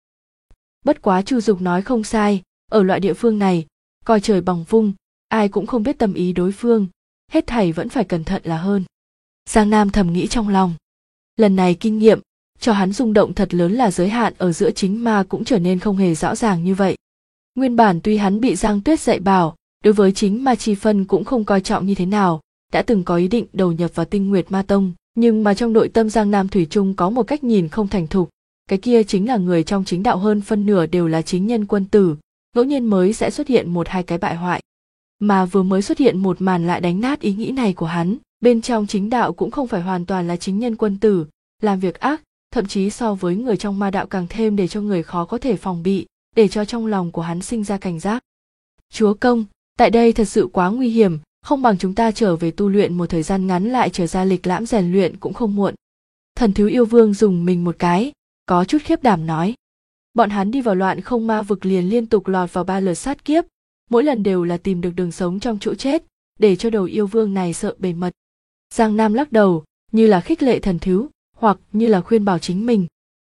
S1: Bất quá Chu Dục nói không sai, ở loại địa phương này, coi trời bằng vung, ai cũng không biết tâm ý đối phương, hết thảy vẫn phải cẩn thận là hơn. Giang Nam thầm nghĩ trong lòng, lần này kinh nghiệm cho hắn rung động thật lớn, là giới hạn ở giữa chính ma cũng trở nên không hề rõ ràng như vậy. Nguyên bản tuy hắn bị Giang Tuyết dạy bảo, đối với chính ma chi phân cũng không coi trọng như thế nào, đã từng có ý định đầu nhập vào Tinh Nguyệt Ma Tông, nhưng mà trong nội tâm Giang Nam thủy chung có một cách nhìn không thành thục, cái kia chính là người trong chính đạo hơn phân nửa đều là chính nhân quân tử, ngẫu nhiên mới sẽ xuất hiện một hai cái bại hoại. Mà vừa mới xuất hiện một màn lại đánh nát ý nghĩ này của hắn, bên trong chính đạo cũng không phải hoàn toàn là chính nhân quân tử, làm việc ác, thậm chí so với người trong ma đạo càng thêm để cho người khó có thể phòng bị, để cho trong lòng của hắn sinh ra cảnh giác. Chúa công, tại đây thật sự quá nguy hiểm, không bằng chúng ta trở về tu luyện một thời gian ngắn lại trở ra lịch lãm rèn luyện cũng không muộn. Thần Thiếu Yêu Vương dùng mình một cái, có chút khiếp đảm nói. Bọn hắn đi vào Loạn Không Ma Vực liền liên tục lọt vào 3 lượt sát kiếp, mỗi lần đều là tìm được đường sống trong chỗ chết, để cho đầu yêu vương này sợ bề mật. Giang Nam lắc đầu, như là khích lệ Thần Thiếu, hoặc như là khuyên bảo chính mình.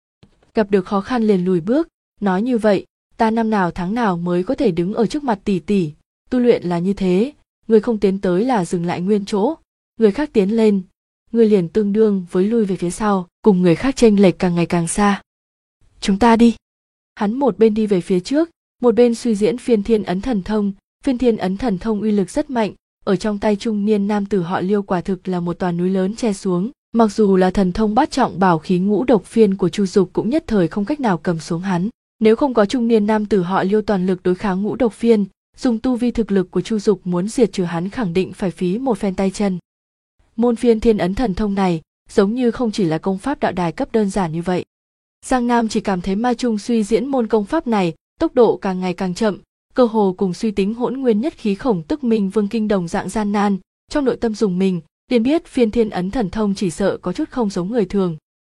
S1: Gặp được khó khăn liền lùi bước, nói như vậy, ta năm nào tháng nào mới có thể đứng ở trước mặt tỷ tỷ, tu luyện là như thế, người không tiến tới là dừng lại nguyên chỗ, Người khác tiến lên, người liền tương đương với lui về phía sau, cùng người khác chênh lệch càng ngày càng xa. Chúng ta đi. Hắn một bên đi về phía trước, một bên suy diễn phiên thiên ấn thần thông. Phiên thiên ấn thần thông uy lực rất mạnh, ở trong tay trung niên nam tử họ Liêu quả thực là một tòa núi lớn che xuống. Mặc dù là thần thông bát trọng bảo khí ngũ độc phiên của Chu Dục cũng nhất thời không cách nào cầm xuống hắn. Nếu không có trung niên nam tử họ Liêu toàn lực đối kháng ngũ độc phiên, dùng tu vi thực lực của Chu Dục muốn diệt trừ hắn khẳng định phải phí một phen tay chân. Môn phiên thiên ấn thần thông này giống như không chỉ là công pháp đạo đài cấp đơn giản như vậy. Giang Nam chỉ cảm thấy Ma Trung suy diễn môn công pháp này tốc độ càng ngày càng chậm, cơ hồ cùng suy tính hỗn nguyên nhất khí khổng tức minh vương kinh đồng dạng gian nan, trong nội tâm dùng mình, liền biết phiên thiên ấn thần thông chỉ sợ có chút không giống người thường.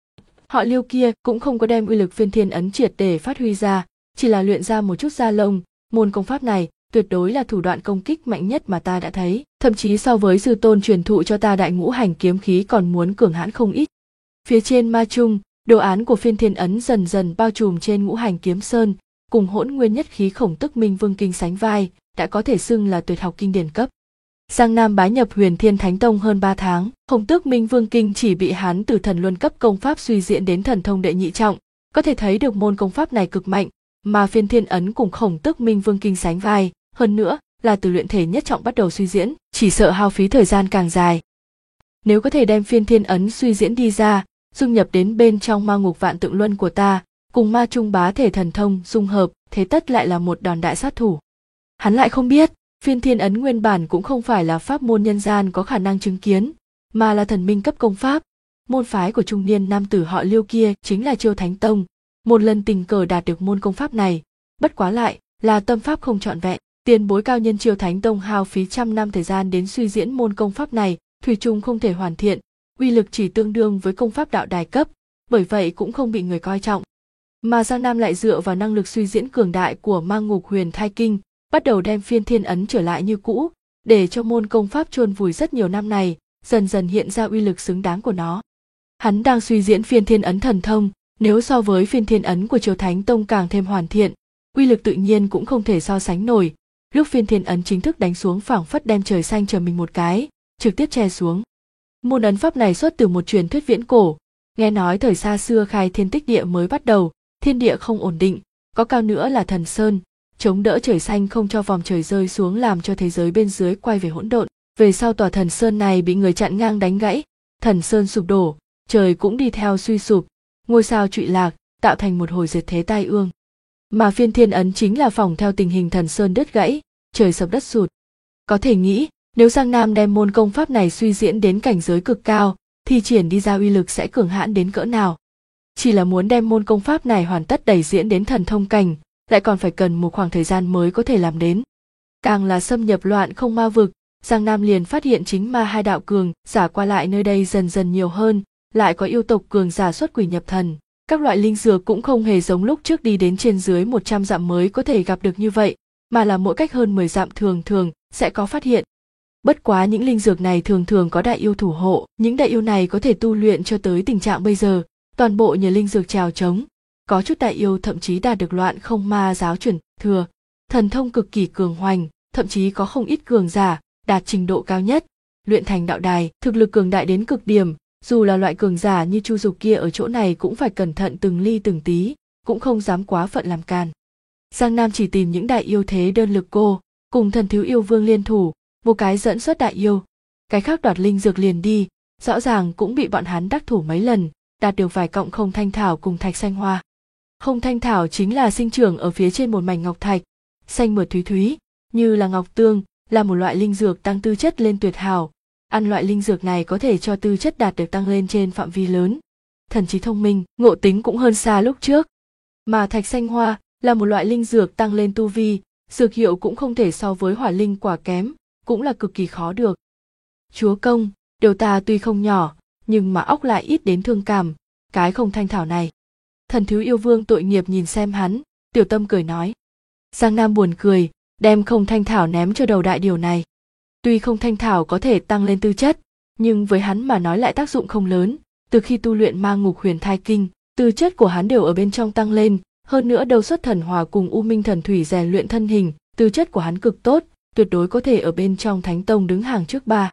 S1: Họ Liêu kia cũng không có đem uy lực phiên thiên ấn triệt để phát huy ra, chỉ là luyện ra một chút da lông. Môn công pháp này tuyệt đối là thủ đoạn công kích mạnh nhất mà ta đã thấy, thậm chí so với sư tôn truyền thụ cho ta đại ngũ hành kiếm khí còn muốn cường hãn không ít. Phía trên ma trung, đồ án của phiên thiên ấn dần dần bao trùm trên ngũ hành kiếm sơn, cùng hỗn nguyên nhất khí khổng tức minh vương kinh sánh vai, đã có thể xưng là tuyệt học kinh điển cấp. Giang Nam bái nhập Huyền Thiên Thánh Tông hơn 3 tháng, khổng tước minh vương kinh chỉ bị hắn từ thần luân cấp công pháp suy diễn đến thần thông đệ nhị trọng, có thể thấy được môn công pháp này cực mạnh, mà phiên thiên ấn cùng khổng tước minh vương kinh sánh vai, hơn nữa là từ luyện thể nhất trọng bắt đầu suy diễn, chỉ sợ hao phí thời gian càng dài. Nếu có thể đem phiên thiên ấn suy diễn đi ra, dung nhập đến bên trong ma ngục vạn tượng luân của ta, cùng ma trung bá thể thần thông dung hợp, thế tất lại là một đòn đại sát thủ. Hắn lại không biết, phiên thiên ấn nguyên bản cũng không phải là pháp môn nhân gian có khả năng chứng kiến, mà là thần minh cấp công pháp. Môn phái của trung niên nam tử họ Liêu kia chính là Chiêu Thánh Tông, một lần tình cờ đạt được môn công pháp này, bất quá lại là tâm pháp không trọn vẹn. Tiền bối cao nhân Chiêu Thánh Tông hao phí trăm năm thời gian đến suy diễn môn công pháp này, thủy chung không thể hoàn thiện, uy lực chỉ tương đương với công pháp đạo đài cấp, bởi vậy cũng không bị người coi trọng. Mà Giang Nam lại dựa vào năng lực suy diễn cường đại của Ma Ngục Huyền Thai Kinh, bắt đầu đem phiên thiên ấn trở lại như cũ, để cho môn công pháp chôn vùi rất nhiều năm này, dần dần hiện ra uy lực xứng đáng của nó. Hắn đang suy diễn phiên thiên ấn thần thông, nếu so với phiên thiên ấn của Chiêu Thánh Tông càng thêm hoàn thiện, uy lực tự nhiên cũng không thể so sánh nổi. Lúc phiên thiên ấn chính thức đánh xuống phảng phất đem trời xanh chờ mình một cái, trực tiếp che xuống. Môn ấn pháp này xuất từ một truyền thuyết viễn cổ, nghe nói thời xa xưa khai thiên tích địa mới bắt đầu, thiên địa không ổn định, có cao nữa là thần sơn, chống đỡ trời xanh không cho vòng trời rơi xuống làm cho thế giới bên dưới quay về hỗn độn. Về sau tòa thần sơn này bị người chặn ngang đánh gãy, thần sơn sụp đổ, trời cũng đi theo suy sụp, ngôi sao trụy lạc, tạo thành một hồi diệt thế tai ương. Mà phiên thiên ấn chính là phỏng theo tình hình thần sơn đứt gãy, trời sập đất sụt. Có thể nghĩ, nếu Giang Nam đem môn công pháp này suy diễn đến cảnh giới cực cao, thì triển đi ra uy lực sẽ cường hãn đến cỡ nào. Chỉ là muốn đem môn công pháp này hoàn tất đẩy diễn đến thần thông cảnh, lại còn phải cần một khoảng thời gian mới có thể làm đến. Càng là xâm nhập loạn không ma vực, Giang Nam liền phát hiện chính ma hai đạo cường giả qua lại nơi đây dần dần nhiều hơn, lại có yêu tộc cường giả xuất quỷ nhập thần. Các loại linh dược cũng không hề giống lúc trước đi đến trên dưới 100 dặm mới có thể gặp được như vậy, mà là mỗi cách hơn 10 dặm thường thường sẽ có phát hiện. Bất quá những linh dược này thường thường có đại yêu thủ hộ, những đại yêu này có thể tu luyện cho tới tình trạng bây giờ, toàn bộ nhờ linh dược trèo trống. Có chút đại yêu thậm chí đạt được loạn không ma giáo chuẩn thừa, thần thông cực kỳ cường hoành, thậm chí có không ít cường giả đạt trình độ cao nhất, luyện thành đạo đài, thực lực cường đại đến cực điểm, dù là loại cường giả như Chu Dục kia ở chỗ này cũng phải cẩn thận từng ly từng tí, cũng không dám quá phận làm càn. Giang Nam chỉ tìm những đại yêu thế đơn lực cô, cùng Thần Thiếu Yêu Vương liên thủ, một cái dẫn xuất đại yêu, cái khác đoạt linh dược liền đi, rõ ràng cũng bị bọn hắn đắc thủ mấy lần, đạt được vài cọng không thanh thảo cùng thạch xanh hoa. Không thanh thảo chính là sinh trưởng ở phía trên một mảnh ngọc thạch, xanh mượt thúy thúy, như là ngọc tương, là một loại linh dược tăng tư chất lên tuyệt hảo. Ăn loại linh dược này có thể cho tư chất đạt được tăng lên trên phạm vi lớn. Thần trí thông minh, ngộ tính cũng hơn xa lúc trước. Mà thạch xanh hoa là một loại linh dược tăng lên tu vi, dược hiệu cũng không thể so với hỏa linh quả kém, cũng là cực kỳ khó được. Chúa công, điều ta tuy không nhỏ, nhưng mà óc lại ít đến thương cảm, cái không thanh thảo này. Thần Thiếu Yêu Vương tội nghiệp nhìn xem hắn, tiểu tâm cười nói. Giang Nam buồn cười, đem không thanh thảo ném cho đầu đại điều này. Tuy không thanh thảo có thể tăng lên tư chất, nhưng với hắn mà nói lại tác dụng không lớn. Từ khi tu luyện Ma Ngục Huyền Thai Kinh, tư chất của hắn đều ở bên trong tăng lên, hơn nữa đầu xuất thần hòa cùng U Minh Thần Thủy rèn luyện thân hình, tư chất của hắn cực tốt, tuyệt đối có thể ở bên trong Thánh Tông đứng hàng trước ba.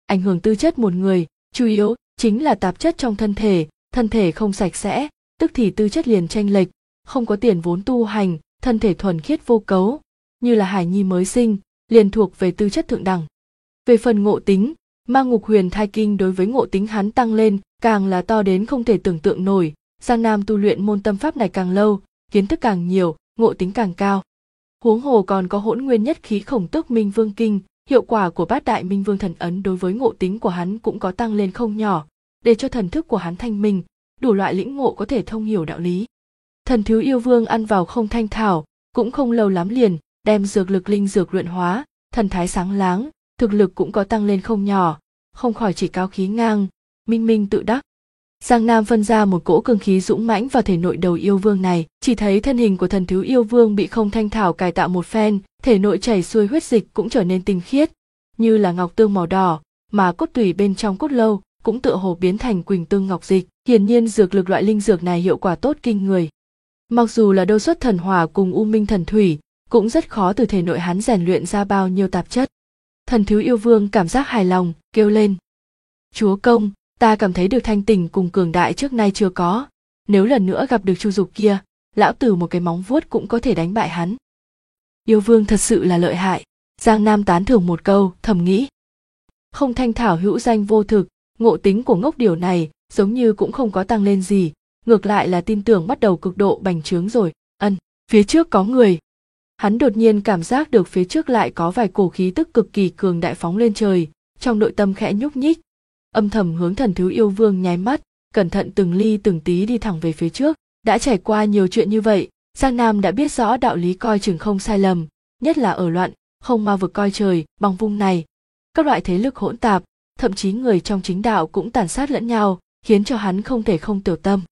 S1: ảnh hưởng tư chất một người, chủ yếu chính là tạp chất trong thân thể không sạch sẽ, tức thì tư chất liền chênh lệch, không có tiền vốn tu hành, thân thể thuần khiết vô cấu, như là hải nhi mới sinh, liền thuộc về tư chất thượng đẳng. Về phần ngộ tính, Ma Ngục Huyền Thai Kinh đối với ngộ tính hắn tăng lên càng là to đến không thể tưởng tượng nổi. Giang Nam tu luyện môn tâm pháp này càng lâu, kiến thức càng nhiều, ngộ tính càng cao. Huống hồ còn có Hỗn Nguyên Nhất Khí Khổng Tước Minh Vương Kinh, hiệu quả của Bát Đại Minh Vương Thần Ấn đối với ngộ tính của hắn cũng có tăng lên không nhỏ, để cho thần thức của hắn thanh minh, đủ loại lĩnh ngộ có thể thông hiểu đạo lý. Thần Thiếu Yêu Vương ăn vào không thanh thảo, cũng không lâu lắm liền đem dược lực linh dược luyện hóa, thần thái sáng láng, thực lực cũng có tăng lên không nhỏ, không khỏi chỉ cao khí ngang, minh minh tự đắc. Giang Nam phân ra một cỗ cương khí dũng mãnh vào thể nội đầu yêu vương này, chỉ thấy thân hình của thần Thiếu Yêu Vương bị không thanh thảo cải tạo một phen, thể nội chảy xuôi huyết dịch cũng trở nên tinh khiết, như là ngọc tương màu đỏ, mà cốt tủy bên trong cốt lâu cũng tựa hồ biến thành quỳnh tương ngọc dịch. Hiển nhiên dược lực loại linh dược này hiệu quả tốt kinh người. Mặc dù là Đâu Xuất Thần Hỏa cùng U Minh Thần Thủy, cũng rất khó từ thể nội hắn rèn luyện ra bao nhiêu tạp chất. Thần Thiếu Yêu Vương cảm giác hài lòng, kêu lên: "Chúa công, ta cảm thấy được thanh tỉnh cùng cường đại trước nay chưa có. Nếu lần nữa gặp được Chu Dục kia, lão tử một cái móng vuốt cũng có thể đánh bại hắn." Yêu Vương thật sự là lợi hại. Giang Nam tán thưởng một câu, thầm nghĩ. Không thanh thảo hữu danh vô thực, ngộ tính của ngốc điểu này giống như cũng không có tăng lên gì, ngược lại là tin tưởng bắt đầu cực độ bành trướng rồi. Phía trước có người. Hắn đột nhiên cảm giác được phía trước lại có vài cổ khí tức cực kỳ cường đại phóng lên trời, trong nội tâm khẽ nhúc nhích, âm thầm hướng thần Thiếu Yêu Vương nháy mắt, cẩn thận từng ly từng tí đi thẳng về phía trước. Đã trải qua nhiều chuyện như vậy, Giang Nam đã biết rõ đạo lý coi chừng không sai lầm, nhất là ở loạn không ma vực coi trời bằng vung này, các loại thế lực hỗn tạp, thậm chí người trong chính đạo cũng tàn sát lẫn nhau, khiến cho hắn không thể không tiểu tâm.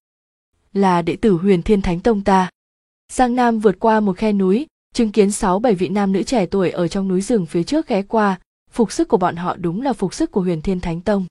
S1: Là đệ tử Huyền Thiên Thánh Tông ta. Giang Nam vượt qua một khe núi, chứng kiến 6-7 vị nam nữ trẻ tuổi ở trong núi rừng phía trước ghé qua, phục sức của bọn họ đúng là phục sức của Huyền Thiên Thánh Tông.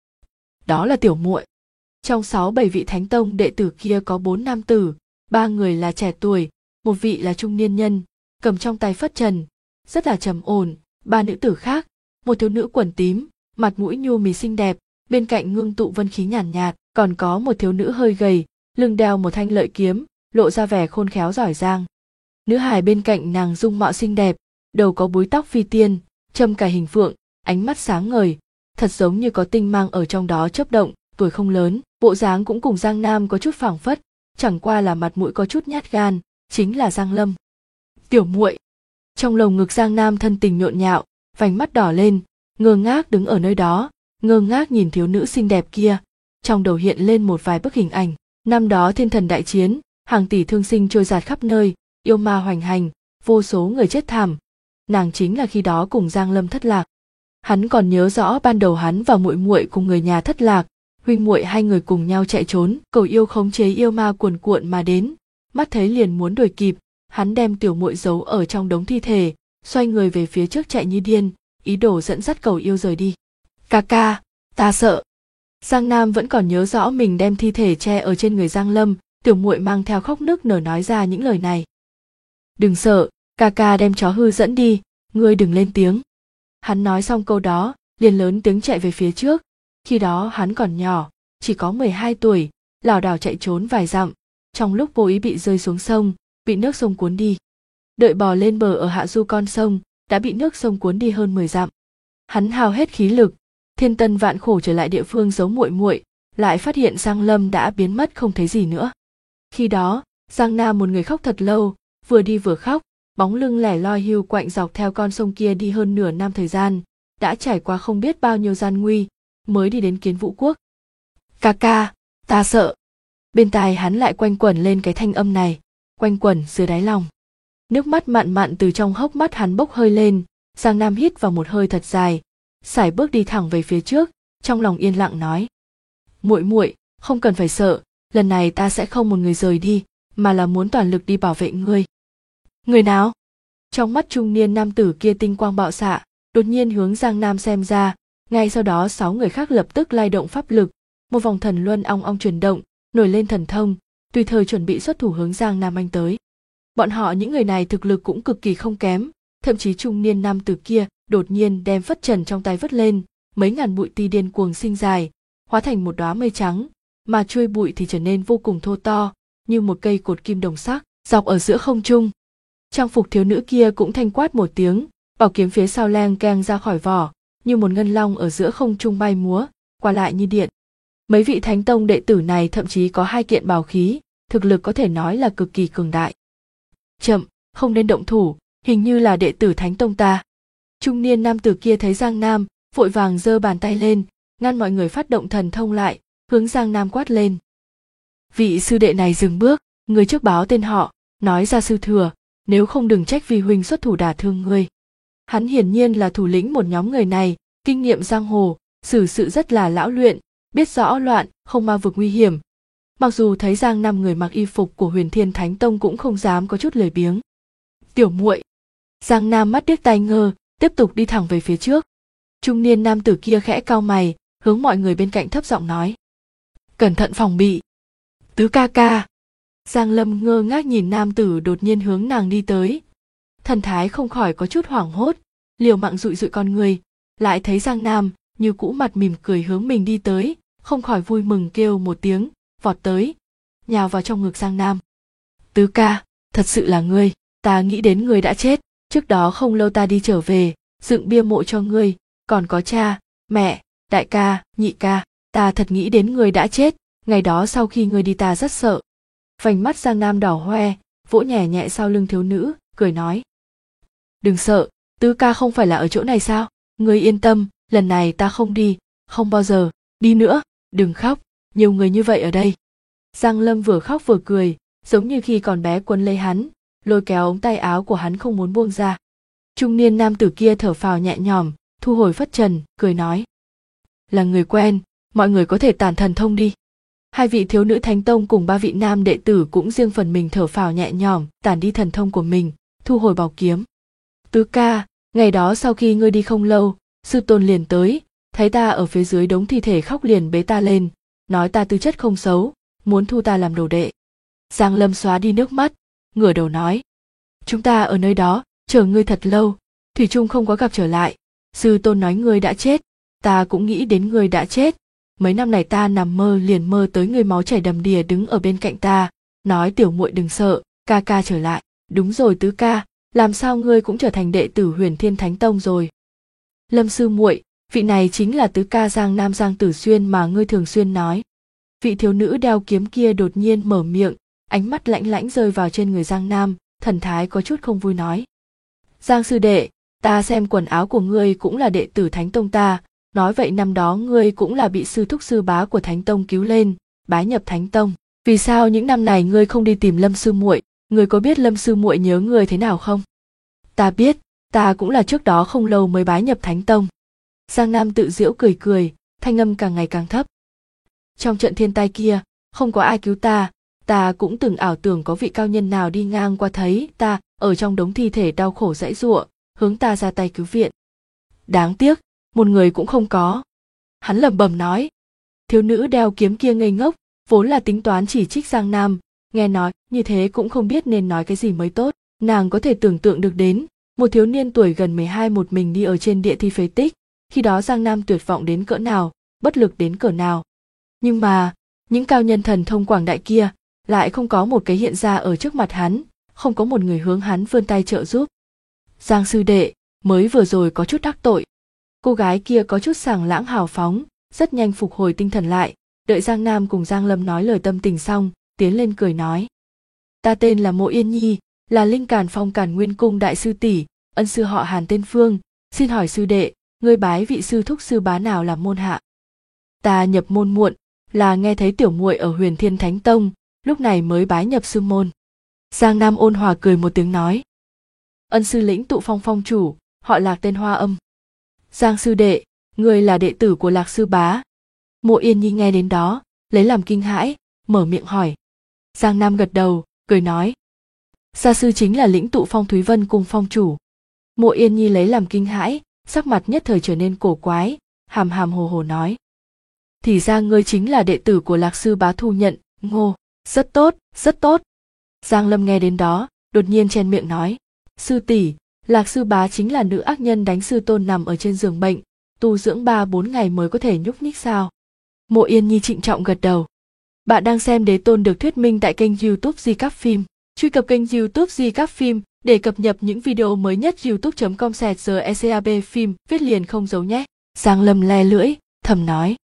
S1: Đó là tiểu muội. Trong 6-7 vị Thánh Tông đệ tử kia có 4 nam tử, 3 người là trẻ tuổi, một vị là trung niên nhân, cầm trong tay phất trần, rất là trầm ổn. 3 nữ tử khác, một thiếu nữ quần tím, mặt mũi nhu mì xinh đẹp, bên cạnh ngưng tụ vân khí nhàn nhạt, còn có một thiếu nữ hơi gầy, lưng đeo một thanh lợi kiếm, lộ ra vẻ khôn khéo giỏi giang. Nữ hài bên cạnh nàng dung mạo xinh đẹp, đầu có búi tóc phi tiên, châm cài hình phượng, ánh mắt sáng ngời, thật giống như có tinh mang ở trong đó chớp động. Tuổi không lớn, bộ dáng cũng cùng Giang Nam có chút phảng phất, chẳng qua là mặt mũi có chút nhát gan, chính là Giang Lâm. Tiểu muội. Trong lồng ngực Giang Nam thân tình nhộn nhạo, vành mắt đỏ lên, ngơ ngác đứng ở nơi đó, ngơ ngác nhìn thiếu nữ xinh đẹp kia, trong đầu hiện lên một vài bức hình ảnh. Năm đó thiên thần đại chiến, hàng tỷ thương sinh trôi dạt khắp nơi, yêu ma hoành hành, vô số người chết thảm. Nàng chính là khi đó cùng Giang Lâm thất lạc. Hắn còn nhớ rõ ban đầu hắn và muội muội cùng người nhà thất lạc, huynh muội hai người cùng nhau chạy trốn, cầu yêu khống chế yêu ma cuồn cuộn mà đến, mắt thấy liền muốn đuổi kịp, hắn đem tiểu muội giấu ở trong đống thi thể, xoay người về phía trước chạy như điên, ý đồ dẫn dắt cầu yêu rời đi. Ca ca, ta sợ. Giang Nam vẫn còn nhớ rõ mình đem thi thể che ở trên người Giang Lâm, tiểu muội mang theo khóc nức nở nói ra những lời này. Đừng sợ, ca ca đem chó hư dẫn đi, ngươi đừng lên tiếng. Hắn nói xong câu đó, liền lớn tiếng chạy về phía trước. Khi đó hắn còn nhỏ, chỉ có 12 tuổi, lảo đảo chạy trốn vài dặm, trong lúc vô ý bị rơi xuống sông, bị nước sông cuốn đi. Đợi bò lên bờ ở hạ du con sông, đã bị nước sông cuốn đi hơn 10 dặm. Hắn hao hết khí lực, thiên tân vạn khổ trở lại địa phương giấu muội muội, lại phát hiện Giang Lâm đã biến mất không thấy gì nữa. Khi đó, Giang Nam một người khóc thật lâu, vừa đi vừa khóc, bóng lưng lẻ loi hiu quạnh dọc theo con sông kia đi hơn nửa năm thời gian, đã trải qua không biết bao nhiêu gian nguy, mới đi đến Kiến Vũ Quốc. Ca ca, ta sợ. Bên tai hắn lại quanh quẩn lên cái thanh âm này, quanh quẩn dưới đáy lòng. Nước mắt mặn mặn từ trong hốc mắt hắn bốc hơi lên, Giang Nam hít vào một hơi thật dài, sải bước đi thẳng về phía trước, trong lòng yên lặng nói: Muội muội, không cần phải sợ, lần này ta sẽ không một người rời đi, mà là muốn toàn lực đi bảo vệ ngươi. Người nào? Trong mắt trung niên nam tử kia tinh quang bạo xạ, đột nhiên hướng Giang Nam xem ra, ngay sau đó 6 người khác lập tức lay động pháp lực, một vòng thần luân ong ong chuyển động, nổi lên thần thông, tùy thời chuẩn bị xuất thủ hướng Giang Nam anh tới. Bọn họ những người này thực lực cũng cực kỳ không kém, thậm chí trung niên nam tử kia đột nhiên đem phất trần trong tay vứt lên, mấy ngàn bụi ti điên cuồng sinh dài, hóa thành một đóa mây trắng, mà chuôi bụi thì trở nên vô cùng thô to, như một cây cột kim đồng sắc, dọc ở giữa không trung. Trang phục thiếu nữ kia cũng thanh quát một tiếng, bảo kiếm phía sau leng keng ra khỏi vỏ, như một ngân long ở giữa không trung bay múa, qua lại như điện. Mấy vị thánh tông đệ tử này thậm chí có 2 kiện bảo khí, thực lực có thể nói là cực kỳ cường đại. Chậm, không nên động thủ, hình như là đệ tử thánh tông ta. Trung niên nam tử kia thấy Giang Nam, vội vàng giơ bàn tay lên, ngăn mọi người phát động thần thông lại, hướng Giang Nam quát lên. Vị sư đệ này dừng bước, người trước báo tên họ, nói ra sư thừa, nếu không đừng trách vì huynh xuất thủ đả thương ngươi. Hắn hiển nhiên là thủ lĩnh một nhóm người này, kinh nghiệm giang hồ, xử sự rất là lão luyện, biết rõ loạn, không ma vực nguy hiểm. Mặc dù thấy Giang Nam người mặc y phục của Huyền Thiên Thánh Tông cũng không dám có chút lười biếng. Tiểu muội. Giang Nam mắt điếc tai ngơ, tiếp tục đi thẳng về phía trước. Trung niên nam tử kia khẽ cau mày, hướng mọi người bên cạnh thấp giọng nói. Cẩn thận phòng bị. Tứ ca ca. Giang Lâm ngơ ngác nhìn nam tử đột nhiên hướng nàng đi tới. Thần thái không khỏi có chút hoảng hốt, liều mạng dụi dụi con người, lại thấy Giang Nam như cũ mặt mỉm cười hướng mình đi tới, không khỏi vui mừng kêu một tiếng, vọt tới, nhào vào trong ngực Giang Nam. Tứ ca, thật sự là ngươi, ta nghĩ đến ngươi đã chết, trước đó không lâu ta đi trở về, dựng bia mộ cho ngươi, còn có cha, mẹ, đại ca, nhị ca, ta thật nghĩ đến ngươi đã chết, ngày đó sau khi ngươi đi ta rất sợ. Vành mắt Giang Nam đỏ hoe, vỗ nhẹ nhẹ sau lưng thiếu nữ, cười nói. Đừng sợ, tứ ca không phải là ở chỗ này sao, ngươi yên tâm, lần này ta không đi, không bao giờ đi nữa, đừng khóc, nhiều người như vậy ở đây. Giang Lâm vừa khóc vừa cười, giống như khi còn bé quấn lấy hắn, lôi kéo ống tay áo của hắn không muốn buông ra. Trung niên nam tử kia thở phào nhẹ nhõm, thu hồi phất trần, cười nói. Là người quen, mọi người có thể tản thần thông đi. 2 vị thiếu nữ thánh tông cùng 3 vị nam đệ tử cũng riêng phần mình thở phào nhẹ nhõm, tản đi thần thông của mình, thu hồi bảo kiếm. Tứ ca, ngày đó sau khi ngươi đi không lâu, sư tôn liền tới, thấy ta ở phía dưới đống thi thể khóc liền bế ta lên, nói ta tư chất không xấu, muốn thu ta làm đồ đệ. Giang Lâm xóa đi nước mắt, ngửa đầu nói. Chúng ta ở nơi đó, chờ ngươi thật lâu, thủy chung không có gặp trở lại. Sư tôn nói ngươi đã chết, ta cũng nghĩ đến ngươi đã chết. Mấy năm này ta nằm mơ liền mơ tới ngươi máu chảy đầm đìa đứng ở bên cạnh ta, nói tiểu muội đừng sợ, ca ca trở lại. Đúng rồi tứ ca, làm sao ngươi cũng trở thành đệ tử Huyền Thiên Thánh Tông rồi. Lâm sư muội, vị này chính là tứ ca Giang Nam Giang Tử Xuyên mà ngươi thường xuyên nói. Vị thiếu nữ đeo kiếm kia đột nhiên mở miệng, ánh mắt lãnh lãnh rơi vào trên người Giang Nam, thần thái có chút không vui nói. Giang sư đệ, ta xem quần áo của ngươi cũng là đệ tử Thánh Tông ta, nói vậy năm đó ngươi cũng là bị sư thúc sư bá của Thánh Tông cứu lên, bái nhập Thánh Tông. Vì sao những năm này ngươi không đi tìm Lâm sư muội? Ngươi có biết Lâm sư muội nhớ ngươi thế nào không? Ta biết, ta cũng là trước đó không lâu mới bái nhập Thánh Tông. Giang Nam tự giễu cười cười, thanh âm càng ngày càng thấp. Trong trận thiên tai kia, không có ai cứu ta cũng từng ảo tưởng có vị cao nhân nào đi ngang qua thấy ta ở trong đống thi thể đau khổ giãy giụa, hướng ta ra tay cứu viện. Đáng tiếc, một người cũng không có. Hắn lẩm bẩm nói. Thiếu nữ đeo kiếm kia ngây ngốc, vốn là tính toán chỉ trích Giang Nam, nghe nói như thế cũng không biết nên nói cái gì mới tốt. Nàng có thể tưởng tượng được đến, một thiếu niên tuổi gần 12 một mình đi ở trên địa thi phế tích, khi đó Giang Nam tuyệt vọng đến cỡ nào, bất lực đến cỡ nào. Nhưng mà, những cao nhân thần thông quảng đại kia, lại không có một cái hiện ra ở trước mặt hắn, không có một người hướng hắn vươn tay trợ giúp. Giang sư đệ, mới vừa rồi có chút đắc tội. Cô gái kia có chút sảng lãng hào phóng, rất nhanh phục hồi tinh thần lại, đợi Giang Nam cùng Giang Lâm nói lời tâm tình xong, tiến lên cười nói. Ta tên là Mộ Yên Nhi, là Linh Càn Phong Càn Nguyên Cung đại sư tỷ, ân sư họ Hàn tên Phương, xin hỏi sư đệ, ngươi bái vị sư thúc sư bá nào làm môn hạ? Ta nhập môn muộn, là nghe thấy tiểu muội ở Huyền Thiên Thánh Tông, lúc này mới bái nhập sư môn. Giang Nam ôn hòa cười một tiếng nói. Ân sư lĩnh tụ phong phong chủ, họ Lạc tên Hoa Âm. Giang sư đệ, người là đệ tử của Lạc sư bá. Mộ Yên Nhi nghe đến đó, lấy làm kinh hãi, mở miệng hỏi. Giang Nam gật đầu, cười nói. Gia sư chính là lĩnh tụ phong Thúy Vân cùng phong chủ. Mộ Yên Nhi lấy làm kinh hãi, sắc mặt nhất thời trở nên cổ quái, hàm hàm hồ hồ nói. Thì ra ngươi chính là đệ tử của Lạc sư bá thu nhận, ngô, rất tốt, rất tốt. Giang Lâm nghe đến đó, đột nhiên chen miệng nói. Sư tỷ, Lạc sư bá chính là nữ ác nhân đánh sư tôn nằm ở trên giường bệnh, tu dưỡng 3-4 ngày mới có thể nhúc nhích sao? Mộ Yên Nhi trịnh trọng gật đầu. Bạn đang xem Đế Tôn được thuyết minh tại kênh YouTube Di Cáp Phim. Truy cập kênh YouTube Di Cáp Phim để cập nhật những video mới nhất. youtube.com/GECAB phim viết liền không giấu nhé. Giang Lâm le lưỡi, thầm nói.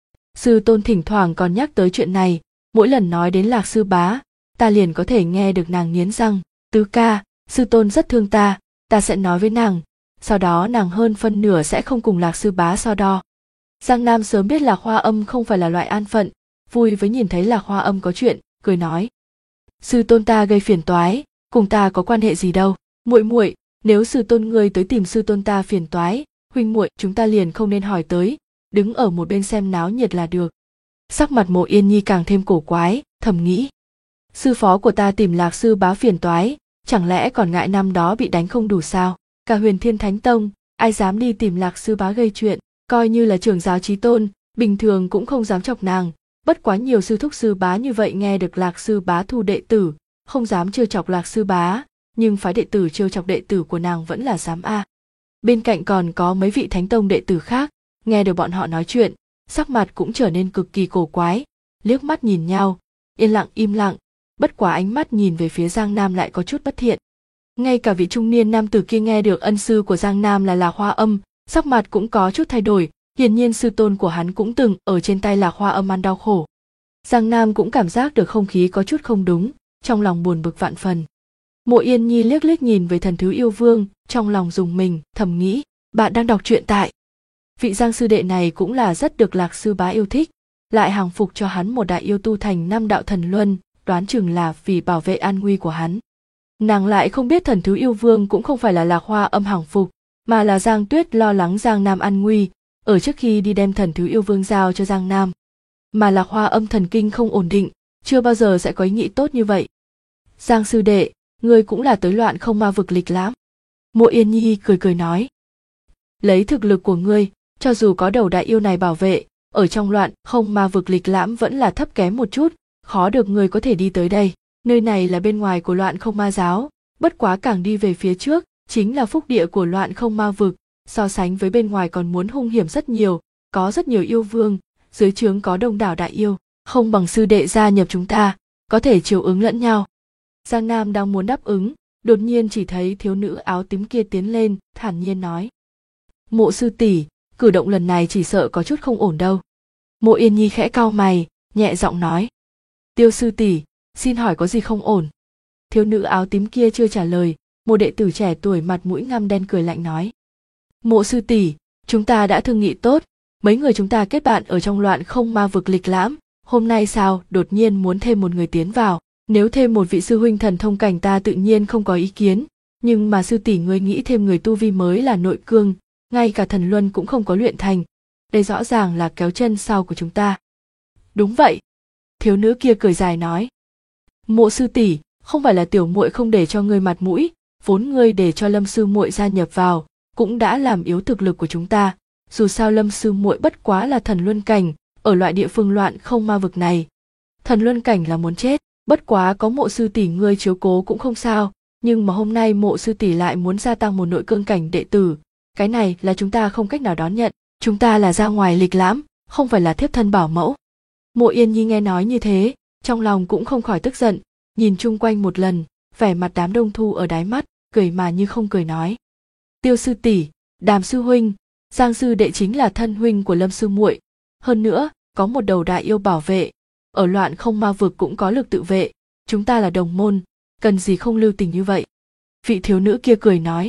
S1: Sư Tôn thỉnh thoảng còn nhắc tới chuyện này, mỗi lần nói đến Lạc Sư Bá, ta liền có thể nghe được nàng nghiến răng. Tứ ca, Sư Tôn rất thương ta sẽ nói với nàng, sau đó nàng hơn phân nửa sẽ không cùng Lạc Sư Bá so đo. Giang Nam sớm biết Lạc Hoa Âm không phải là loại an phận, vui với nhìn thấy Lạc Hoa Âm có chuyện, cười nói. Sư Tôn ta gây phiền toái, cùng ta có quan hệ gì đâu. Muội, nếu Sư Tôn ngươi tới tìm Sư Tôn ta phiền toái, huynh muội chúng ta liền không nên hỏi tới, đứng ở một bên xem náo nhiệt là được. Sắc mặt Mộ Yên Nhi càng thêm cổ quái, thầm nghĩ. Sư phó của ta tìm Lạc Sư Bá phiền toái, chẳng lẽ còn ngại năm đó bị đánh không đủ sao? Cả Huyền Thiên Thánh Tông, ai dám đi tìm Lạc Sư Bá gây chuyện, coi như là trưởng giáo Chí Tôn, bình thường cũng không dám chọc nàng. Bất quá nhiều sư thúc sư bá như vậy nghe được Lạc Sư Bá thu đệ tử, không dám trêu chọc Lạc Sư Bá, nhưng phái đệ tử trêu chọc đệ tử của nàng vẫn là dám a. Bên cạnh còn có mấy vị Thánh Tông đệ tử khác, nghe được bọn họ nói chuyện, sắc mặt cũng trở nên cực kỳ cổ quái, liếc mắt nhìn nhau, yên lặng im lặng, bất quá ánh mắt nhìn về phía Giang Nam lại có chút bất thiện. Ngay cả vị trung niên nam tử kia nghe được ân sư của Giang Nam là Lạc Hoa Âm, sắc mặt cũng có chút thay đổi, hiển nhiên sư tôn của hắn cũng từng ở trên tay Lạc Hoa Âm ăn đau khổ. Giang Nam cũng cảm giác được không khí có chút không đúng, trong lòng buồn bực vạn phần. Mộ Yên Nhi liếc liếc nhìn về Thần Thứ Yêu Vương, trong lòng rùng mình, thầm nghĩ, bạn đang đọc truyện tại. Vị Giang sư đệ này cũng là rất được Lạc Sư Bá yêu thích, lại hàng phục cho hắn một đại yêu tu thành 5 đạo thần luân, đoán chừng là vì bảo vệ an nguy của hắn. Nàng lại không biết Thần Thứ Yêu Vương cũng không phải là Lạc Hoa Âm hàng phục, mà là Giang Tuyết lo lắng Giang Nam an nguy, ở trước khi đi đem Thần Thứ Yêu Vương giao cho Giang Nam. Mà Lạc Hoa Âm thần kinh không ổn định, chưa bao giờ sẽ có ý nghĩ tốt như vậy. Giang sư đệ, ngươi cũng là tới Loạn Không Ma Vực lịch lãm. Mộ Yên Nhi cười nói. Lấy thực lực của ngươi, cho dù có đầu đại yêu này bảo vệ, ở trong Loạn Không Ma Vực lịch lãm vẫn là thấp kém một chút, khó được ngươi có thể đi tới đây. Nơi này là bên ngoài của Loạn Không Ma giáo, bất quá càng đi về phía trước, chính là phúc địa của Loạn Không Ma Vực, so sánh với bên ngoài còn muốn hung hiểm rất nhiều, có rất nhiều yêu vương, dưới trướng có đông đảo đại yêu, không bằng sư đệ gia nhập chúng ta, có thể chiều ứng lẫn nhau. Giang Nam đang muốn đáp ứng, đột nhiên chỉ thấy thiếu nữ áo tím kia tiến lên, thản nhiên nói. Mộ sư tỷ, cử động lần này chỉ sợ có chút không ổn đâu. Mộ Yên Nhi khẽ cau mày, nhẹ giọng nói. Tiêu sư tỷ, xin hỏi có gì không ổn? Thiếu nữ áo tím kia chưa trả lời, một đệ tử trẻ tuổi mặt mũi ngăm đen cười lạnh nói. Mộ sư tỷ, chúng ta đã thương nghị tốt, mấy người chúng ta kết bạn ở trong Loạn Không Ma Vực lịch lãm, hôm nay sao đột nhiên muốn thêm một người tiến vào, nếu thêm một vị sư huynh thần thông cảnh ta tự nhiên không có ý kiến, nhưng mà sư tỷ ngươi nghĩ thêm người tu vi mới là nội cương, ngay cả thần luân cũng không có luyện thành, đây rõ ràng là kéo chân sau của chúng ta. Đúng vậy. Thiếu nữ kia cười dài nói. Mộ sư tỷ, không phải là tiểu muội không để cho ngươi mặt mũi, vốn ngươi để cho Lâm sư muội gia nhập vào, cũng đã làm yếu thực lực của chúng ta, dù sao Lâm sư muội bất quá là thần luân cảnh, ở loại địa phương Loạn Không Ma Vực này. Thần luân cảnh là muốn chết, bất quá có mộ sư tỷ ngươi chiếu cố cũng không sao, nhưng mà hôm nay mộ sư tỷ lại muốn gia tăng một nội cương cảnh đệ tử, cái này là chúng ta không cách nào đón nhận, chúng ta là ra ngoài lịch lãm, không phải là thiếp thân bảo mẫu. Mộ Yên Nhi nghe nói như thế, trong lòng cũng không khỏi tức giận, nhìn chung quanh một lần, vẻ mặt đám đông thu ở đáy mắt, cười mà như không cười nói. Tiêu sư tỷ, Đàm sư huynh, Giang sư đệ chính là thân huynh của Lâm sư muội, hơn nữa có một đầu đại yêu bảo vệ, ở Loạn Không Ma Vực cũng có lực tự vệ, chúng ta là đồng môn, cần gì không lưu tình như vậy. Vị thiếu nữ kia cười nói.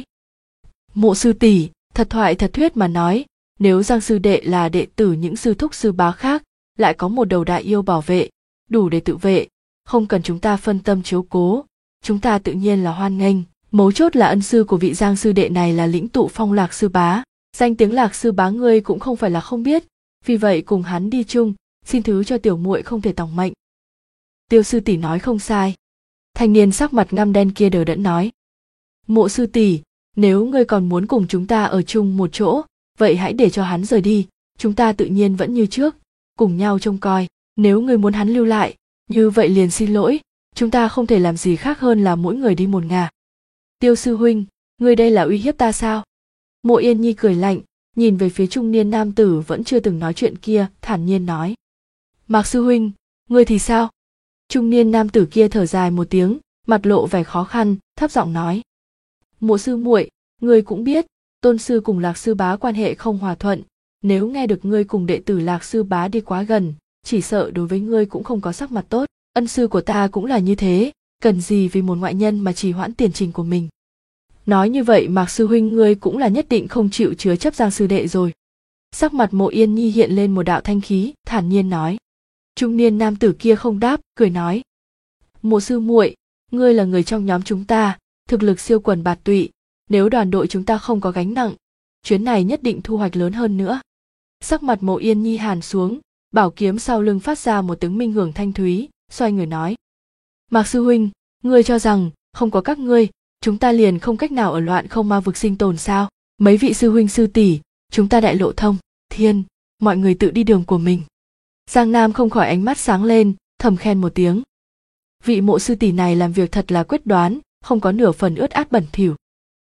S1: Mộ sư tỷ, thật thoại thật thuyết mà nói, nếu Giang sư đệ là đệ tử những sư thúc sư bá khác, lại có một đầu đại yêu bảo vệ, đủ để tự vệ, không cần chúng ta phân tâm chiếu cố, chúng ta tự nhiên là hoan nghênh. Mấu chốt là ân sư của vị Giang sư đệ này là Lĩnh Tụ Phong Lạc sư bá, danh tiếng Lạc sư bá ngươi cũng không phải là không biết, vì vậy cùng hắn đi chung, xin thứ cho tiểu muội không thể tòng mệnh. Tiêu sư tỷ nói không sai. Thanh niên sắc mặt ngăm đen kia đờ đẫn nói. Mộ sư tỷ, nếu ngươi còn muốn cùng chúng ta ở chung một chỗ, vậy hãy để cho hắn rời đi, chúng ta tự nhiên vẫn như trước, cùng nhau trông coi, nếu ngươi muốn hắn lưu lại, như vậy liền xin lỗi, chúng ta không thể làm gì khác hơn là mỗi người đi một ngả. Tiêu sư huynh, ngươi đây là uy hiếp ta sao? Mộ Yên Nhi cười lạnh, nhìn về phía trung niên nam tử vẫn chưa từng nói chuyện kia, thản nhiên nói. Mạc sư huynh, ngươi thì sao? Trung niên nam tử kia thở dài một tiếng, mặt lộ vẻ khó khăn, thấp giọng nói. Mộ sư muội, ngươi cũng biết, tôn sư cùng Lạc sư bá quan hệ không hòa thuận, nếu nghe được ngươi cùng đệ tử Lạc sư bá đi quá gần, chỉ sợ đối với ngươi cũng không có sắc mặt tốt. Ân sư của ta cũng là như thế, cần gì vì một ngoại nhân mà trì hoãn tiền trình của mình. Nói như vậy Mạc sư huynh ngươi cũng là nhất định không chịu chứa chấp Giang sư đệ rồi. Sắc mặt Mộ Yên Nhi hiện lên một đạo thanh khí, thản nhiên nói. Trung niên nam tử kia không đáp, cười nói. Mộ sư muội, ngươi là người trong nhóm chúng ta, thực lực siêu quần bạt tụy, nếu đoàn đội chúng ta không có gánh nặng, chuyến này nhất định thu hoạch lớn hơn nữa. Sắc mặt Mộ Yên Nhi hàn xuống, bảo kiếm sau lưng phát ra một tiếng minh hưởng thanh thúy, xoay người nói. Mạc sư huynh, ngươi cho rằng không có các ngươi, chúng ta liền không cách nào ở loạn không ma vực sinh tồn sao? Mấy vị sư huynh sư tỷ, chúng ta đại lộ thông, thiên, mọi người tự đi đường của mình. Giang Nam không khỏi ánh mắt sáng lên, thầm khen một tiếng. Vị Mộ sư tỷ này làm việc thật là quyết đoán, không có nửa phần ướt át bẩn thỉu.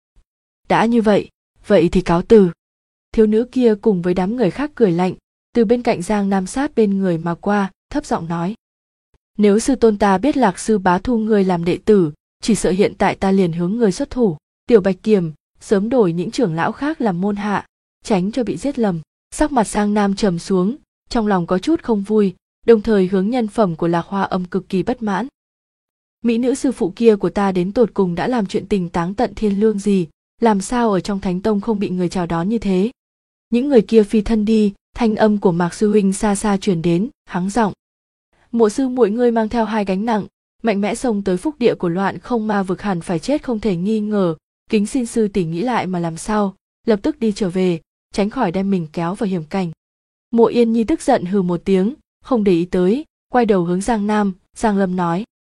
S1: Đã như vậy, vậy thì cáo từ. Thiếu nữ kia cùng với đám người khác cười lạnh, từ bên cạnh Giang Nam sát bên người mà qua, thấp giọng nói. Nếu sư tôn ta biết Lạc sư bá thu ngươi làm đệ tử, chỉ sợ hiện tại ta liền hướng ngươi xuất thủ. Tiểu Bạch Kiềm, sớm đổi những trưởng lão khác làm môn hạ, tránh cho bị giết lầm. Sắc mặt Giang Nam trầm xuống, trong lòng có chút không vui, đồng thời hướng nhân phẩm của Lạc Hoa Âm cực kỳ bất mãn. Mỹ nữ sư phụ kia của ta đến tột cùng đã làm chuyện tình táng tận thiên lương gì, làm sao ở trong Thánh Tông không bị người chào đón như thế? Những người kia phi thân đi, thanh âm của Mạc sư huynh xa xa truyền đến, hắng giọng. Mộ sư muội ngươi mang theo hai gánh nặng, mạnh mẽ xông tới phúc địa của loạn không ma vực hẳn phải chết không thể nghi ngờ, kính xin sư tỷ nghĩ lại mà làm sao, lập tức đi trở về, tránh khỏi đem mình kéo vào hiểm cảnh. Mộ Yên Nhi tức giận hừ một tiếng, không để ý tới, quay đầu hướng Giang Nam, Giang Lâm nói.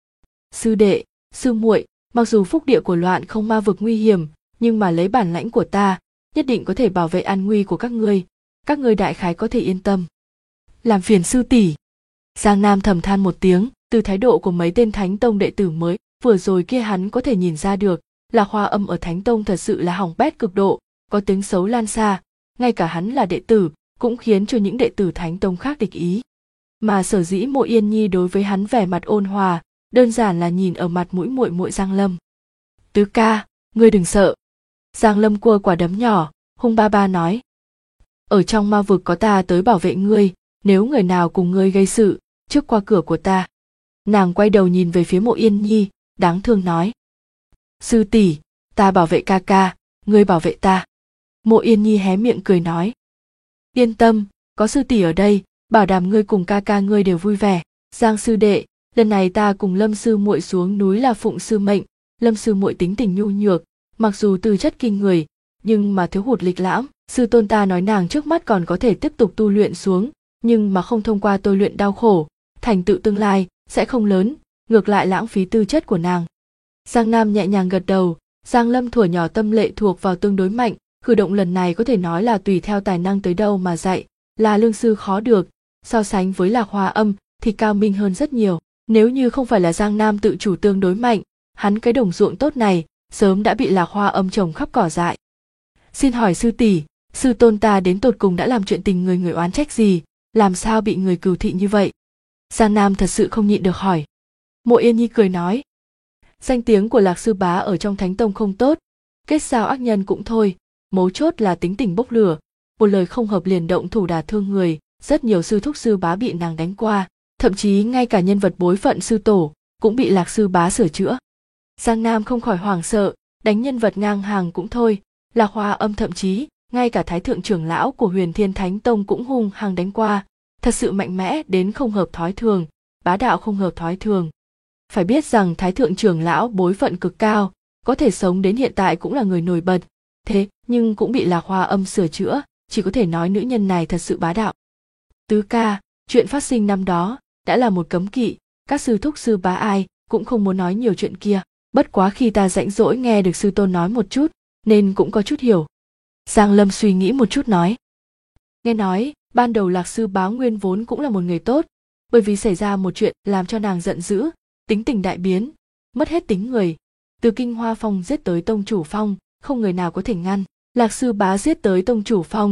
S1: Sư đệ, sư muội, mặc dù phúc địa của loạn không ma vực nguy hiểm, nhưng mà lấy bản lãnh của ta, nhất định có thể bảo vệ an nguy của các ngươi đại khái có thể yên tâm. Làm phiền sư tỷ. Giang Nam thầm than một tiếng, từ thái độ của mấy tên Thánh Tông đệ tử mới vừa rồi kia hắn có thể nhìn ra được, là Hoa Âm ở Thánh Tông thật sự là hỏng bét cực độ, có tiếng xấu lan xa, ngay cả hắn là đệ tử cũng khiến cho những đệ tử Thánh Tông khác địch ý. Mà sở dĩ Mộ Yên Nhi đối với hắn vẻ mặt ôn hòa, đơn giản là nhìn ở mặt mũi muội muội Giang Lâm. Tứ ca, ngươi đừng sợ. Giang Lâm cua quả đấm nhỏ, hung ba ba nói. Ở trong ma vực có ta tới bảo vệ ngươi, nếu người nào cùng ngươi gây sự, trước qua cửa của ta. Nàng quay đầu nhìn về phía Mộ Yên Nhi, đáng thương nói. Sư tỷ, ta bảo vệ ca ca, ngươi bảo vệ ta. Mộ Yên Nhi hé miệng cười nói. Yên tâm, có sư tỷ ở đây, bảo đảm ngươi cùng ca ca ngươi đều vui vẻ. Giang sư đệ, lần này ta cùng Lâm sư muội xuống núi là phụng sư mệnh, Lâm sư muội tính tình nhu nhược, mặc dù tư chất kinh người, nhưng mà thiếu hụt lịch lãm. Sư tôn ta nói nàng trước mắt còn có thể tiếp tục tu luyện xuống, nhưng mà không thông qua tôi luyện đau khổ, thành tựu tương lai sẽ không lớn, ngược lại lãng phí tư chất của nàng. Giang Nam nhẹ nhàng gật đầu, Giang Lâm thuở nhỏ tâm lệ thuộc vào tương đối mạnh, cử động lần này có thể nói là tùy theo tài năng tới đâu mà dạy, là lương sư khó được, so sánh với Lạc Hoa Âm thì cao minh hơn rất nhiều. Nếu như không phải là Giang Nam tự chủ tương đối mạnh, hắn cái đồng ruộng tốt này sớm đã bị Lạc Hoa Âm trồng khắp cỏ dại. Xin hỏi sư tỷ, sư tôn ta đến tột cùng đã làm chuyện tình người oán trách gì, làm sao bị người cừu thị như vậy? Giang Nam thật sự không nhịn được hỏi. Mộ Yên Nhi cười nói. Danh tiếng của Lạc sư bá ở trong Thánh Tông không tốt, kết giao ác nhân cũng thôi, mấu chốt là tính tình bốc lửa, một lời không hợp liền động thủ đả thương người, rất nhiều sư thúc sư bá bị nàng đánh qua, thậm chí ngay cả nhân vật bối phận sư tổ cũng bị Lạc sư bá sửa chữa. Giang Nam không khỏi hoảng sợ, đánh nhân vật ngang hàng cũng thôi, Lạc Hoa Âm thậm chí ngay cả thái thượng trưởng lão của Huyền Thiên Thánh Tông cũng hung hăng đánh qua, thật sự mạnh mẽ đến không hợp thói thường, bá đạo không hợp thói thường. Phải biết rằng thái thượng trưởng lão bối phận cực cao, có thể sống đến hiện tại cũng là người nổi bật, thế nhưng cũng bị Lạc Hoa Âm sửa chữa, chỉ có thể nói nữ nhân này thật sự bá đạo. Tứ ca, chuyện phát sinh năm đó đã là một cấm kỵ, các sư thúc sư bá ai cũng không muốn nói nhiều chuyện kia, bất quá khi ta rãnh rỗi nghe được sư tôn nói một chút, nên cũng có chút hiểu. Giang Lâm suy nghĩ một chút nói. Nghe nói, ban đầu Lạc sư bá nguyên vốn cũng là một người tốt, bởi vì xảy ra một chuyện làm cho nàng giận dữ, tính tình đại biến, mất hết tính người. Từ Kinh Hoa Phong giết tới Tông Chủ Phong, không người nào có thể ngăn. Lạc sư bá giết tới Tông Chủ Phong,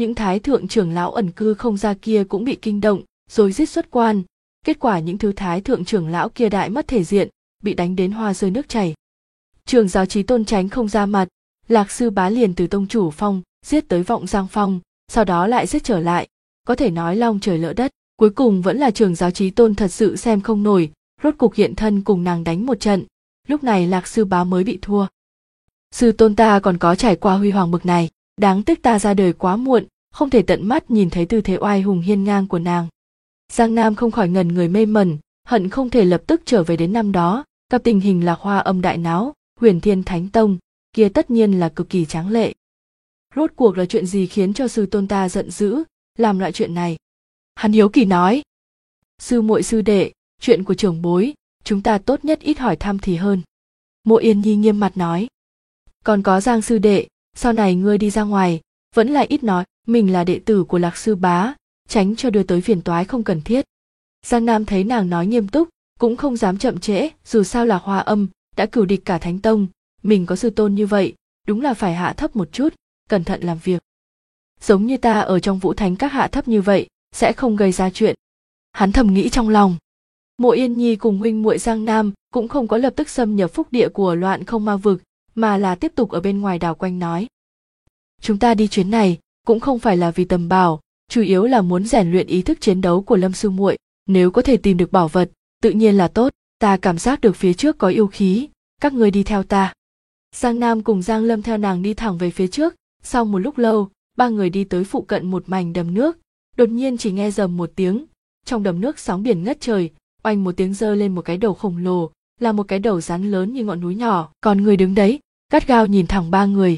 S1: Những thái thượng trưởng lão ẩn cư không ra kia cũng bị kinh động, rồi giết xuất quan. Kết quả những thứ thái thượng trưởng lão kia đại mất thể diện, bị đánh đến hoa rơi nước chảy. Trưởng giáo Chí Tôn tránh không ra mặt, Lạc Sư Bá liền từ tông chủ phong giết tới Vọng Giang Phong, sau đó lại giết trở lại, có thể nói long trời lỡ đất. Cuối cùng vẫn là trưởng giáo Chí Tôn thật sự xem không nổi, rốt cục hiện thân cùng nàng đánh một trận. Lúc này Lạc Sư Bá mới bị thua. Sư tôn ta còn có trải qua huy hoàng bực này, đáng tiếc ta ra đời quá muộn, không thể tận mắt nhìn thấy tư thế oai hùng hiên ngang của nàng. Giang Nam không khỏi ngẩn người mê mẩn, hận không thể lập tức trở về đến năm đó, gặp tình hình Lạc Hoa Âm đại náo, Huyền Thiên Thánh Tông, kia tất nhiên là cực kỳ tráng lệ. Rốt cuộc là chuyện gì khiến cho sư tôn ta giận dữ, làm loại chuyện này? Hắn hiếu kỳ nói. Sư muội sư đệ, chuyện của trưởng bối, chúng ta tốt nhất ít hỏi thăm thì hơn. Mộ Yên Nhi nghiêm mặt nói. Còn có Giang sư đệ, sau này ngươi đi ra ngoài, vẫn là ít nói, mình là đệ tử của Lạc Sư Bá, tránh cho đưa tới phiền toái không cần thiết. Giang Nam thấy nàng nói nghiêm túc, cũng không dám chậm trễ, dù sao là Hoa Âm đã cửu địch cả Thánh Tông, mình có sư tôn như vậy, đúng là phải hạ thấp một chút, cẩn thận làm việc. Giống như ta ở trong Vũ Thánh Các hạ thấp như vậy, sẽ không gây ra chuyện. Hắn thầm nghĩ trong lòng. Mộ Yên Nhi cùng huynh muội Giang Nam cũng không có lập tức xâm nhập phúc địa của Loạn Không Ma Vực, mà là tiếp tục ở bên ngoài đảo quanh nói. Chúng ta đi chuyến này cũng không phải là vì tầm bảo, chủ yếu là muốn rèn luyện ý thức chiến đấu của Lâm sư muội. Nếu có thể tìm được bảo vật, tự nhiên là tốt. Ta cảm giác được phía trước có yêu khí, các ngươi đi theo ta. Giang Nam cùng Giang Lâm theo nàng đi thẳng về phía trước. Sau một lúc lâu, ba người đi tới phụ cận một mảnh đầm nước. Đột nhiên chỉ nghe rầm một tiếng, trong đầm nước sóng biển ngất trời, oanh một tiếng giơ lên một cái đầu khổng lồ, là một cái đầu rắn lớn như ngọn núi nhỏ. Còn người đứng đấy, gắt gao nhìn thẳng ba người.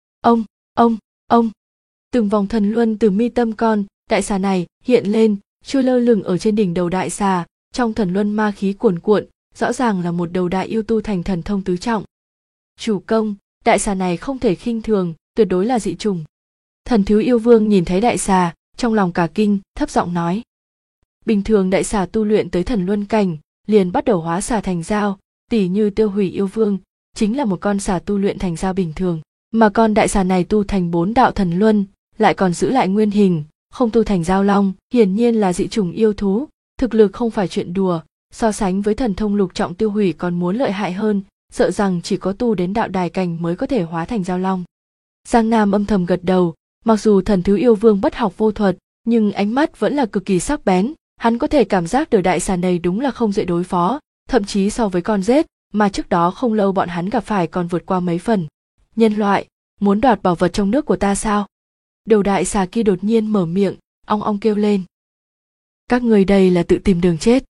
S1: Ông. Từng vòng thần luân từ mi tâm con đại xà này hiện lên, trôi lơ lửng ở trên đỉnh đầu đại xà, trong thần luân ma khí cuồn cuộn, rõ ràng là một đầu đại yêu tu thành thần thông tứ trọng. Chủ công, đại xà này không thể khinh thường, tuyệt đối là dị chủng. Thần Thiếu Yêu Vương nhìn thấy đại xà, trong lòng cả kinh, thấp giọng nói. Bình thường đại xà tu luyện tới thần luân cảnh, liền bắt đầu hóa xà thành dao, tỉ như Tiêu Hủy Yêu Vương, chính là một con xà tu luyện thành dao bình thường, mà con đại xà này tu thành 4 đạo thần luân, lại còn giữ lại nguyên hình, không tu thành dao long, hiển nhiên là dị chủng yêu thú, thực lực không phải chuyện đùa, so sánh với thần thông lục trọng Tiêu Hủy còn muốn lợi hại hơn, sợ rằng chỉ có tu đến đạo đài cảnh mới có thể hóa thành dao long. Giang Nam âm thầm gật đầu, mặc dù Thần Thiếu Yêu Vương bất học vô thuật, nhưng ánh mắt vẫn là cực kỳ sắc bén, hắn có thể cảm giác được đại xà này đúng là không dễ đối phó, thậm chí so với con rết mà trước đó không lâu bọn hắn gặp phải còn vượt qua mấy phần. Nhân loại, muốn đoạt bảo vật trong nước của ta sao? Đầu đại xà kia đột nhiên mở miệng, ong ong kêu lên. Các người đây là tự tìm đường chết.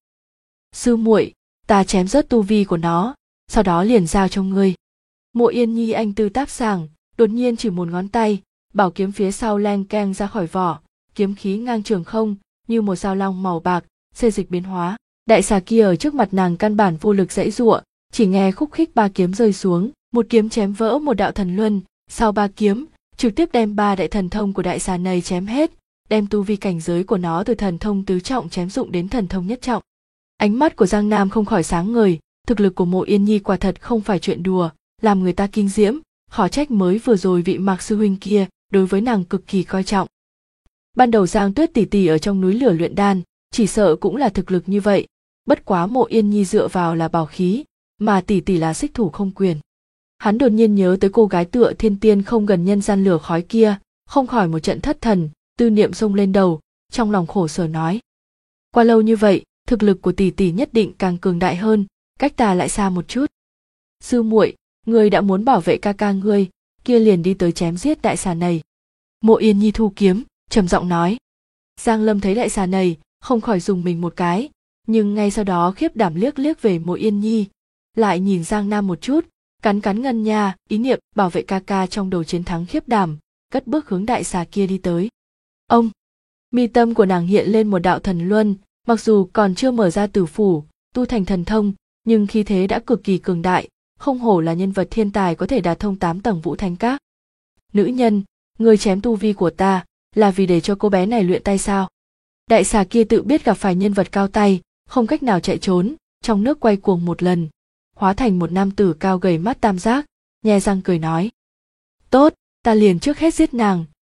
S1: Sư muội, ta chém rớt tu vi của nó, sau đó liền giao cho ngươi. Mộ Yên Nhi anh tư táp sảng, đột nhiên chỉ một ngón tay, bảo kiếm phía sau leng keng ra khỏi vỏ, kiếm khí ngang trường không, như một dao long màu bạc, xê dịch biến hóa. Đại xà kia ở trước mặt nàng căn bản vô lực giãy giụa, chỉ nghe khúc khích ba kiếm rơi xuống, một kiếm chém vỡ một đạo thần luân, sau ba kiếm, trực tiếp đem ba đại thần thông của đại xà này chém hết, đem tu vi cảnh giới của nó từ thần thông tứ trọng chém dụng đến thần thông nhất trọng. Ánh mắt của Giang Nam không khỏi sáng ngời, thực lực của Mộ Yên Nhi quả thật không phải chuyện đùa, làm người ta kinh diễm, khó trách mới vừa rồi vị Mạc sư huynh kia đối với nàng cực kỳ coi trọng. Ban đầu Giang Tuyết tỷ tỷ ở trong núi lửa luyện đan, chỉ sợ cũng là thực lực như vậy, bất quá Mộ Yên Nhi dựa vào là bảo khí, mà tỷ tỷ là xích thủ không quyền. Hắn đột nhiên nhớ tới cô gái tựa thiên tiên không gần nhân gian lửa khói kia, không khỏi một trận thất thần, tư niệm xông lên đầu, trong lòng khổ sở nói. Qua lâu như vậy, thực lực của tỷ tỷ nhất định càng cường đại hơn, cách ta lại xa một chút. Sư muội, ngươi đã muốn bảo vệ ca ca ngươi, kia liền đi tới chém giết đại xà này. Mộ Yên Nhi thu kiếm, trầm giọng nói. Giang Lâm thấy đại xà này, không khỏi dùng mình một cái, nhưng ngay sau đó khiếp đảm liếc liếc về Mộ Yên Nhi, lại nhìn Giang Nam một chút, cắn cắn ngân nha, ý niệm bảo vệ ca ca trong đầu chiến thắng khiếp đảm, cất bước hướng đại xà kia đi tới. Ông, mi tâm của nàng hiện lên một đạo thần luân, mặc dù còn chưa mở ra tử phủ, tu thành thần thông, nhưng khí thế đã cực kỳ cường đại, không hổ là nhân vật thiên tài có thể đả thông 8 tầng Vũ Thánh Các. Nữ nhân, ngươi chém tu vi của ta, là vì để cho cô bé này luyện tay sao? Đại xà kia tự biết gặp phải nhân vật cao tay, không cách nào chạy trốn, trong nước quay cuồng một lần, hóa thành một nam tử cao gầy mắt tam giác, nhe răng cười nói. Tốt, ta liền trước hết giết nàng,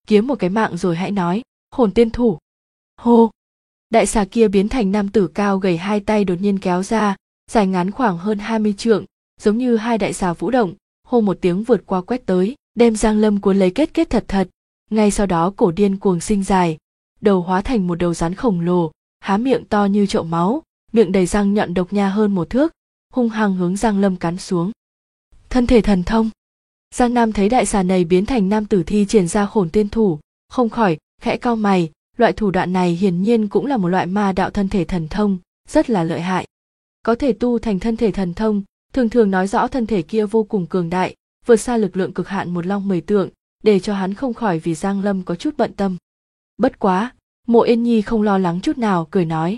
S1: kiếm một cái mạng rồi hãy nói, hồn tiên thủ. Hô! Đại xà kia biến thành nam tử cao gầy, hai tay đột nhiên kéo ra, dài ngắn khoảng hơn 20 trượng, giống như hai đại xà vũ động, hô một tiếng vượt qua quét tới, đem Giang Lâm cuốn lấy kết thật thật. Ngay sau đó cổ điên cuồng sinh dài, đầu hóa thành một đầu rắn khổng lồ, há miệng to như chậu máu, miệng đầy răng nhọn độc nha hơn 1 thước, hung hăng hướng Giang Lâm cắn xuống. Thân thể thần thông. Giang Nam thấy đại xà này biến thành nam tử thi triển ra hồn tiên thủ, không khỏi khẽ cau mày, loại thủ đoạn này hiển nhiên cũng là một loại ma đạo thân thể thần thông, rất là lợi hại. Có thể tu thành thân thể thần thông, thường nói rõ thân thể kia vô cùng cường đại, vượt xa lực lượng cực hạn một long 10 tượng, để cho hắn không khỏi vì Giang Lâm có chút bận tâm. Bất quá, Mộ Yên Nhi không lo lắng chút nào, cười nói: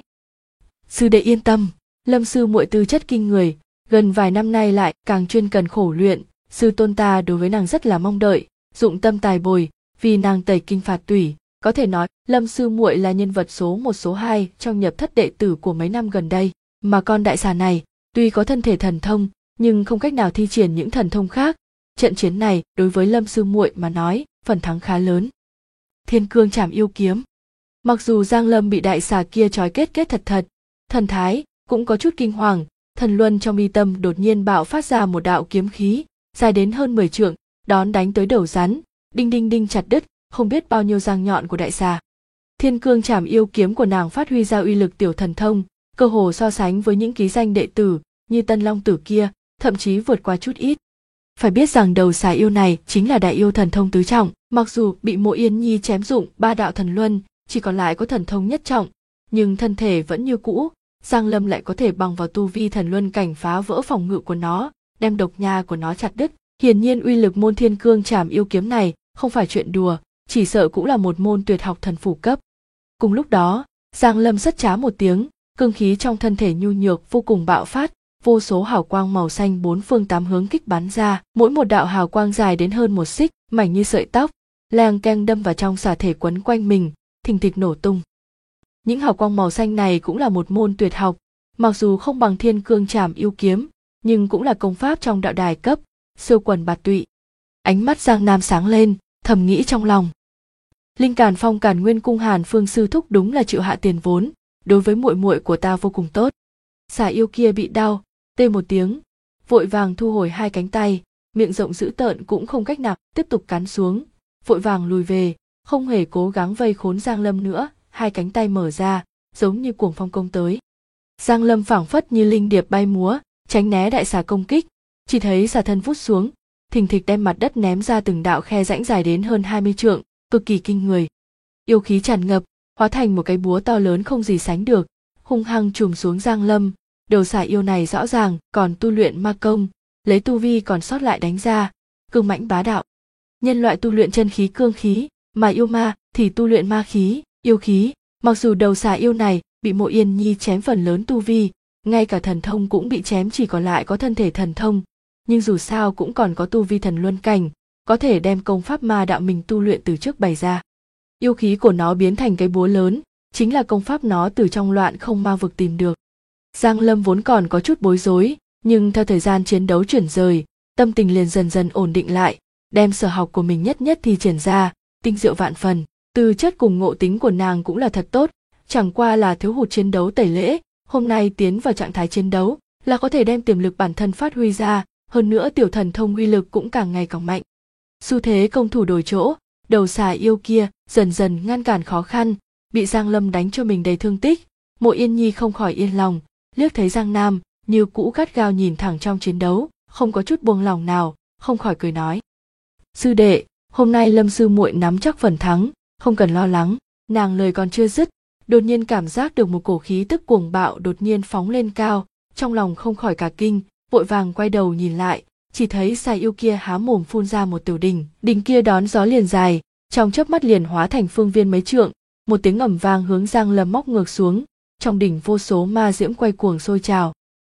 S1: sư đệ yên tâm, Lâm sư muội tư chất kinh người, gần vài năm nay lại càng chuyên cần khổ luyện, sư tôn ta đối với nàng rất là mong đợi, dụng tâm tài bồi, vì nàng tẩy kinh phạt tủy. Có thể nói Lâm sư muội là nhân vật số 1 số 2 trong nhập thất đệ tử của mấy năm gần đây, mà con đại xà này tuy có thân thể thần thông nhưng không cách nào thi triển những thần thông khác. Trận chiến này đối với Lâm sư muội mà nói phần thắng khá lớn. Thiên cương trảm yêu kiếm. Mặc dù Giang Lâm bị đại xà kia trói kết thật thật, thần thái cũng có chút kinh hoàng, thần luân trong mi tâm đột nhiên bạo phát ra một đạo kiếm khí dài đến hơn 10 trượng, đón đánh tới đầu rắn, đinh đinh đinh chặt đứt không biết bao nhiêu răng nhọn của đại xà. Thiên cương trảm yêu kiếm của nàng phát huy ra uy lực tiểu thần thông, cơ hồ so sánh với những ký danh đệ tử như Tân Long tử kia, thậm chí vượt qua chút ít. Phải biết rằng đầu xà yêu này chính là đại yêu thần thông tứ trọng, mặc dù bị Mộ Yên Nhi chém dụng 3 đạo thần luân, chỉ còn lại có thần thông nhất trọng, nhưng thân thể vẫn như cũ. Giang Lâm lại có thể bằng vào tu vi thần luân cảnh phá vỡ phòng ngự của nó, đem độc nha của nó chặt đứt. Hiển nhiên uy lực môn thiên cương trảm yêu kiếm này không phải chuyện đùa, chỉ sợ cũng là một môn tuyệt học thần phủ cấp. Cùng lúc đó, Giang Lâm sất trá một tiếng, cương khí trong thân thể nhu nhược vô cùng bạo phát, vô số hào quang màu xanh 4 phương 8 hướng kích bắn ra, mỗi một đạo hào quang dài đến hơn 1 xích, mảnh như sợi tóc, leng keng đâm vào trong xà thể quấn quanh mình, thình thịch nổ tung. Những hào quang màu xanh này cũng là một môn tuyệt học, mặc dù không bằng thiên cương trảm yêu kiếm, nhưng cũng là công pháp trong đạo đài cấp, siêu quần bạt tụy. Ánh mắt Giang Nam sáng lên, thầm nghĩ trong lòng. Linh Càn Phong Càn Nguyên Cung Hàn Phương sư thúc đúng là chịu hạ tiền vốn, đối với muội muội của ta vô cùng tốt. Xà yêu kia bị đau, tê một tiếng, vội vàng thu hồi 2 cánh tay, miệng rộng dữ tợn cũng không cách nào tiếp tục cắn xuống, vội vàng lùi về, không hề cố gắng vây khốn Giang Lâm nữa, 2 cánh tay mở ra, giống như cuồng phong công tới. Giang Lâm phảng phất như linh điệp bay múa, tránh né đại xà công kích, chỉ thấy xà thân vút xuống, thình thịch đem mặt đất ném ra từng đạo khe rãnh dài đến hơn 20 trượng, cực kỳ kinh người. Yêu khí tràn ngập, hóa thành một cái búa to lớn không gì sánh được, hung hăng trùm xuống Giang Lâm. Đầu xà yêu này rõ ràng còn tu luyện ma công, lấy tu vi còn sót lại đánh ra, cương mãnh bá đạo. Nhân loại tu luyện chân khí cương khí, mà yêu ma thì tu luyện ma khí, yêu khí. Mặc dù đầu xà yêu này bị Mộ Yên Nhi chém phần lớn tu vi, ngay cả thần thông cũng bị chém chỉ còn lại có thân thể thần thông, nhưng dù sao cũng còn có tu vi thần luân cảnh, có thể đem công pháp ma đạo mình tu luyện từ trước bày ra. Yêu khí của nó biến thành cái búa lớn, chính là công pháp nó từ trong loạn không ma vực tìm được. Giang Lâm vốn còn có chút bối rối, nhưng theo thời gian chiến đấu chuyển rời, tâm tình liền dần dần ổn định lại, đem sở học của mình nhất thi triển ra, tinh diệu vạn phần. Tư chất cùng ngộ tính của nàng cũng là thật tốt, chẳng qua là thiếu hụt chiến đấu tẩy lễ, hôm nay tiến vào trạng thái chiến đấu là có thể đem tiềm lực bản thân phát huy ra, hơn nữa tiểu thần thông uy lực cũng càng ngày càng mạnh. Xu thế công thủ đổi chỗ, đầu xà yêu kia dần dần ngăn cản khó khăn, bị Giang Lâm đánh cho mình đầy thương tích. Mộ Yên Nhi không khỏi yên lòng, liếc thấy Giang Nam như cũ gắt gao nhìn thẳng trong chiến đấu, không có chút buông lòng nào, không khỏi cười nói: sư đệ, hôm nay Lâm sư muội nắm chắc phần thắng, không cần lo lắng. Nàng lời còn chưa dứt, đột nhiên cảm giác được một cổ khí tức cuồng bạo đột nhiên phóng lên cao, trong lòng không khỏi cả kinh, vội vàng quay đầu nhìn lại, chỉ thấy xà yêu kia há mồm phun ra một tiểu đỉnh, đỉnh kia đón gió liền dài, trong chớp mắt liền hóa thành phương viên mấy trượng, một tiếng ầm vang hướng Giang Lâm móc ngược xuống, trong đỉnh vô số ma diễm quay cuồng sôi trào.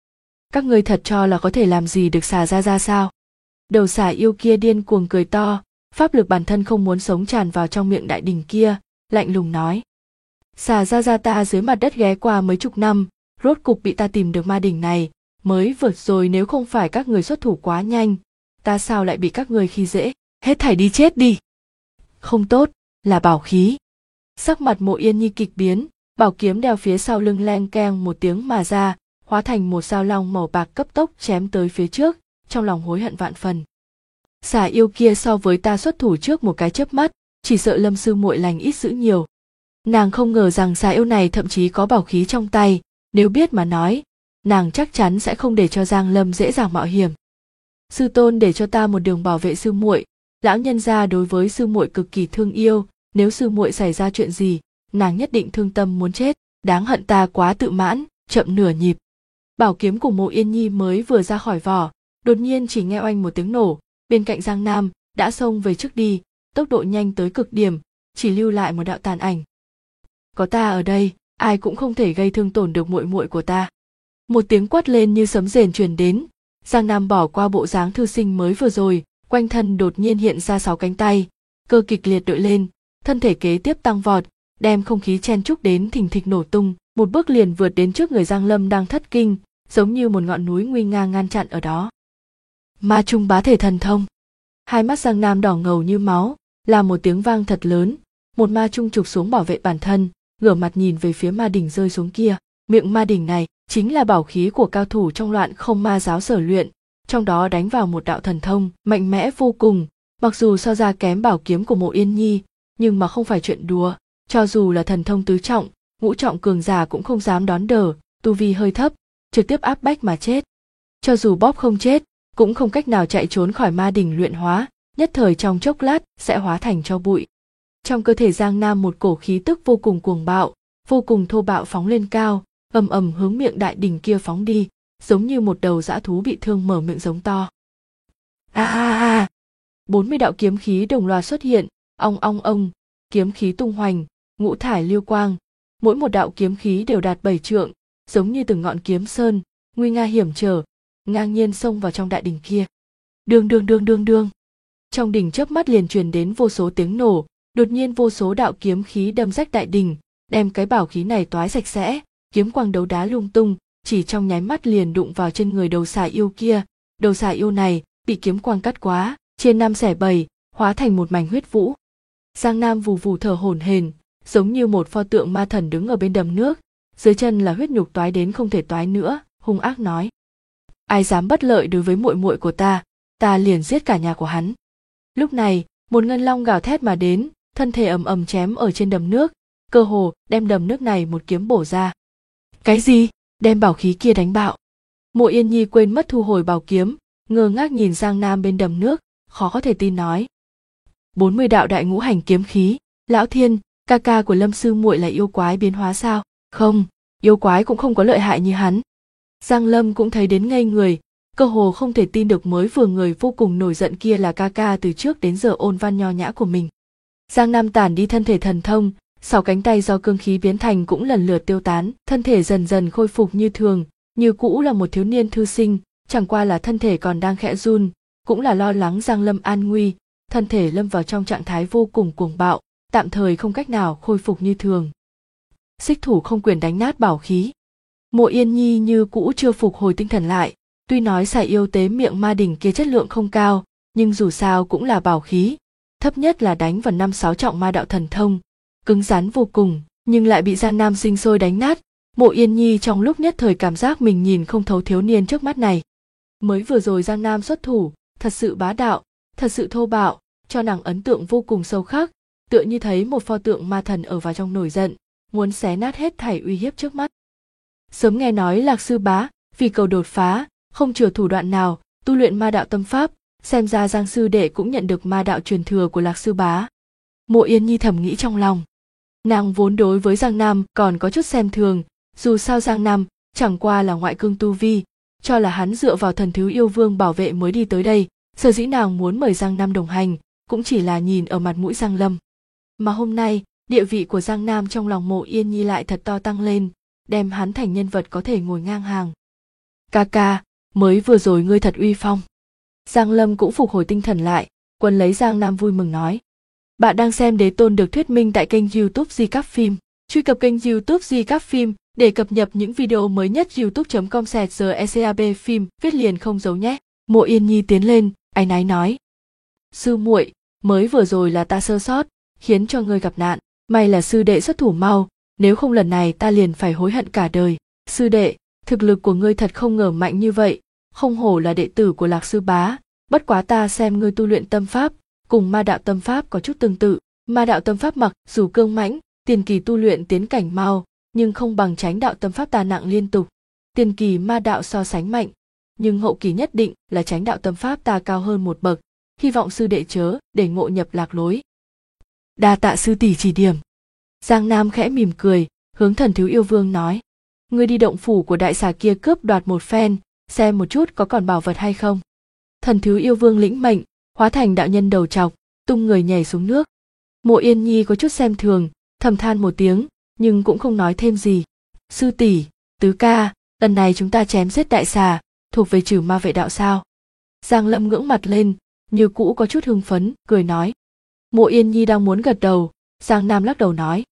S1: Các ngươi thật cho là có thể làm gì được xà ra sao? Đầu xà yêu kia điên cuồng cười to, pháp lực bản thân không muốn sống tràn vào trong miệng đại đỉnh kia, lạnh lùng nói: xà ra ta dưới mặt đất ghé qua mấy chục năm, rốt cục bị ta tìm được ma đỉnh này, mới vượt rồi, nếu không phải các người xuất thủ quá nhanh, ta sao lại bị các người khi dễ, hết thảy đi chết đi. Không tốt, là bảo khí. Sắc mặt Mộ Yên Nhi kịch biến, bảo kiếm đeo phía sau lưng leng keng một tiếng mà ra, hóa thành một dao long màu bạc cấp tốc chém tới phía trước, trong lòng hối hận vạn phần. Xà yêu kia so với ta xuất thủ trước một cái chớp mắt, chỉ sợ Lâm sư muội lành ít dữ nhiều. Nàng không ngờ rằng xà yêu này thậm chí có bảo khí trong tay, nếu biết mà nói, nàng chắc chắn sẽ không để cho Giang Lâm dễ dàng mạo hiểm. Sư tôn để cho ta một đường bảo vệ sư muội, lão nhân gia đối với sư muội cực kỳ thương yêu, nếu sư muội xảy ra chuyện gì, nàng nhất định thương tâm muốn chết, đáng hận ta quá tự mãn, chậm nửa nhịp. Bảo kiếm của Mộ Yên Nhi mới vừa ra khỏi vỏ, đột nhiên chỉ nghe oanh một tiếng nổ, bên cạnh Giang Nam đã xông về trước đi, tốc độ nhanh tới cực điểm, chỉ lưu lại một đạo tàn ảnh. Có ta ở đây, ai cũng không thể gây thương tổn được muội muội của ta. Một tiếng quát lên như sấm rền truyền đến, Giang Nam bỏ qua bộ dáng thư sinh mới vừa rồi, quanh thân đột nhiên hiện ra 6 cánh tay, cơ kịch liệt đội lên, thân thể kế tiếp tăng vọt, đem không khí chen chúc đến thình thịch nổ tung, một bước liền vượt đến trước người Giang Lâm đang thất kinh, giống như một ngọn núi nguy nga ngăn chặn ở đó. Ma Trung bá thể thần thông. Hai mắt Giang Nam đỏ ngầu như máu, là một tiếng vang thật lớn, một ma trung trục xuống bảo vệ bản thân, ngửa mặt nhìn về phía ma đỉnh rơi xuống kia. Miệng ma đỉnh này chính là bảo khí của cao thủ trong Loạn Không Ma giáo sở luyện, trong đó đánh vào một đạo thần thông mạnh mẽ vô cùng, mặc dù so ra kém bảo kiếm của Mộ Yên Nhi, nhưng mà không phải chuyện đùa, cho dù là thần thông tứ trọng, ngũ trọng cường giả cũng không dám đón đỡ, tu vi hơi thấp, trực tiếp áp bách mà chết. Cho dù bóp không chết, cũng không cách nào chạy trốn khỏi ma đỉnh luyện hóa, nhất thời trong chốc lát sẽ hóa thành tro bụi. Trong cơ thể Giang Nam một cổ khí tức vô cùng cuồng bạo, vô cùng thô bạo phóng lên cao, ầm ầm hướng miệng đại đỉnh kia phóng đi, giống như một đầu dã thú bị thương mở miệng giống to. 40 đạo kiếm khí đồng loạt xuất hiện, ong ong ong, kiếm khí tung hoành, ngũ thải lưu quang, mỗi một đạo kiếm khí đều đạt 7 trượng, giống như từng ngọn kiếm sơn, nguy nga hiểm trở, ngang nhiên xông vào trong đại đỉnh kia. Đương đương đương đương đương. Trong đỉnh chớp mắt liền truyền đến vô số tiếng nổ, đột nhiên vô số đạo kiếm khí đâm rách đại đỉnh, đem cái bảo khí này toái sạch sẽ, kiếm quang đấu đá lung tung, chỉ trong nháy mắt liền đụng vào trên người đầu xà yêu kia. Đầu xà yêu này bị kiếm quang cắt quá, chia 5 xẻ 7, hóa thành một mảnh huyết vũ. Giang Nam vù vù thở hổn hển, giống như một pho tượng ma thần đứng ở bên đầm nước, dưới chân là huyết nhục toái đến không thể toái nữa, hung ác nói: ai dám bất lợi đối với muội muội của ta liền giết cả nhà của hắn. Lúc này, một ngân long gào thét mà đến, thân thể ầm ầm chém ở trên đầm nước, cơ hồ đem đầm nước này một kiếm bổ ra. Cái gì? Đem bảo khí kia đánh bạo. Mộ Yên Nhi quên mất thu hồi bảo kiếm, ngơ ngác nhìn Giang Nam bên đầm nước, khó có thể tin nói: 40 đạo đại ngũ hành kiếm khí, lão thiên, ca ca của Lâm sư muội là yêu quái biến hóa sao? Không, yêu quái cũng không có lợi hại như hắn. Giang Lâm cũng thấy đến ngây người, cơ hồ không thể tin được mới vừa người vô cùng nổi giận kia là ca ca từ trước đến giờ ôn văn nho nhã của mình. Giang Nam tản đi thân thể thần thông, 6 cánh tay do cương khí biến thành cũng lần lượt tiêu tán, thân thể dần dần khôi phục như thường, như cũ là một thiếu niên thư sinh, chẳng qua là thân thể còn đang khẽ run, cũng là lo lắng Giang Lâm an nguy, thân thể lâm vào trong trạng thái vô cùng cuồng bạo, tạm thời không cách nào khôi phục như thường. Xích thủ không quyền đánh nát bảo khí. Mộ Yên Nhi như cũ chưa phục hồi tinh thần lại, tuy nói xà yêu tế miệng ma đỉnh kia chất lượng không cao, nhưng dù sao cũng là bảo khí, thấp nhất là đánh vào 5-6 trọng ma đạo thần thông, cứng rắn vô cùng, nhưng lại bị Giang Nam sinh sôi đánh nát. Mộ Yên Nhi trong lúc nhất thời cảm giác mình nhìn không thấu thiếu niên trước mắt này. Mới vừa rồi Giang Nam xuất thủ, thật sự bá đạo, thật sự thô bạo, cho nàng ấn tượng vô cùng sâu khắc, tựa như thấy một pho tượng ma thần ở vào trong nổi giận, muốn xé nát hết thảy uy hiếp trước mắt. Sớm nghe nói Lạc sư bá vì cầu đột phá, không chừa thủ đoạn nào, tu luyện ma đạo tâm pháp, xem ra Giang sư đệ cũng nhận được ma đạo truyền thừa của Lạc sư bá. Mộ Yên Nhi thầm nghĩ trong lòng. Nàng vốn đối với Giang Nam còn có chút xem thường, dù sao Giang Nam chẳng qua là ngoại cương tu vi, cho là hắn dựa vào thần thứ yêu vương bảo vệ mới đi tới đây, sở dĩ nàng muốn mời Giang Nam đồng hành, cũng chỉ là nhìn ở mặt mũi Giang Lâm. Mà hôm nay, địa vị của Giang Nam trong lòng Mộ Yên Nhi lại thật to tăng lên, đem hắn thành nhân vật có thể ngồi ngang hàng. Ca ca, mới vừa rồi ngươi thật uy phong. Giang Lâm cũng phục hồi tinh thần lại, quấn lấy Giang Nam vui mừng nói. Bạn đang xem Đế Tôn được thuyết minh tại kênh YouTube Di Cáp Phim. Truy cập kênh YouTube Di Cáp Phim để cập nhật những video mới nhất. youtube.com/secab phim viết liền không giấu nhé. Mộ Yên Nhi tiến lên, áy náy nói. Sư muội, mới vừa rồi là ta sơ sót, khiến cho ngươi gặp nạn. May là sư đệ xuất thủ mau, nếu không lần này ta liền phải hối hận cả đời. Sư đệ, thực lực của ngươi thật không ngờ mạnh như vậy, không hổ là đệ tử của Lạc sư bá, bất quá ta xem ngươi tu luyện tâm pháp, cùng ma đạo tâm pháp có chút tương tự. Ma đạo tâm pháp mặc dù cương mãnh, tiền kỳ tu luyện tiến cảnh mau, nhưng không bằng Chánh đạo tâm pháp ta nặng liên tục. Tiền kỳ ma đạo so sánh mạnh, nhưng hậu kỳ nhất định là Chánh đạo tâm pháp ta cao hơn một bậc, hy vọng sư đệ chớ để ngộ nhập lạc lối. Đa tạ sư tỷ chỉ điểm. Giang Nam khẽ mỉm cười, hướng Thần Thiếu Yêu Vương nói: ngươi đi động phủ của đại xà kia cướp đoạt một phen, xem một chút có còn bảo vật hay không. Thần Thiếu Yêu Vương lĩnh mệnh, hóa thành đạo nhân đầu trọc, tung người nhảy xuống nước. Mộ Yên Nhi có chút xem thường, thầm than một tiếng, nhưng cũng không nói thêm gì. Sư tỷ, tứ ca, lần này chúng ta chém giết đại xà, thuộc về trừ ma vệ đạo sao? Giang Lâm ngưỡng mặt lên, như cũ có chút hưng phấn, cười nói. Mộ Yên Nhi đang muốn gật đầu, Giang Nam lắc đầu nói: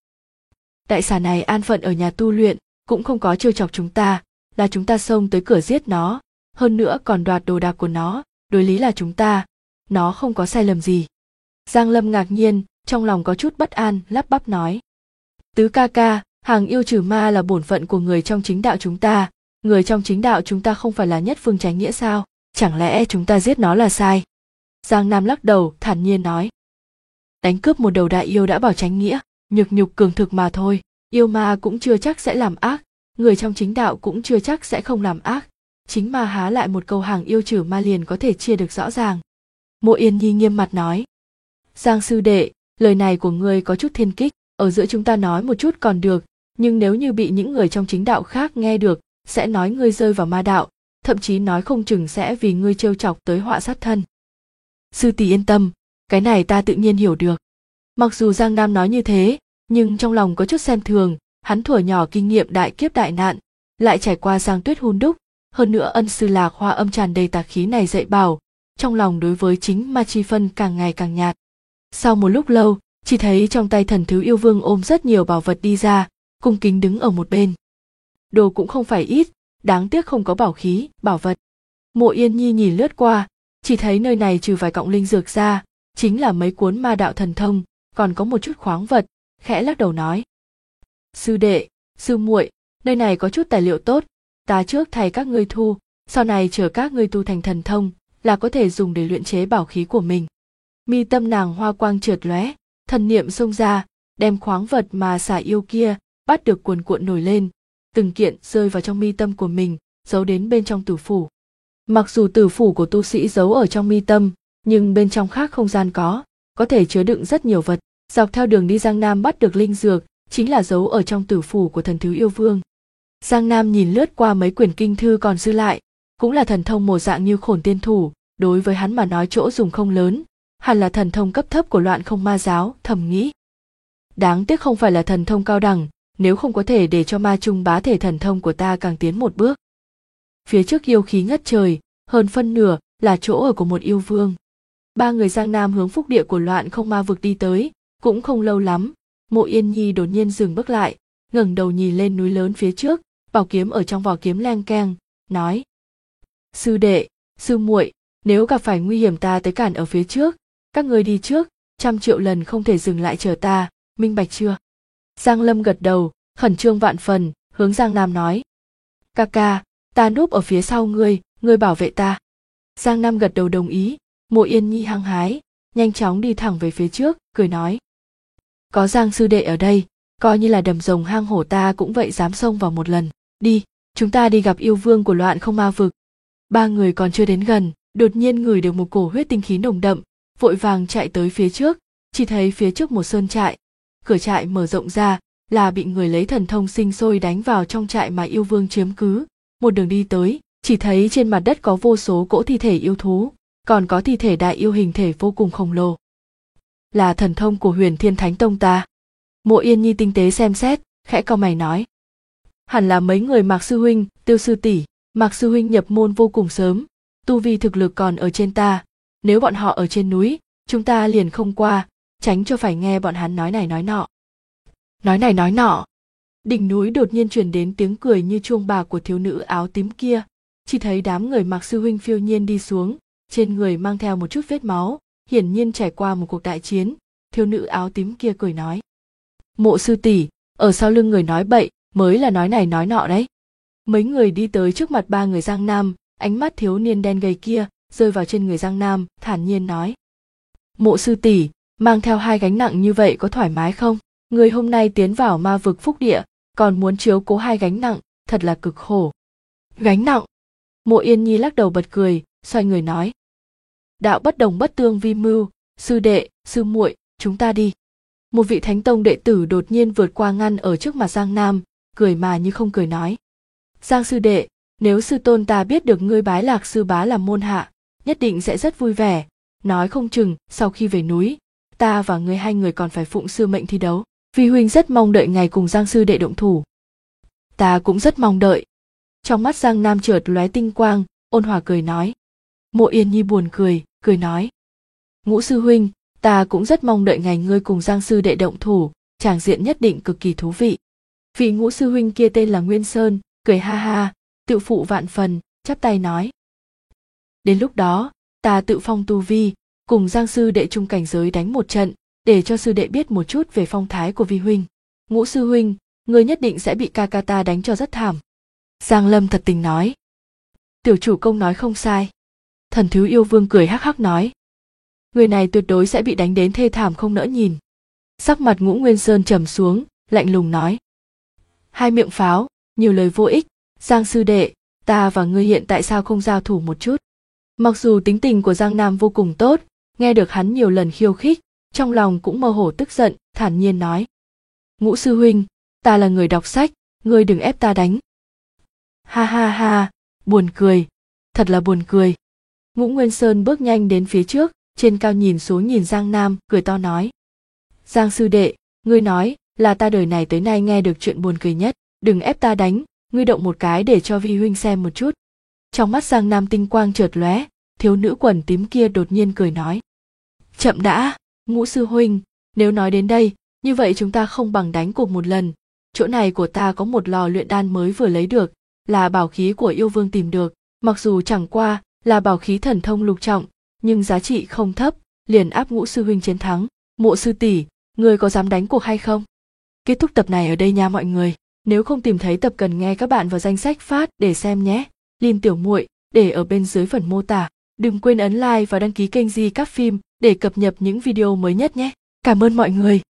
S1: đại xà này an phận ở nhà tu luyện, cũng không có trêu chọc chúng ta, là chúng ta xông tới cửa giết nó, hơn nữa còn đoạt đồ đạc của nó, đối lý là chúng ta, nó không có sai lầm gì. Giang Lâm ngạc nhiên, trong lòng có chút bất an, lắp bắp nói: tứ ca ca, hàng yêu trừ ma là bổn phận của người trong chính đạo chúng ta, người trong chính đạo chúng ta không phải là nhất phương chánh nghĩa sao, chẳng lẽ chúng ta giết nó là sai? Giang Nam lắc đầu, thản nhiên nói: đánh cướp một đầu đại yêu đã bảo chánh nghĩa, nhược nhục cường thực mà thôi, yêu ma cũng chưa chắc sẽ làm ác, người trong chính đạo cũng chưa chắc sẽ không làm ác, chính ma há lại một câu hàng yêu trừ ma liền có thể chia được rõ ràng. Mộ Yên Nhi nghiêm mặt nói: Giang sư đệ, lời này của ngươi có chút thiên kích, ở giữa chúng ta nói một chút còn được, nhưng nếu như bị những người trong chính đạo khác nghe được, sẽ nói ngươi rơi vào ma đạo, thậm chí nói không chừng sẽ vì ngươi trêu chọc tới họa sát thân. Sư tỷ yên tâm, cái này ta tự nhiên hiểu được. Mặc dù Giang Nam nói như thế, nhưng trong lòng có chút xem thường, hắn thuở nhỏ kinh nghiệm đại kiếp đại nạn, lại trải qua Giang Tuyết hun đúc, hơn nữa ân sư Lạc Hoa âm tràn đầy tà khí này dạy bảo, trong lòng đối với chính ma chi phân càng ngày càng nhạt. Sau một lúc lâu, chỉ thấy trong tay Thần Thiếu Yêu Vương ôm rất nhiều bảo vật đi ra, cung kính đứng ở một bên. Đồ cũng không phải ít, đáng tiếc không có bảo khí, bảo vật. Mộ Yên Nhi nhìn lướt qua, chỉ thấy nơi này trừ vài cọng linh dược ra, chính là mấy cuốn ma đạo thần thông, còn có một chút khoáng vật, khẽ lắc đầu nói: sư đệ, sư muội, nơi này có chút tài liệu tốt, ta trước thầy các ngươi thu, sau này chờ các ngươi tu thành thần thông, là có thể dùng để luyện chế bảo khí của mình. Mi tâm nàng hoa quang chợt lóe, thần niệm xông ra, đem khoáng vật mà xà yêu kia bắt được cuồn cuộn nổi lên, từng kiện rơi vào trong mi tâm của mình, giấu đến bên trong tử phủ. Mặc dù tử phủ của tu sĩ giấu ở trong mi tâm, nhưng bên trong khác không gian có thể chứa đựng rất nhiều vật. Dọc theo đường đi Giang Nam bắt được linh dược, chính là giấu ở trong tử phủ của Thần Thiếu Yêu Vương. Giang Nam nhìn lướt qua mấy quyển kinh thư còn dư lại, cũng là thần thông một dạng như Khổn Tiên Thủ, đối với hắn mà nói chỗ dùng không lớn, hẳn là thần thông cấp thấp của Loạn Không Ma giáo, thầm nghĩ. Đáng tiếc không phải là thần thông cao đẳng, nếu không có thể để cho ma trung bá thể thần thông của ta càng tiến một bước. Phía trước yêu khí ngất trời, hơn phân nửa là chỗ ở của một yêu vương. Ba người Giang Nam hướng phúc địa của Loạn Không Ma vực đi tới, cũng không lâu lắm, Mộ Yên Nhi đột nhiên dừng bước lại, ngẩng đầu nhìn lên núi lớn phía trước, bảo kiếm ở trong vỏ kiếm leng keng, nói: sư đệ, sư muội, nếu gặp phải nguy hiểm ta tới cản ở phía trước, các ngươi đi trước, 100 triệu lần không thể dừng lại chờ ta, minh bạch chưa? Giang Lâm gật đầu, khẩn trương vạn phần, hướng Giang Nam nói: ca ca, ta núp ở phía sau ngươi bảo vệ ta. Giang Nam gật đầu đồng ý. Mộ Yên Nhi hăng hái, nhanh chóng đi thẳng về phía trước, cười nói: có Giang sư đệ ở đây, coi như là đầm rồng hang hổ ta cũng vậy dám xông vào một lần. Đi, chúng ta đi gặp yêu vương của Loạn Không Ma vực. Ba người còn chưa đến gần, đột nhiên ngửi được một cổ huyết tinh khí nồng đậm, vội vàng chạy tới phía trước, chỉ thấy phía trước một sơn trại, cửa trại mở rộng ra, là bị người lấy thần thông sinh sôi đánh vào trong trại mà yêu vương chiếm cứ. Một đường đi tới, chỉ thấy trên mặt đất có vô số cỗ thi thể yêu thú, còn có thi thể đại yêu hình thể vô cùng khổng lồ. Là thần thông của Huyền Thiên Thánh Tông ta. Mộ Yên Nhi tinh tế xem xét, khẽ cau mày nói: hẳn là mấy người Mạc sư huynh, Tiêu sư tỷ. Mạc sư huynh nhập môn vô cùng sớm, tu vi thực lực còn ở trên ta, nếu bọn họ ở trên núi, chúng ta liền không qua, tránh cho phải nghe bọn hắn nói này nói nọ. Nói này nói nọ. Đỉnh núi đột nhiên truyền đến tiếng cười như chuông bạc của thiếu nữ áo tím kia, chỉ thấy đám người Mạc sư huynh phiêu nhiên đi xuống, trên người mang theo một chút vết máu, hiển nhiên trải qua một cuộc đại chiến, thiếu nữ áo tím kia cười nói. Mộ sư tỷ, ở sau lưng người nói bậy mới là nói này nói nọ đấy. Mấy người đi tới trước mặt ba người Giang Nam, ánh mắt thiếu niên đen gầy kia rơi vào trên người Giang Nam, thản nhiên nói. Mộ sư tỷ, mang theo 2 gánh nặng như vậy có thoải mái không? Người hôm nay tiến vào ma vực phúc địa, còn muốn chiếu cố 2 gánh nặng, thật là cực khổ. Gánh nặng? Mộ Yên Nhi lắc đầu bật cười, xoay người nói. Đạo bất đồng bất tương vi mưu, sư đệ, sư muội, chúng ta đi. Một vị thánh tông đệ tử đột nhiên vượt qua ngăn ở trước mặt Giang Nam, cười mà như không cười nói. Giang sư đệ, nếu sư tôn ta biết được ngươi bái Lạc sư bá làm môn hạ, nhất định sẽ rất vui vẻ, nói không chừng sau khi về núi, ta và ngươi 2 người còn phải phụng sư mệnh thi đấu. Vi huynh rất mong đợi ngày cùng Giang sư đệ động thủ. Ta cũng rất mong đợi. Trong mắt Giang Nam chợt lóe tinh quang, ôn hòa cười nói. Mộ Yên Nhi buồn cười, cười nói. Ngũ sư huynh, ta cũng rất mong đợi ngày ngươi cùng Giang sư đệ động thủ, tràng diện nhất định cực kỳ thú vị. Vị ngũ sư huynh kia tên là Nguyên Sơn, cười ha ha, tự phụ vạn phần, chắp tay nói. Đến lúc đó, ta tự phong tu vi, cùng Giang sư đệ chung cảnh giới đánh một trận, để cho sư đệ biết một chút về phong thái của vi huynh. Ngũ sư huynh, ngươi nhất định sẽ bị ca ca ta đánh cho rất thảm. Giang Lâm thật tình nói. Tiểu chủ công nói không sai. Thần Thứ Yêu Vương cười hắc hắc nói. Người này tuyệt đối sẽ bị đánh đến thê thảm không nỡ nhìn. Sắc mặt Ngũ Nguyên Sơn trầm xuống, lạnh lùng nói. 2 miệng pháo, nhiều lời vô ích. Giang sư đệ, ta và ngươi hiện tại sao không giao thủ một chút? Mặc dù tính tình của Giang Nam vô cùng tốt, nghe được hắn nhiều lần khiêu khích, trong lòng cũng mơ hồ tức giận, thản nhiên nói. Ngũ sư huynh, ta là người đọc sách, ngươi đừng ép ta đánh. Ha ha ha, buồn cười, thật là buồn cười. Ngũ Nguyên Sơn bước nhanh đến phía trước, trên cao nhìn xuống nhìn Giang Nam, cười to nói. Giang sư đệ, ngươi nói là ta đời này tới nay nghe được chuyện buồn cười nhất, đừng ép ta đánh, ngươi động một cái để cho vi huynh xem một chút. Trong mắt Giang Nam tinh quang chợt lóe, thiếu nữ quần tím kia đột nhiên cười nói. Chậm đã, Ngũ sư huynh, nếu nói đến đây, như vậy chúng ta không bằng đánh cuộc một lần. Chỗ này của ta có một lò luyện đan mới vừa lấy được, là bảo khí của yêu vương tìm được, mặc dù chẳng qua là bảo khí thần thông lục trọng, nhưng giá trị không thấp, liền áp Ngũ sư huynh chiến thắng. Mộ sư tỷ, người có dám đánh cuộc hay không? Kết thúc tập này ở đây nha mọi người. Nếu không tìm thấy tập cần nghe các bạn vào danh sách phát để xem nhé. Link tiểu muội để ở bên dưới phần mô tả. Đừng quên ấn like và đăng ký kênh Di Các Phim để cập nhật những video mới nhất nhé. Cảm ơn mọi người.